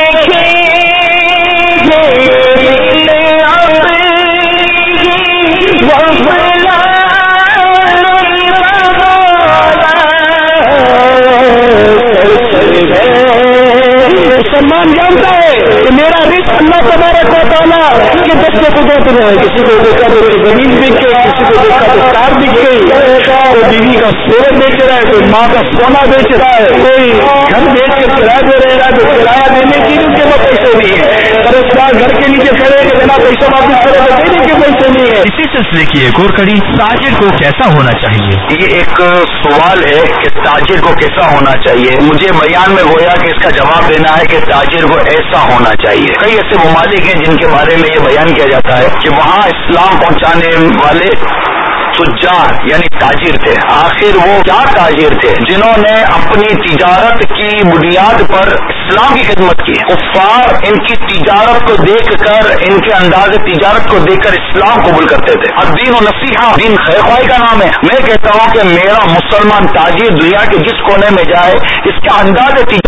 D: مسلمان جانتا ہے کہ میرا رزق اللہ تبارک و تعالیٰ کے دستے قدرت میں ہے. کسی کو دیکھا تو زمین بک گئی، کسی کو دیکھا تو کار بک گئی، کوئی بیوی کا سور بیچ رہا ہے، کوئی ماں کا سونا بیچ رہا ہے، کوئی گھر بیچ کے کرایہ دے رہا ہے، تو کرایہ دینے کی ان کے پاس پیسے نہیں ہے. قرضدار گھر کے نیچے کھڑے کہ بنا پیسہ واپس کرے تو دینے کے پیسے نہیں ہے.
F: اسی سلسلے کی ایک اور کڑی، تاجر کو کیسا ہونا چاہیے.
C: یہ ایک سوال ہے کہ تاجر کو کیسا ہونا چاہیے. مجھے بیان میں گویا کہ اس کا جواب دینا ہے کہ تاجر کو ایسا ہونا چاہیے. کئی ایسے ممالک ہیں جن کے بارے میں یہ بیان کیا جاتا ہے کہ وہاں اسلام پہنچانے والے تجار یعنی تاجر تھے. آخر وہ کیا تاجر تھے؟ جنہوں نے اپنی تجارت کی بنیاد پر اسلام کی خدمت کی. کفار ان کی تجارت کو دیکھ کر، ان کے انداز تجارت کو دیکھ کر اسلام قبول کرتے تھے. الدین و نصیحہ، دین خیر خواہی کا نام ہے. میں کہتا ہوں کہ میرا مسلمان تاجر دنیا کے جس کونے میں جائے، اس کا انداز تجارت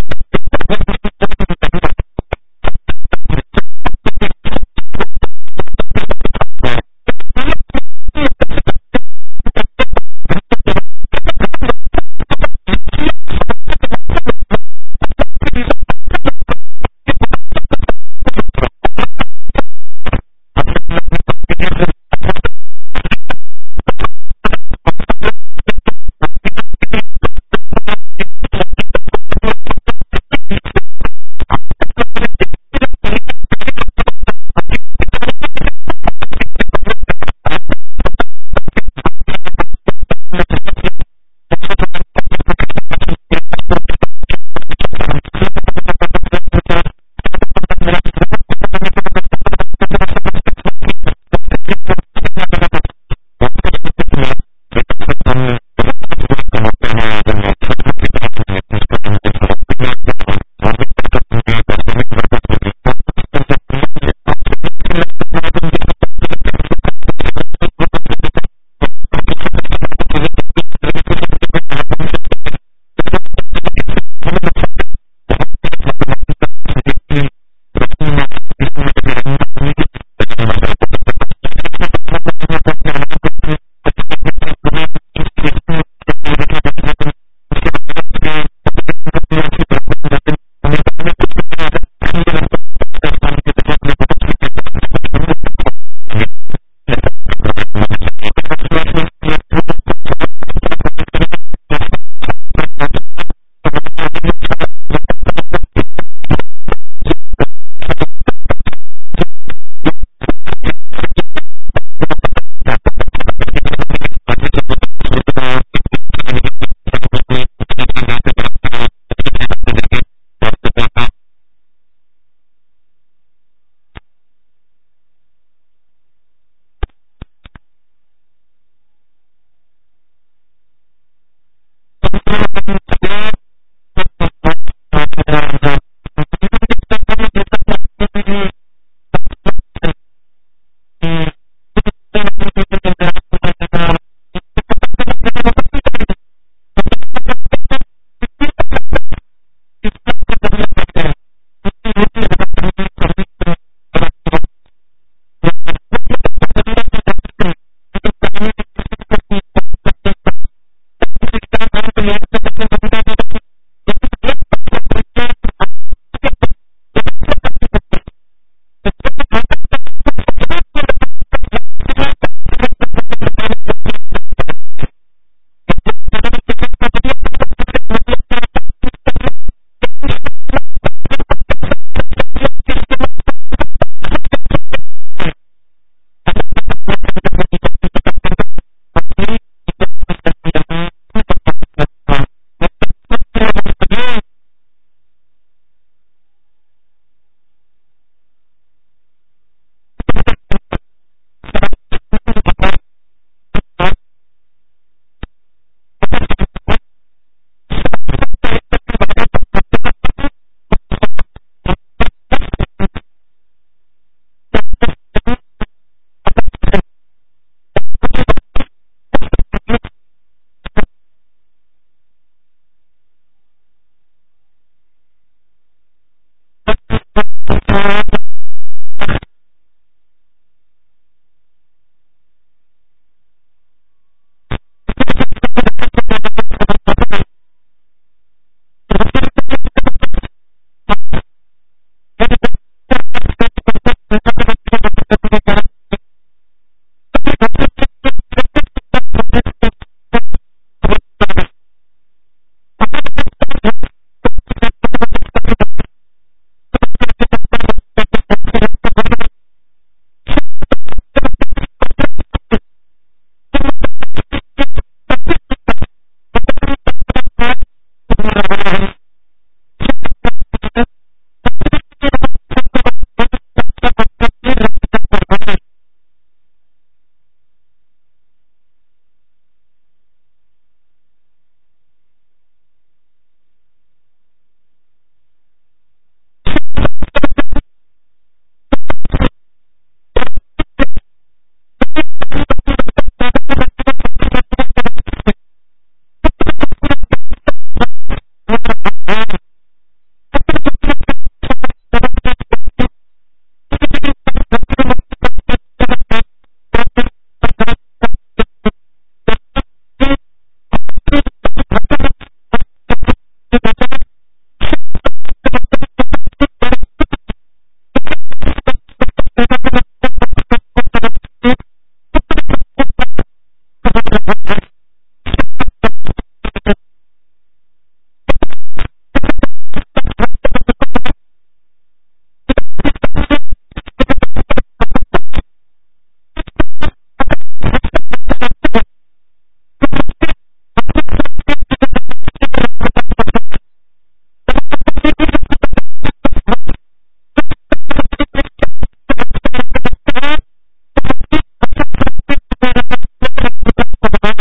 D: Thank you.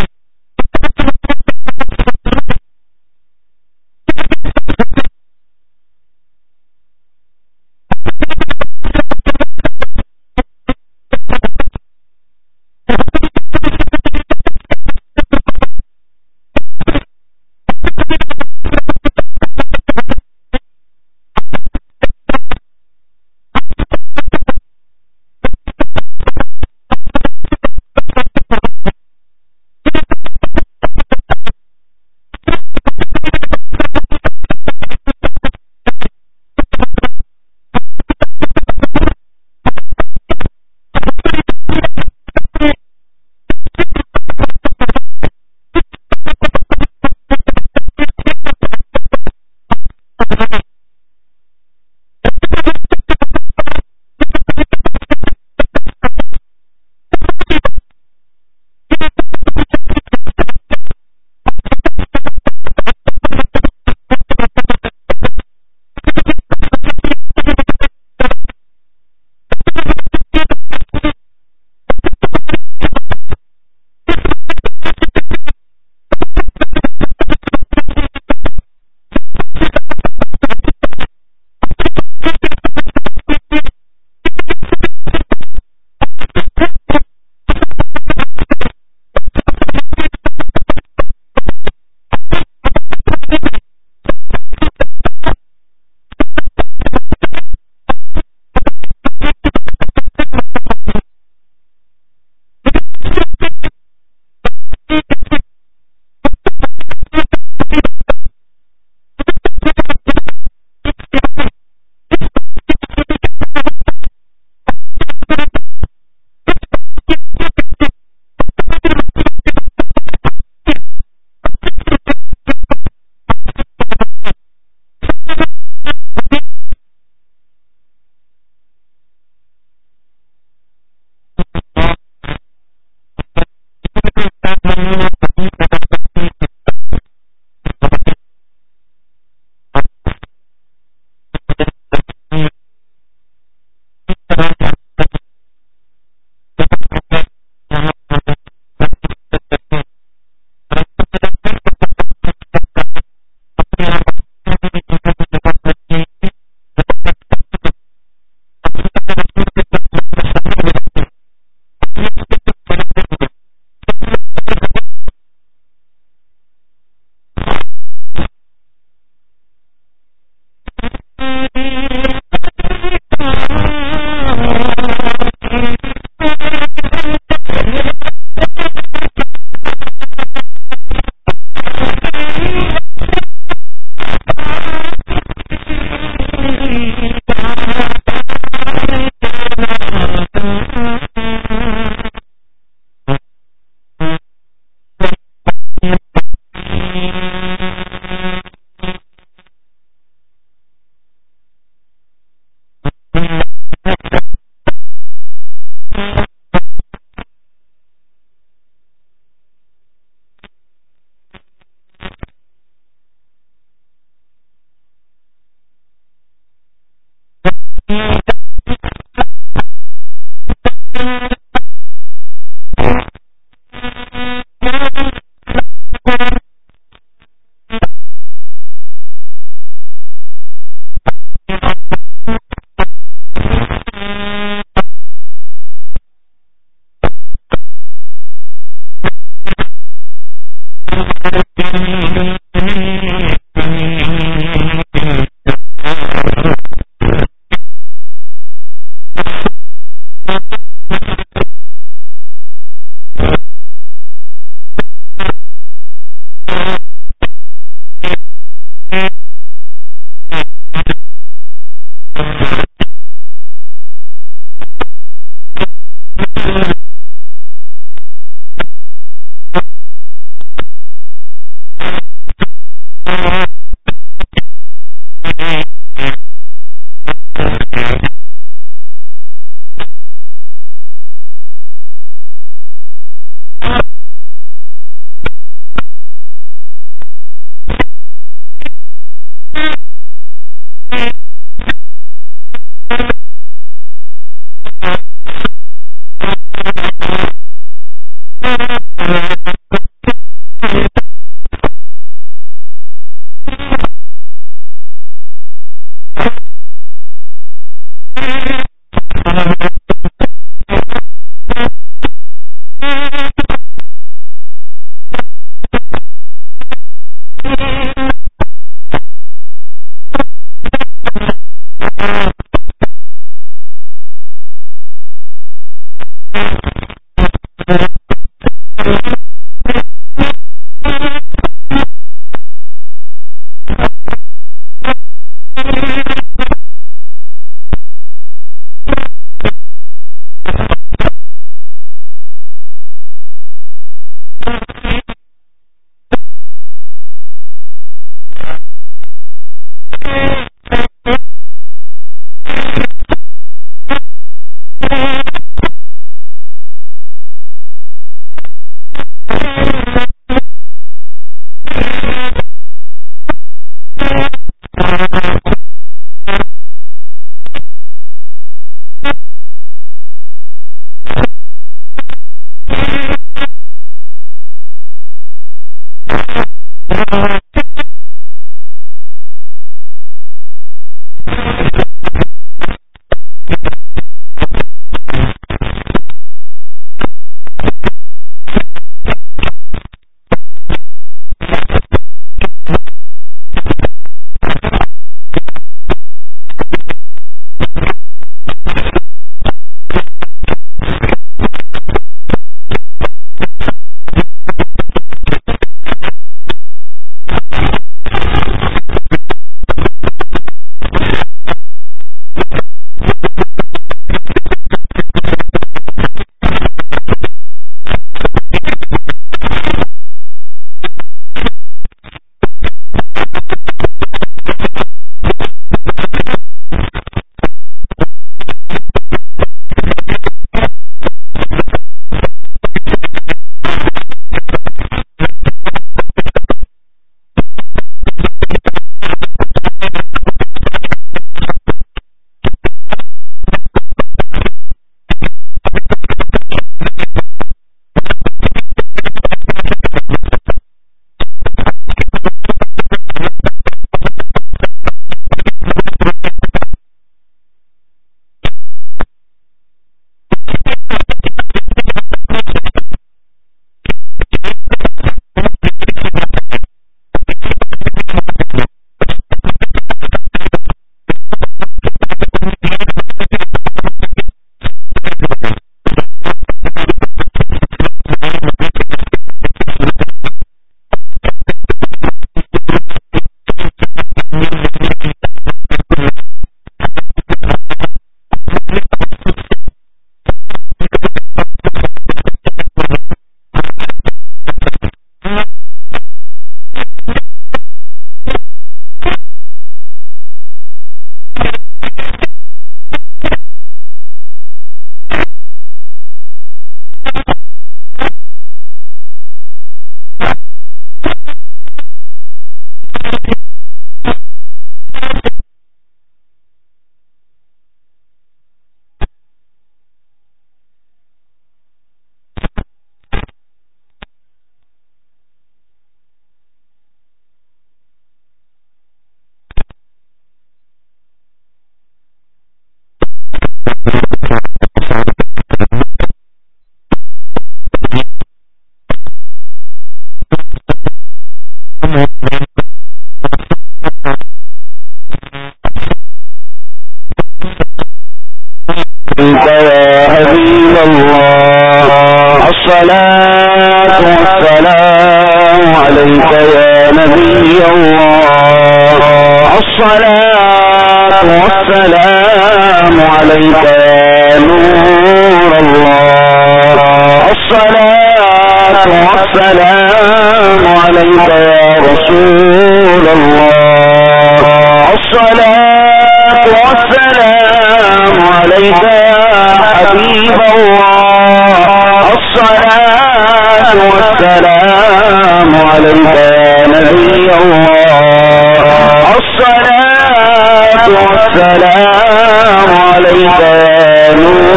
C: الله الصلاة والسلام عليك يا نبي الله الصلاة والسلام عليك يا نور الله الصلاة والسلام عليك يا رسول الله الصلاة والسلام عليك يا حبيب الله الصلاة والسلام عليك يا نبي الله الصلاة والسلام عليك يا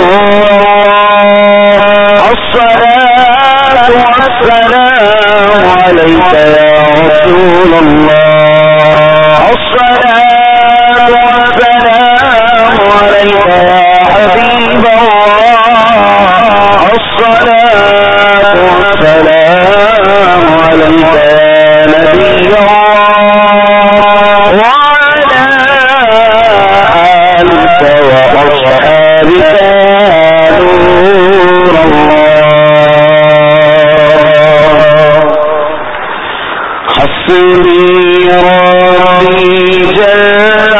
C: نور الصلاة والسلام عليك يا رسول الله الصلاة والسلام عليك يا حبيب الله الصلاة والسلام عليك يا نبي الله وعلى آلك وأصحابك يا نور الله حسبي ربي جل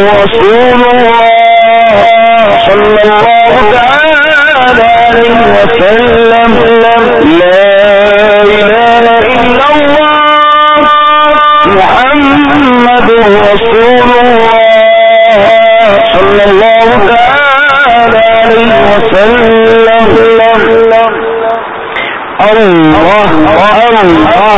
E: رسول الله صلى الله تعالى عليه وسلم لا إله إلا الله محمد رسول الله صلى الله تعالى عليه وسلم الله الله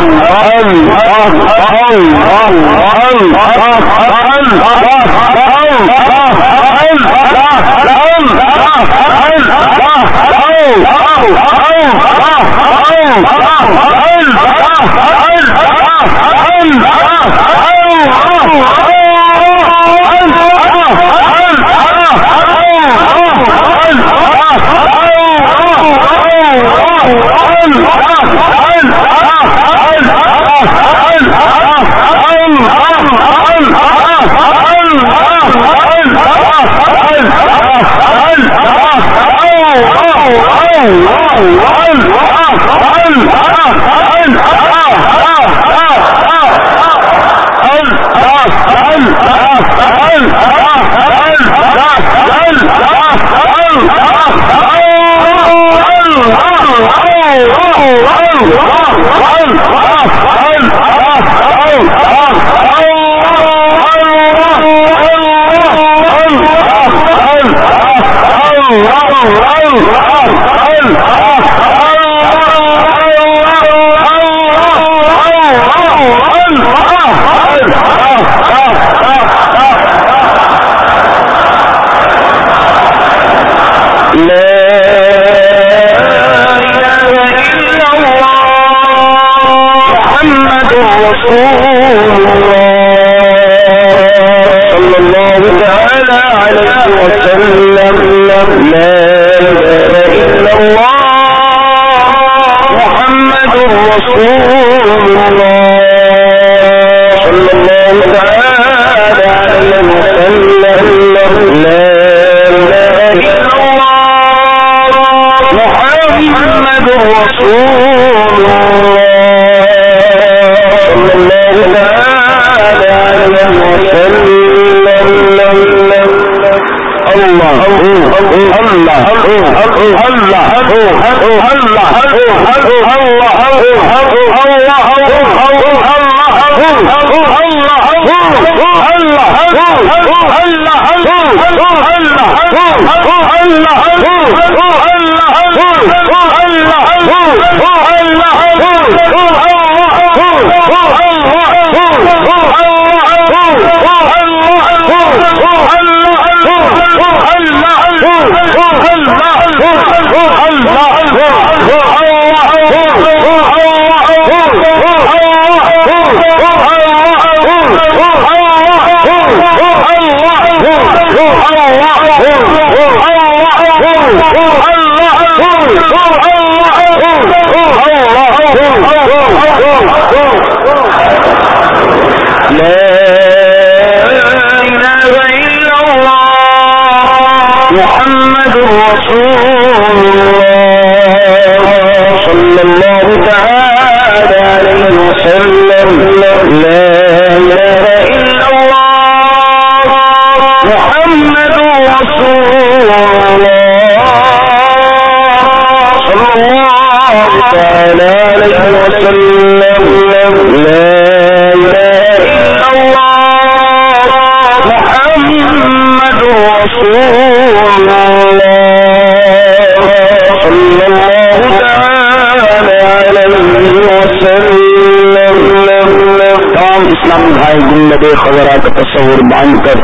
E: خبرات تصور باندھ کر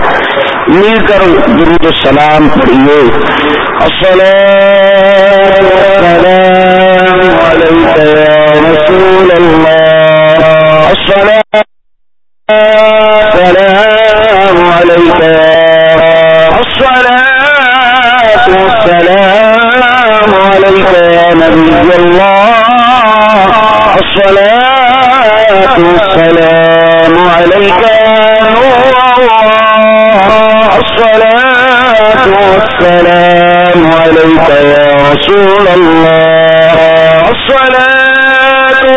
E: مل کر درود السلام پڑھیے. السلام علیک یا رسول اللہ, السلام علیک, الصلاۃ والسلام علیک یا نبی اللہ, الصلاۃ والسلام علیک السلام عليك يا رسول الله, الصلاة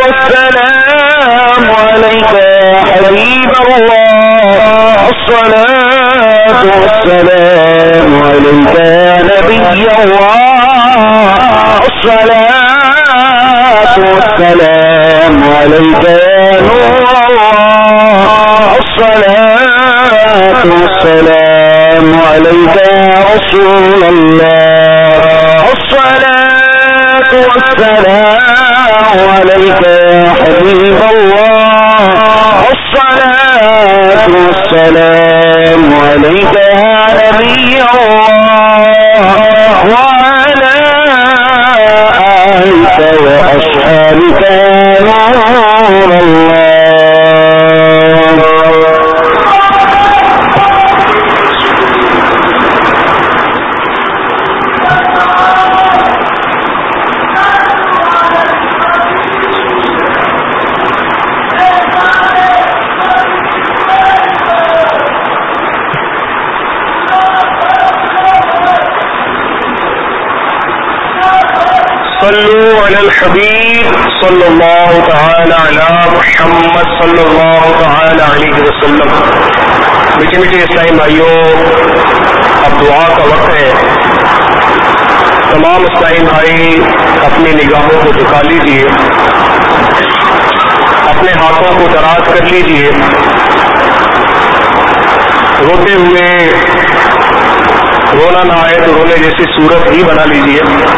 E: والسلام عليك يا حبيب الله, الصلاة
D: والسلام عليك يا نبي الله الصلاة والسلام عليك يا نور الله الصلاة والسلام عليك يا رسول الله الصلاة والسلام عليك يا حبيب الله الصلاة والسلام عليك يا نبي الله وعلى آلك وأصحابك يا نور الله.
E: صلوا علی الحبیب صلی اللہ تعالی علی محمد صلی اللہ تعالی علیہ وسلم. میٹھے میٹھے اسلامی بھائیوں، اب دعا کا وقت ہے. تمام اسلامی بھائی اپنی نگاہوں کو جھکا لیجیے، اپنے ہاتھوں کو دراز کر لیجیے، روتے ہوئے رونا نہ آئے تو رونے جیسی صورت ہی بنا لیجیے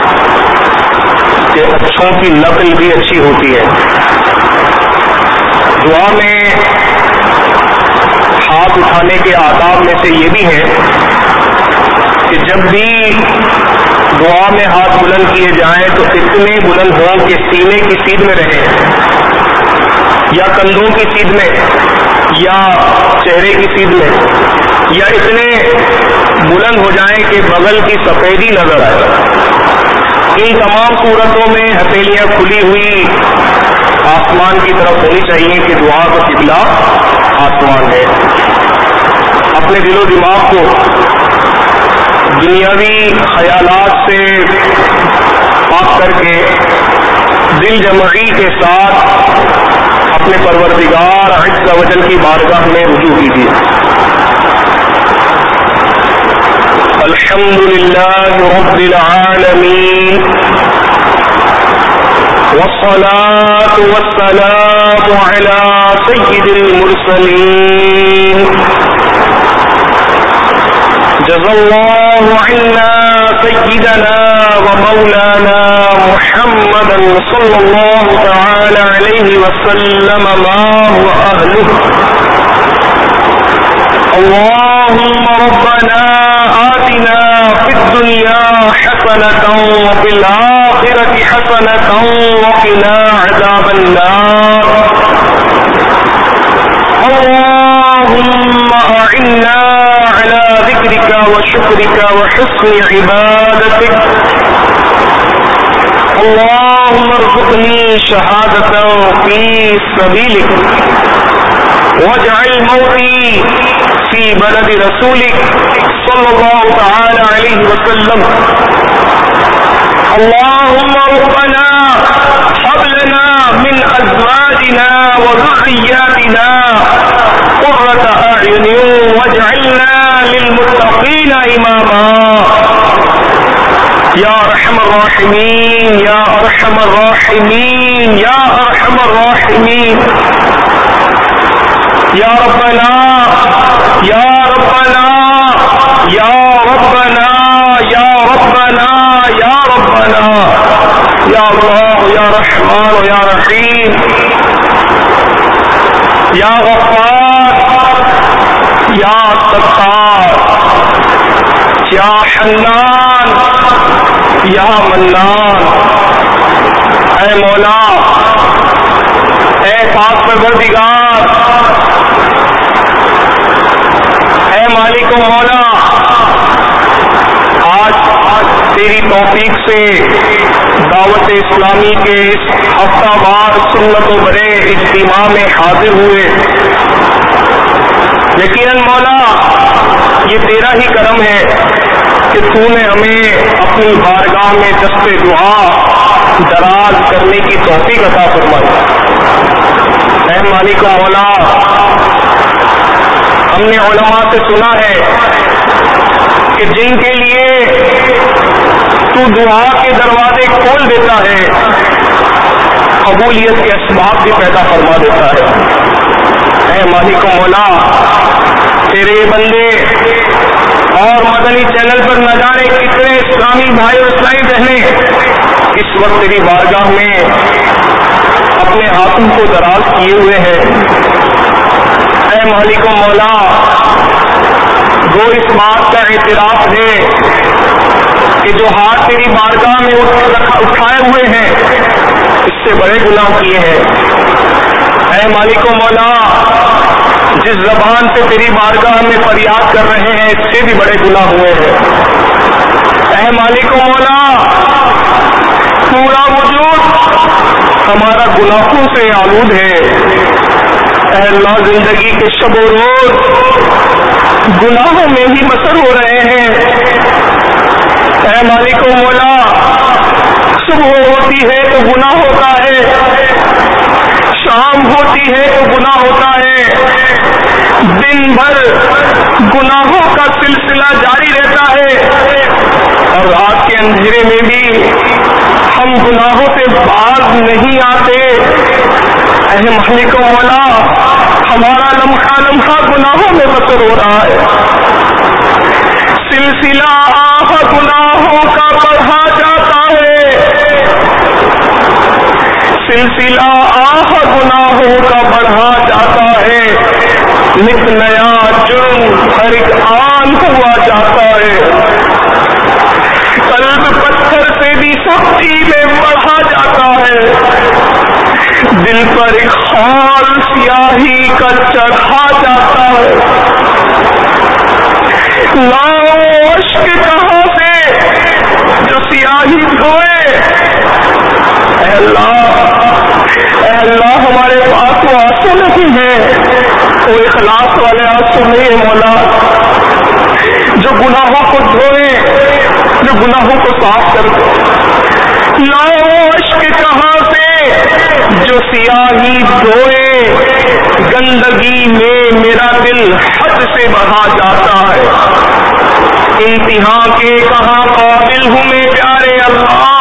E: کہ اچھوں کی نقل بھی اچھی ہوتی ہے. دعا میں ہاتھ اٹھانے کے آداب میں سے یہ بھی ہے کہ جب بھی دعا میں ہاتھ بلند کیے جائیں تو اتنے بلند ہوں کہ سینے کی سیدھ میں رہیں یا کندھوں کی سیدھ میں یا چہرے کی سیدھ میں، یا اتنے بلند ہو جائیں کہ بغل کی سفیدی نظر آئے. ان تمام صورتوں میں ہتھیلیاں کھلی ہوئی آسمان کی طرف ہونی چاہیے کہ دعا کا قبلہ آسمان ہے. اپنے دل و دماغ کو دنیاوی خیالات سے پاک کر کے دل جمعی کے ساتھ اپنے پروردگار عز و جل کی بارگاہ میں رجوع کیجیے. الحمد للہ رب العالمین والصلاة والسلام على سید المرسلین. جزا اللہ عنا سیدنا ومولانا محمدا صلی اللہ تعالی علیہ وسلم ما هو اہلہ. اللهم ربنا آتنا في الدنيا حسنة وفي الآخرة حسنة وقنا عذاب النار. اللهم أعنا على ذكرك وشكرك وحسن عبادتك. اللهم ارزقني شهادة في سبيلك واجعل موتي في بلد رسولك صلى الله تعالى عليه وسلم. اللهم ربنا هب لنا من أزواجنا وذرياتنا قرة أعين واجعلنا للمتقين إماما. یا ارحم الراحمین یا ارحم الراحمین یا ارحم الراحمین. یا ربنا یا ربنا یا ربنا یا ربنا یا ربنا یا اللہ یا رحمان یا رحیم یا غفار یا ستار یا حنان یا منان. اے مولا، اے پاک پروردگار، اے مالک و مولا، آج تیری توفیق سے دعوت اسلامی کے اس ہفتہ وار سنت و برے اجتماع میں حاضر ہوئے. یقیناً مولا یہ تیرا ہی کرم ہے کہ تو نے ہمیں اپنی بارگاہ میں دست دعا دراز کرنے کی توفیق عطا فرمائی. اے مالک و مولا، ہم نے علماء سے سنا ہے کہ جن کے لیے تو دعا کے دروازے کھول دیتا ہے قبولیت کے اسباب بھی پیدا فرما دیتا ہے۔ اے مالک و مولا، تیرے بندے اور مدنی چینل پر نہ جانے کتنے اسلامی بھائی اور اسلامی بہنیں اس وقت تیری بارگاہ میں اپنے ہاتھوں کو دراز کیے ہوئے ہیں۔ اے مالک و مولا، وہ اس بات کا اعتراف ہے کہ جو ہاتھ تیری بارگاہ میں اٹھائے ہوئے ہیں اس سے بڑے گناہ کیے ہیں۔ اے مالک و مولا، جس زبان سے تیری بارگاہ میں فریاد کر رہے ہیں اس سے بھی بڑے گناہ ہوئے ہیں۔ اے مالک و مولا، پورا وجود ہمارا گناہوں سے آلود ہے۔ اے اللہ، زندگی کے شب و روز گناہوں میں ہی بسر ہو رہے ہیں۔ اے مالک و مولا، صبح ہوتی ہے تو گناہ ہوتا ہے، شام ہوتی ہے تو گناہ ہوتا ہے، دن بھر گناہوں کا سلسلہ جاری رہتا ہے، اور رات کے اندھیرے میں بھی ہم گناہوں سے باز نہیں آتے۔ اے مالک و مولا، ہمارا لمحہ لمحہ گناہوں میں بسر ہو رہا ہے۔ سلسلہ آہ گناہوں کا بڑھا جاتا ہے، سلسلہ آہ گناہوں کا بڑھا جاتا ہے، نت نیا جرم ہر ایک آن ہوا جاتا ہے، قلب پتھر سے بھی سختی میں بڑھا جاتا ہے، دل پر ایک خال سیاہی کا چڑھا جاتا ہے۔ لاؤ اشک کہاں سے جو سیاہی دھوئے؟ اے اللہ، اے اللہ، ہمارے پاس وہ آنسو نہیں ہے، وہ اخلاص والے آنسو نہیں ہے مولا، جو گناہوں کو دھوئے، جو گناہوں کو صاف کر دے۔ لاؤ اشک کہاں سے جو سیاہی دھوئے، گندگی میں میرا دل حد سے بڑھا جاتا ہے۔ امتحان کے کہاں قابل ہوں میں پیارے اللہ،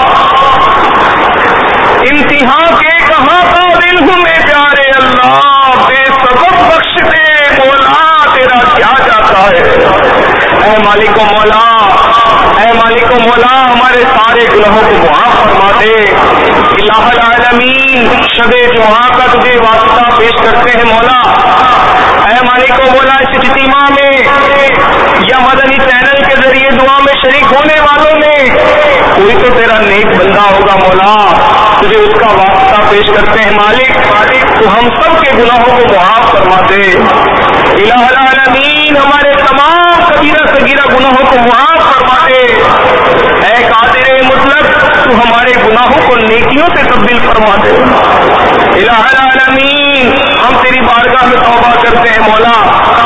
E: امتحان کے کہاں قابل ہوں میں پیارے اللہ، بے سبب بخش دے مولا، تیرا کیا جاتا ہے۔ اے مالک و مولا، اے مالک و مولا، ہمارے سارے گناہوں کو معاف فرما دے۔ الہ العالمین، شب جمعہ کا تجھے واسطہ پیش کرتے ہیں مولا۔ اے مالک و مولا، اس اجتماع میں یا مدنی چینل کے ذریعے دعا میں شریک ہونے والوں میں کوئی تو تیرا نیک بندہ ہوگا مولا، تجھے اس کا واسطہ پیش کرتے ہیں مالک، تو ہم سب کے گناہوں کو معاف فرما دے۔ الہ العالمین، ہمارے تمام کبیرہ صغیرہ گناہوں کو معاف فرما دے۔ اے قادر مطلق، تو ہمارے گناہوں کو نیکیوں سے تبدیل فرما دے۔ الہ العالمین، ہم تیری بارگاہ میں توبہ کرتے ہیں مولا۔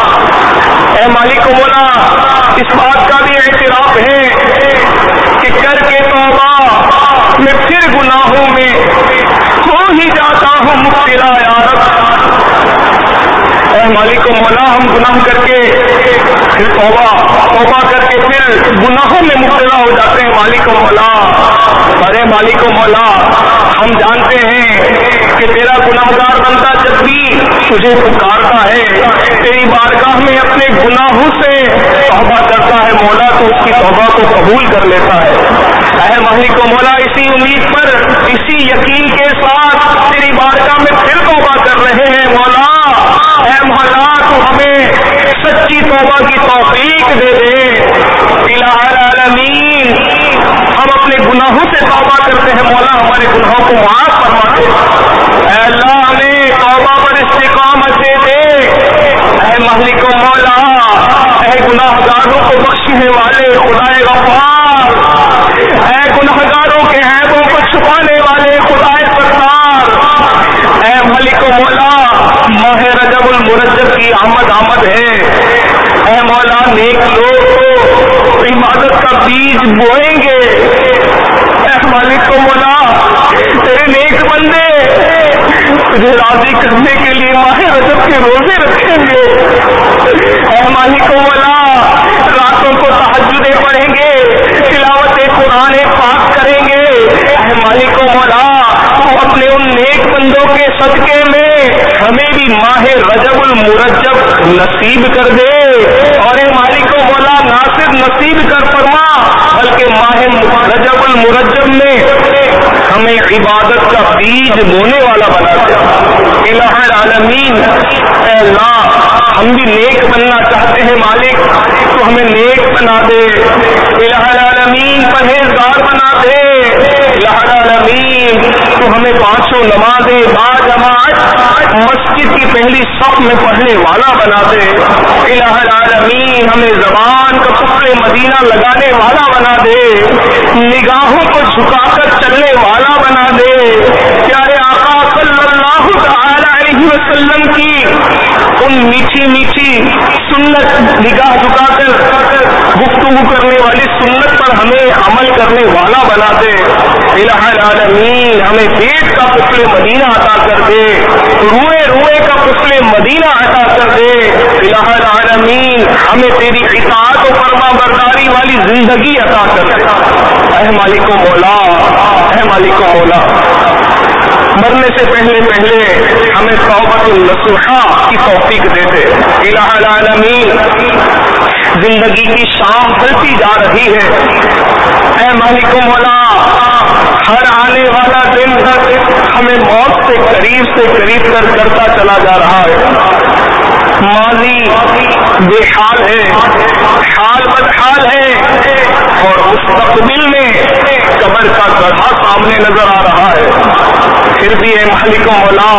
E: اے مالک و مولا، اس بات کا بھی اعتراف ہے کہ کر کے توبہ میں پھر گناہوں میں ہو ہی جاتا ہوں مبتلا یا رب۔ اے مالک و مولا، ہم گناہ کر کے پھر توبہ توبہ کر کے پھر گناہوں میں مبتلا ہو جاتے ہیں مالک و مولا۔ ارے مالک و مولا، ہم جانتے ہیں کہ تیرا گناہگار بندہ جب بھی تجھے پکارتا ہے، تیری بارگاہ میں اپنے گناہوں سے توبہ کرتا ہے مولا، تو اس کی توبہ کو قبول کر لیتا ہے۔ اے مالک و مولا، اسی امید پر، اسی یقین کے ساتھ تیری بارگاہ میں پھر توبہ کر رہے ہیں مولا۔ اے مولا، تو ہمیں سچی توبہ کی توفیق دے دے۔ الہ العالمین، ہم اپنے گناہوں سے توبہ کرتے ہیں مولا، ہمارے گناہوں کو معاف فرما دے۔ اے اللہ، ہمیں توبہ پر استقامت دے دے۔ اے مالک و مولا، اے گناہگاروں کو بخشنے والے خدائے غفار، اے گناہگاروں کے عیبوں کو چھپانے والے خدائے ستار، اے مالک و مولا، ماہ رجب المرجب کی آمد آمد ہے۔ اے مولا، نیک لوگ تو عبادت کا بیج بوئیں گے۔ اے مالک و مولا، تیرے نیک بندے تجھے راضی کرنے کے لیے ماہ رجب کے روزے رکھیں گے. اے مالک و مولا راتوں کو تہجدیں پڑھیں گے, تلاوت قرآن پاک کریں گے. اے مالک و مولا تو اپنے ان نیک بندوں کے صدقے میں ہمیں بھی ماہ رجب المرجب نصیب کر دے. اور اے مالک و مولا نہ صرف نصیب کر فرما بلکہ ماہ رجب المرجب میں ہمیں عبادت کا بیج بونے والا بنا دے. الہ العالمین اے اللہ ہم بھی نیک بننا چاہتے ہیں مالک, تو ہمیں نیک بنا دے. الہ العالمین پرہیزگار بنا دے. الہ العالمین تو ہمیں پانچوں نمازیں با جماعت مسجد کی پہلی صف میں پڑھنے والا بنا دے. الہ العالمین ہمیں زبان کا کفر مدینہ لگانے والا بنا دے. نگاہوں کو جھکا کر چلنے والا بنا دے. پیارے آقا صلی اللہ تعالی علیہ وسلم کی ان میٹھی میٹھی سنت نگاہ جھکا کر گفتگو کرنے والی سنت پر ہمیں عمل کرنے والا بنا دے. الہ العالمین ہمیں پیٹ کا قفل مدینہ عطا کر دے, روئے روئے کا قفل مدینہ عطا کر دے. الہ العالمین ہمیں تیری اطاعت و فرما برداری والی زندگی عطا کر دے. اے مالک و مولا اے مالک و مولا مرنے سے پہلے پہلے ہمیں توبۃ النصوحہ کی توفیق دے دے. الہ العالمین زندگی کی شام ڈھلتی جا رہی ہے. اے مالک و مولا ہر آنے والا دن ہمیں موت سے قریب سے قریب کر کرتا چلا جا رہا ہے. ماضی بے حال ہے, حال بدحال ہے, اور مستقبل میں قبر کا گڑھا سامنے نظر آ رہا ہے. پھر بھی اے مالک و مولا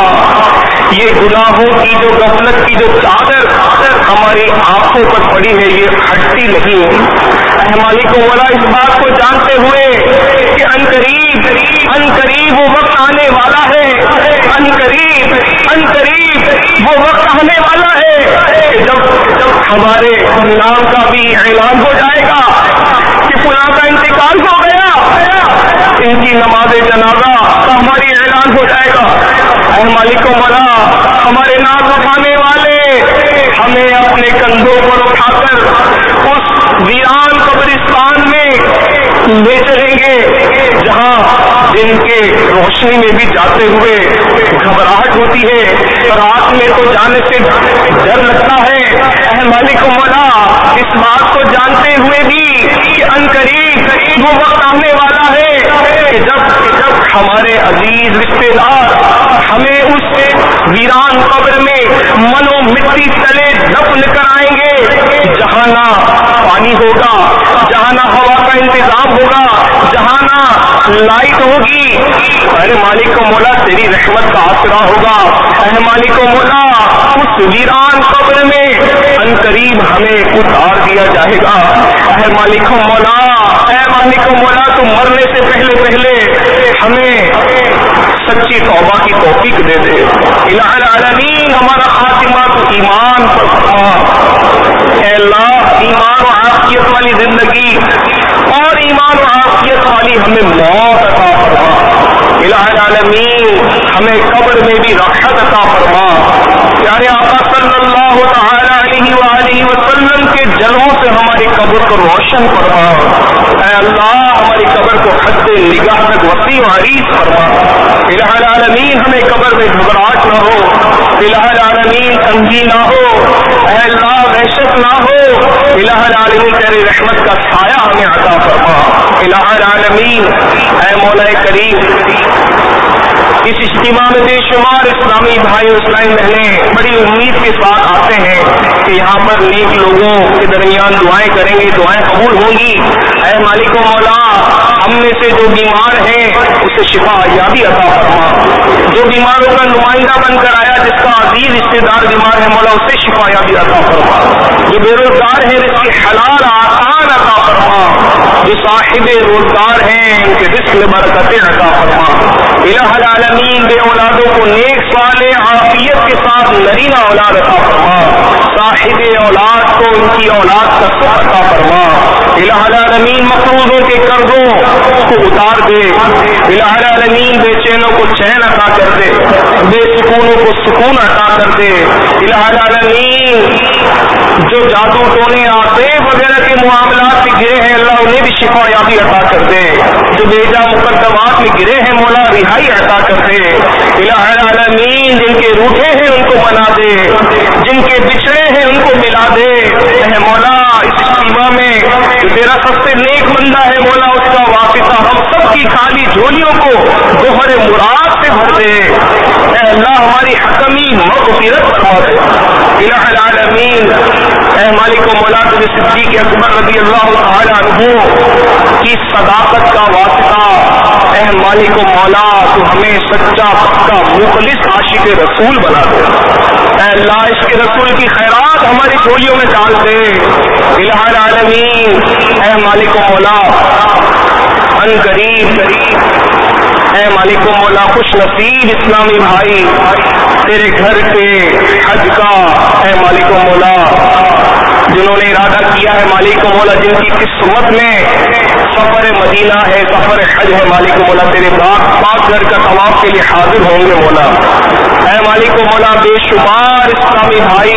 E: یہ گناہوں کی جو غفلت کی جو چادر ہماری آنکھوں پر پڑی ہے یہ ہٹتی نہیں. اے مالک و مولا اس بات کو جانتے ہوئے کہ ان قریب ان قریب وہ وقت آنے والا ہے, ان قریب ان قریب وہ وقت آنے والا ہے کہ جب جب ہمارے نام کا بھی اعلان ہو جائے گا کہ فلاں کا انتقال ہو گیا, ان کی نماز جنازہ کا ہماری اعلان ہو جائے گا. اے مالک و مولا ہمارے نام اٹھانے والے ہمیں اپنے کندھوں پر اٹھا کر اس ویران قبرستان میں لے چلیں گے جہاں دن کے روشنی میں بھی جاتے ہوئے گھبراہٹ ہوتی ہے, رات میں تو جانے سے ڈر لگتا ہے. اے مالک و مولا اس بات کو جانتے ہوئے بھی کہ ان قریب وہ وقت آنے والا ہے کہ جب جب ہمارے عزیز رشتے دار ہمیں اس ویران قبر میں منو مٹی تلے دفن کرائیں گے جہاں نہ پانی ہوگا, جہاں نہ ہوا کا انتظام ہوگا, جہاں نہ لائٹ ہوگی. ارے مالک و مولا تیری رحمت کا آسرا ہوگا. اے مالک و مولا اس ویران قبر میں ان قریب ہمیں اتار دیا جائے گا. اے مالک و مولا اے مالک و مولا تو مرنے سے پہلے پہلے ہمیں سچی توبہ کی توفیق دے دے. الہ العالمین ہمارا خاتمہ تو ایمان پر فرما. اے اللہ ایمان و عافیت والی زندگی اور ایمان و عافیت والی ہمیں موت عطا فرما. الہ العالمین ہمیں قبر میں بھی راحت عطا فرما. پیارے آقا صلی اللہ تعالی علیہ وآلہ وسلم کے جلووں سے ہماری قبر کو روشن فرما. اے اللہ ہماری قبر کو حد نگاہ تک وسیع و عریض فرما. الہ العالمین ہمیں قبر میں گھبراہٹ نہ ہو, الہ العالمین تنگی نہ ہو, اے اللہ وحشت نہ ہو. الہ العالمین تیری رحمت کا سایہ ہمیں عطا فرما. الہ العالمین اے مولا کریم اس اجتماع میں بے شمار اسلامی بھائی اور اسلامی بہنیں بڑی امید کے ساتھ آتے ہیں کہ یہاں پر نیک لوگوں کے درمیان دعائیں کریں گے, دعائیں قبول ہوں گی. اے مالک و مولا ہم میں سے جو بیمار ہیں اسے شفا یابی عطا فرما. جو بیماروں کا نمائندہ بن کر آیا جس کا عزیز رشتے دار بیمار ہے مولا اسے شفا یابی عطا فرما. جو بے روزگار ہے اس کی حلال آسان عطا فرما. جو صاحب روزگار ہیں ان کے رزق میں برکتیں عطا فرما. الہ العالمین بے اولادوں کو نیک صالح عافیت کے ساتھ نرینہ اولاد عطا فرما. صاحب اولاد کو ان کی اولاد کا سکھ عطا فرما. الہ العالمین مقروضوں کے قرضوں کو اتار دے، الہ العالمین بے چینوں کو چین عطا کر دے، بے سکونوں کو سکون عطا کر دے، الہ العالمین جو جادو ٹونے آتے وغیرہ کے معاملات میں گرے ہیں اللہ انہیں بھی شفا یابی عطا کر دے، جو بیجا مقدمات میں گرے ہیں مولا رہائی عطا کر دے، الہ العالمین جن کے روٹے ہیں ان کو منا دے، جن کے بچھڑے ہیں ان کو ملا دے، اے مولا اس اجتماع میں جو تیرا سب سے نیک بندہ ہے مولا اس کا واسطہ ہم سب کی خالی جھولیوں کو گوہر مراد سے بھر دے، اے اللہ ہماری حکمی مغفرت فرما دے، الہ العالمین اے مالک و مولا تجھے صدیق اکبر رضی اللہ تعالی عنہ کی صداقت کا واسطہ اے مالک و مولا تو ہمیں سچا پکا مخلص عاشق رسول بنا دے، اے اللہ اس کے رسول کی خیرات ہماری جھولیوں میں ڈال دے، الہ العالمین اے مالک و مولا ان قریب اے مالک و مولا خوش نصیب اسلامی بھائی تیرے گھر کے حج کا اے مالک و مولا جنہوں نے ارادہ کیا ہے مالک و مولا جن کی قسمت میں سفر مدینہ ہے سفر حج ہے مالک و مولا تیرے پاک پاک گھر کا طواف کے لیے حاضر ہوں گے مولا، اے مالک و مولا بے شمار اسلامی بھائی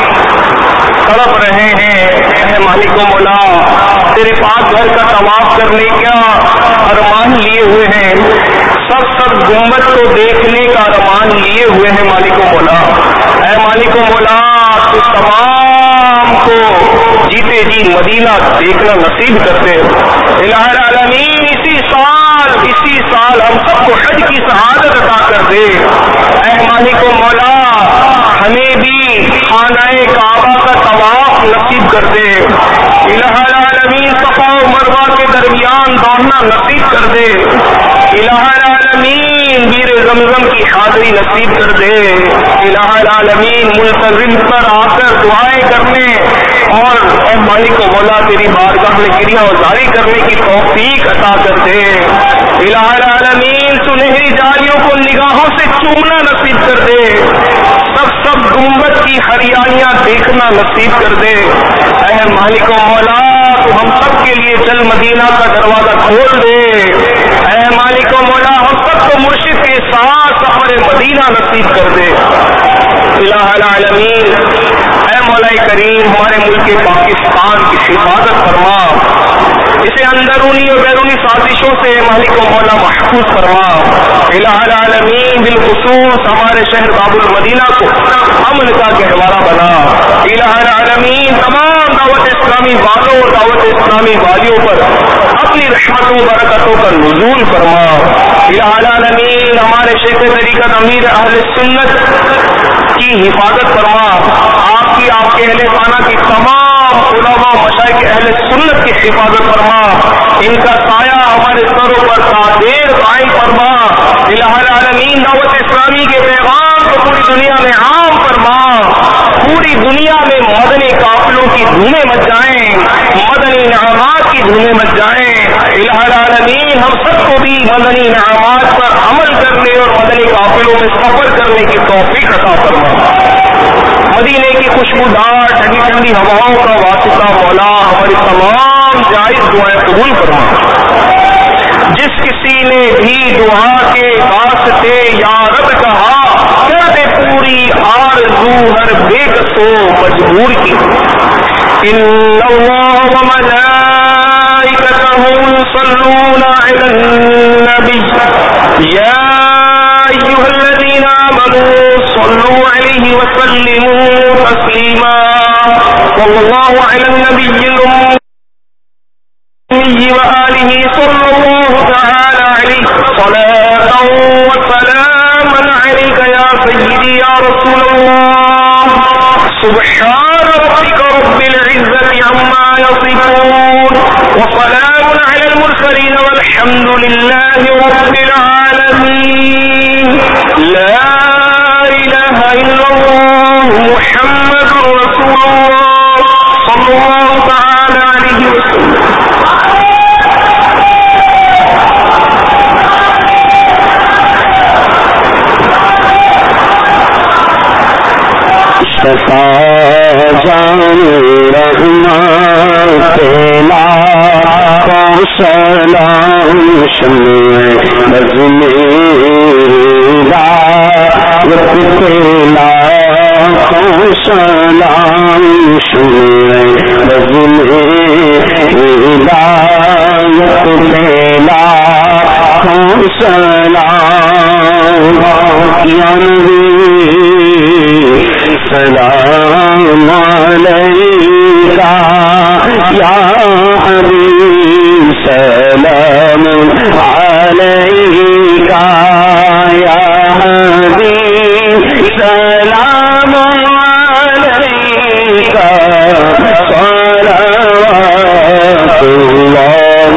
E: تڑپ رہے ہیں اے مالک و مولا تیرے پاک گھر کا طواف کرنے کا ارمان لیے ہوئے ہیں، سب سب گنبد کو دیکھنے کا ارمان لیے ہوئے ہیں مالک و مولا، اے مالک و مولا تو تمام کو جیتے جی مدینہ دیکھنا نصیب کرتے، الہ العالمین اسی سال اسی سال ہم سب کو حج کی سعادت عطا کر دے، اے مالک و مولا ہمیں بھی خانہ کعبہ کا طواف نصیب کر دے، الہ العالمین صفا و مروہ کے درمیان دوڑنا نصیب کر دے، الہ العالمین بیر زمزم کی حاضری نصیب کر دے، الہ العالمین ملتزم پر آ کر دعائیں کرنے اور اے مالک و مولا تیری بارگاہ میں گریہ وزاری کرنے کی توفیق عطا کر دے، الہ العالمین سنہری جالیوں کو نگاہوں سے چومنا نصیب کر دے، سب سب گنبد کی ہریالیاں دیکھنا نصیب کر دے، اے مالک و مولا تو ہم سب کے لیے چل مدینہ کا دروازہ کھول دے، اے مالک و مولا ہم سب کو مرشد کے ساتھ سفر مدینہ نصیب کر دے، الہ العالمین اے مولا کریم ہمارے ملک پاکستان کی حفاظت فرما، اسے اندرونی اور بیرونی سازشوں سے مالک و مولا محفوظ فرما، الہ العالمین بالخصوص ہمارے شہر باب المدینہ کو امن کا گہوارہ بنا، الہ العالمین تمام دعوت اسلامی والوں اور دعوت اسلامی والیوں پر اپنی رحمتوں برکتوں کا نزول فرما، الہ العالمین ہمارے شیخ طریقت امیر اہل سنت کی حفاظت فرما، آپ کی آپ کے اہل خانہ کی تمام علماء مشائخ اہل سنت کی حفاظت فرما، ان کا سایہ ہمارے سروں پر تادیر قائم فرما، الہ العالمین دعوت اسلامی کے پیغام کو پوری دنیا میں عام فرما، پوری دنیا میں مدنی قافلوں کی دھومیں مچ جائیں، مدنی انعامات کی دھومیں مچ جائیں، الہ العالمین ہم سب کو بھی مدنی انعامات پر عمل کرنے اور مدنی قافلوں میں سفر کرنے کی توفیق عطا فرما، مدینے کی خوشبودار ٹھنڈی ٹھنڈی ہواؤں کا واسطہ مولا ہماری تمام جائز دعائیں قبول فرما، جس کسی نے بھی دعا کے واسطے یا رب کہا کر دے پوری آرزو ہر بے کسو مجبور کی، ان اللہ وملائکتہ یصلون علی النبی یا ایھا الذین آمنوا صلوا علیہ وسلموا تسلیما، صلی اللہ علی النبی الأمی وآلہ صلی اللہ تعالی علیہ صلاة وسلاما علیک یا سیدی یا رسول اللہ، سبحان ربک رب العزة عما یصفون وسلام علی المرسلین والحمد للہ رب العالمین، لا الہ الا اللہ محمد رسول اللہ صلی اللہ تعالی علیہ وسلم۔
B: جان رحمان تیلا
G: سلام یا نبی سلام علیکہ یا حبیب سلام علیکہ یا حبیب سلام علیکہ صلوات اللہ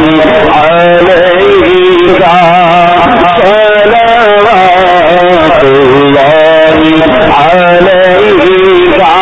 G: علیکہ صلوات اللہ علیکہ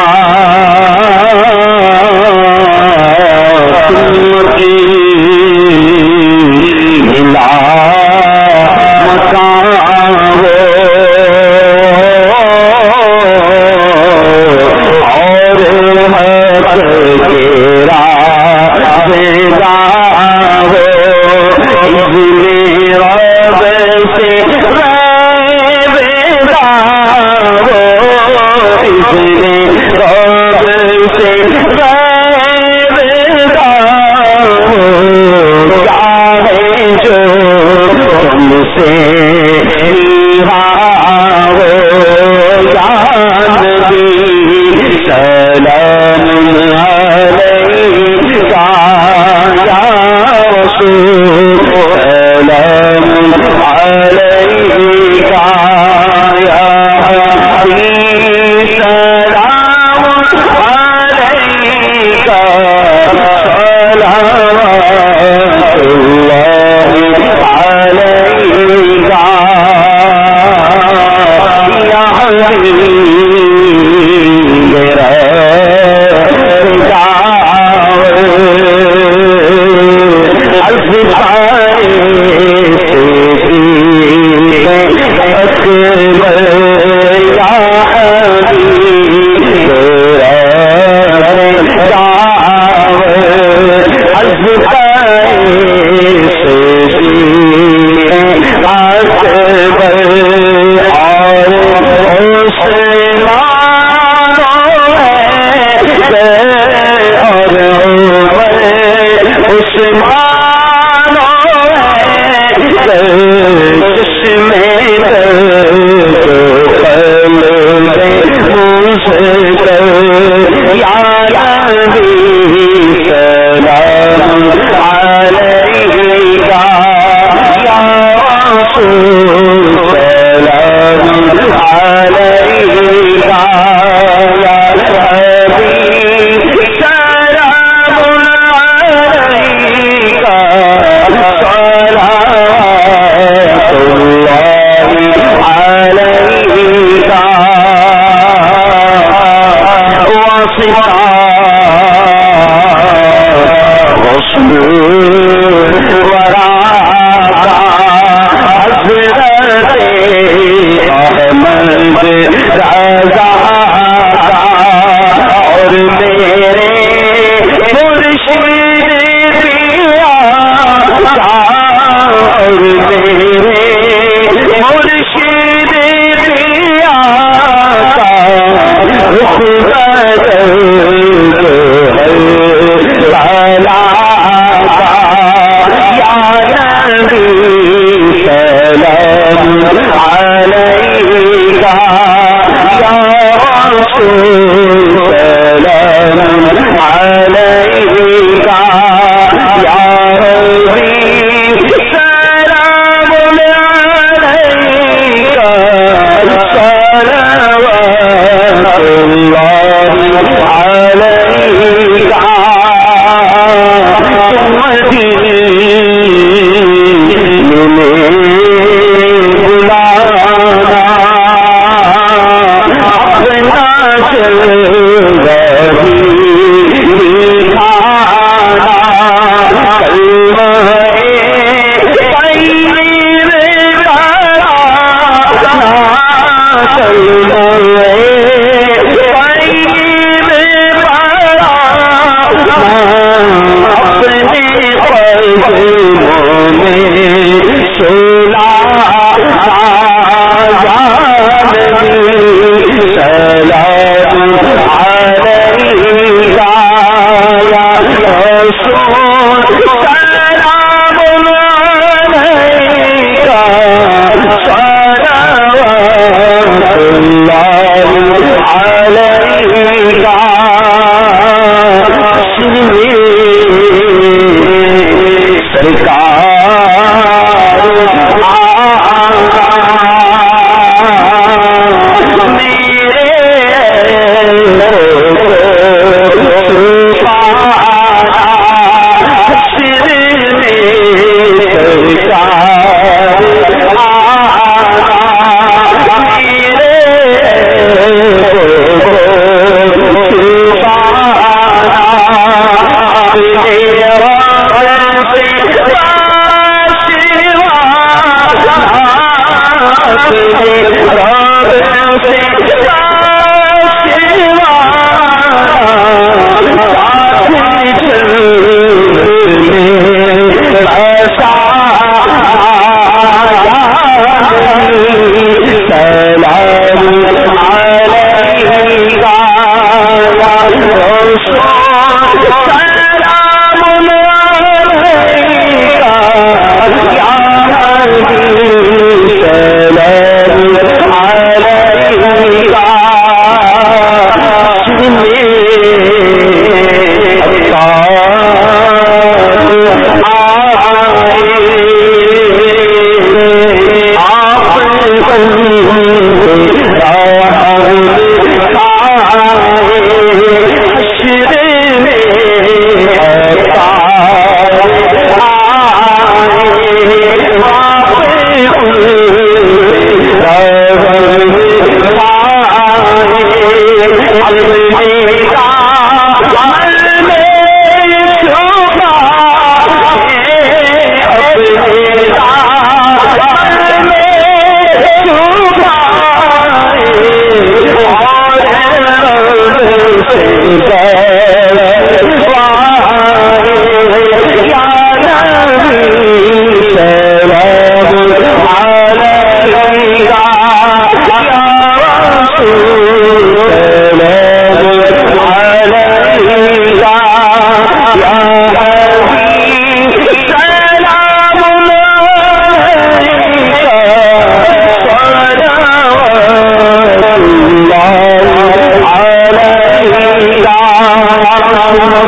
G: علیہ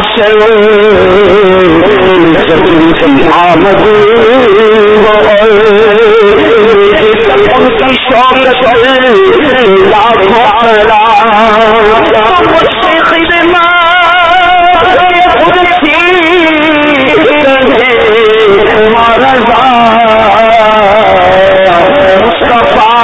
G: محشر جب ان کی آمد ان کی شوقت لاکھوں سلام سے خدمات خود سی ہمارا مصطفیٰ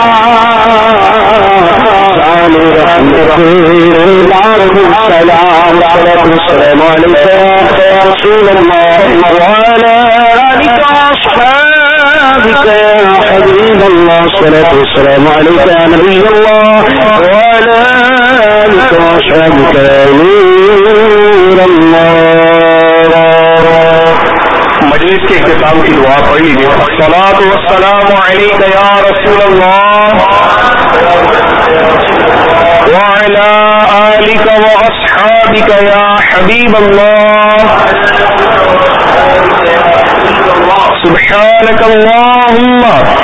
G: سلام السلام علیکم رسول اللہ وعلى آلك وأصحابك يا حبيب الله الصلاة والسلام عليك يا نبي الله وعلى آلك وأصحابك يا نور الله.
E: مجلس کے اختتام کی دعا پڑھ لیجیے. الصلاۃ والسلام علیک یا رسول اللہ وعلی آلک واصحابک یا حبیب اللہ. سبحانک اللہم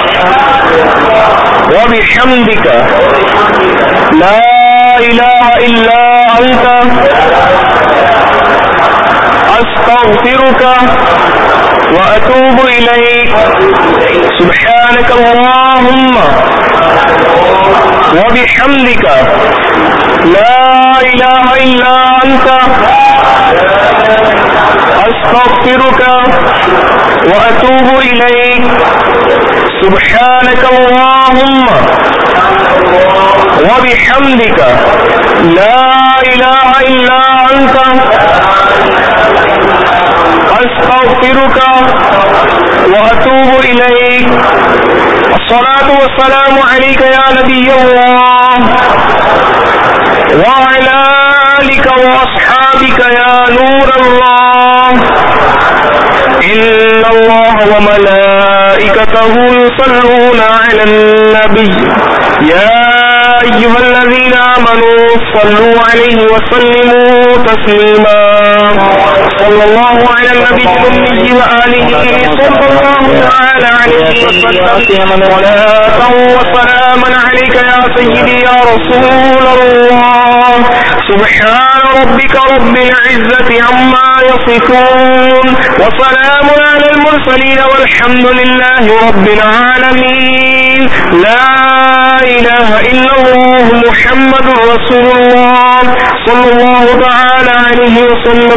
E: وبحمدک لا الہ الا انت استغفرك واتوب اليك. سبحانك اللهم وبحمدك لا اله الا انت استغفرك واتوب اليك. سبحانك اللهم وبحمدك لا اله الا انت استغفرك واتوب اليك. الصلاة والسلام عليك يا نبي الله وعلى آلك واصحابك يا نور الله. إن الله وملائكته يصلون على النبي يا أيها الذين آمنوا صلوا عليه وسلموا تسليما. صلى الله على النبي الأمي وآله صلى الله تعالى عليه وسلم. صلاة وسلاما عليك يا سيدي يا رسول الله. سبحان ربك رب العزة عما يصفون وسلام على المرسلين والحمد لله رب العالمين. لا إله إلا الله محمد رسول الله صلى الله تعالى عليه وسلم.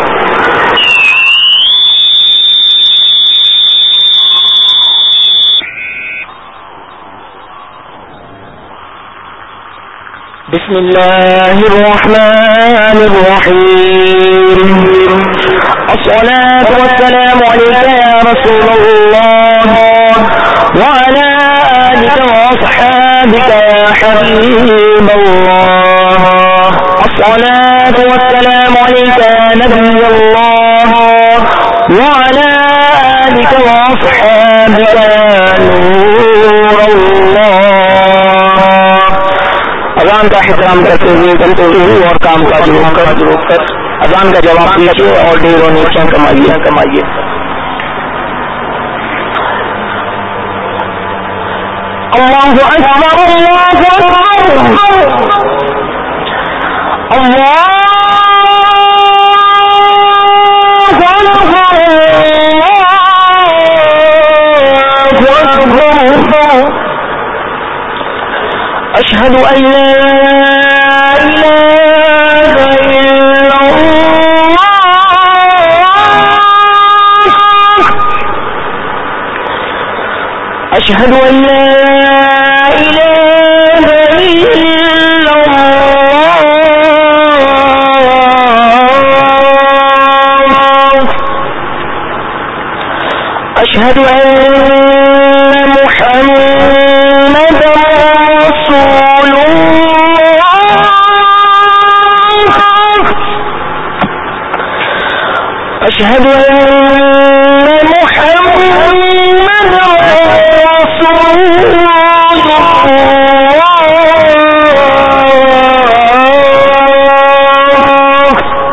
G: بسم الله الرحمن الرحيم. الصلاة والسلام عليك يا رسول الله وعلى آلك وأصحابك يا حبيب الله. الصلاة والسلام عليك يا نبي الله وعلى آلك وأصحابك يا نور الله. اذان کا احترام کرتے ہوئے گفتگو اور کام کاج روک کر روک کر اذان کا جواب دیجیے اور ڈھیر و نیکیاں کمائیے کمائیے. اللہ اکبر اللہ اللہ أشهد أن لا إله إلا الله. أشهد أن لا إله إلا الله. أشهد أن محمد رسول الله. أشهد أن محمد رسول الله.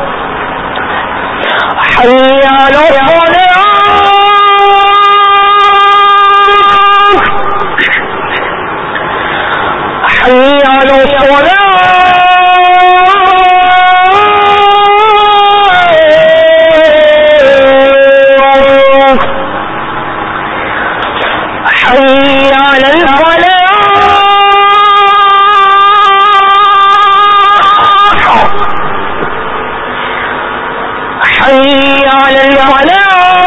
G: حي على الصلاة. حي على الصلاة.
D: حي على الفلاح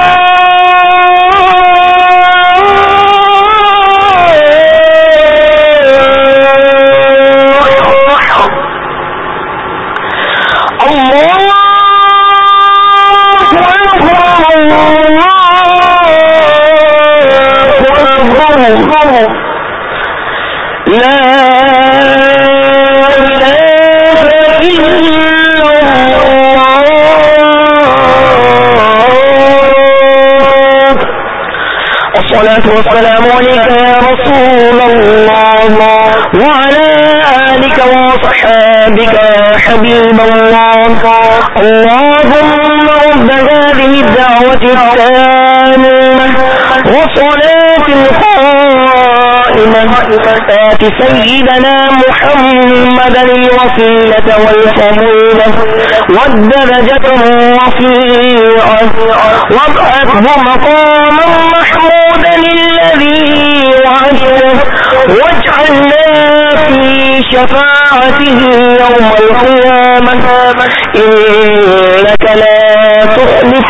D: والسلام عليك يا رسول الله وعلى آلك وصحابك يا حبيب الله. اللهم رب هذه الدعوة التامة وصلاة القائمة آت سيدنا محمدا الوسيلة والفضيلة والدرجة الرفيعة وابعثه مقاما محمودا الذي وعده واجعلنا في شفاعته يوم القيامة إنك لا تخلف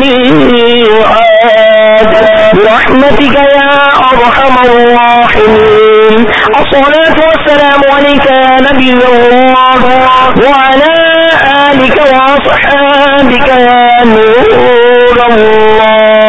D: الميعاد برحمتك يا أرحم الراحمين. الصلاة والسلام عليك يا نبي الله وعلى آلك وأصحابك يا نور الله.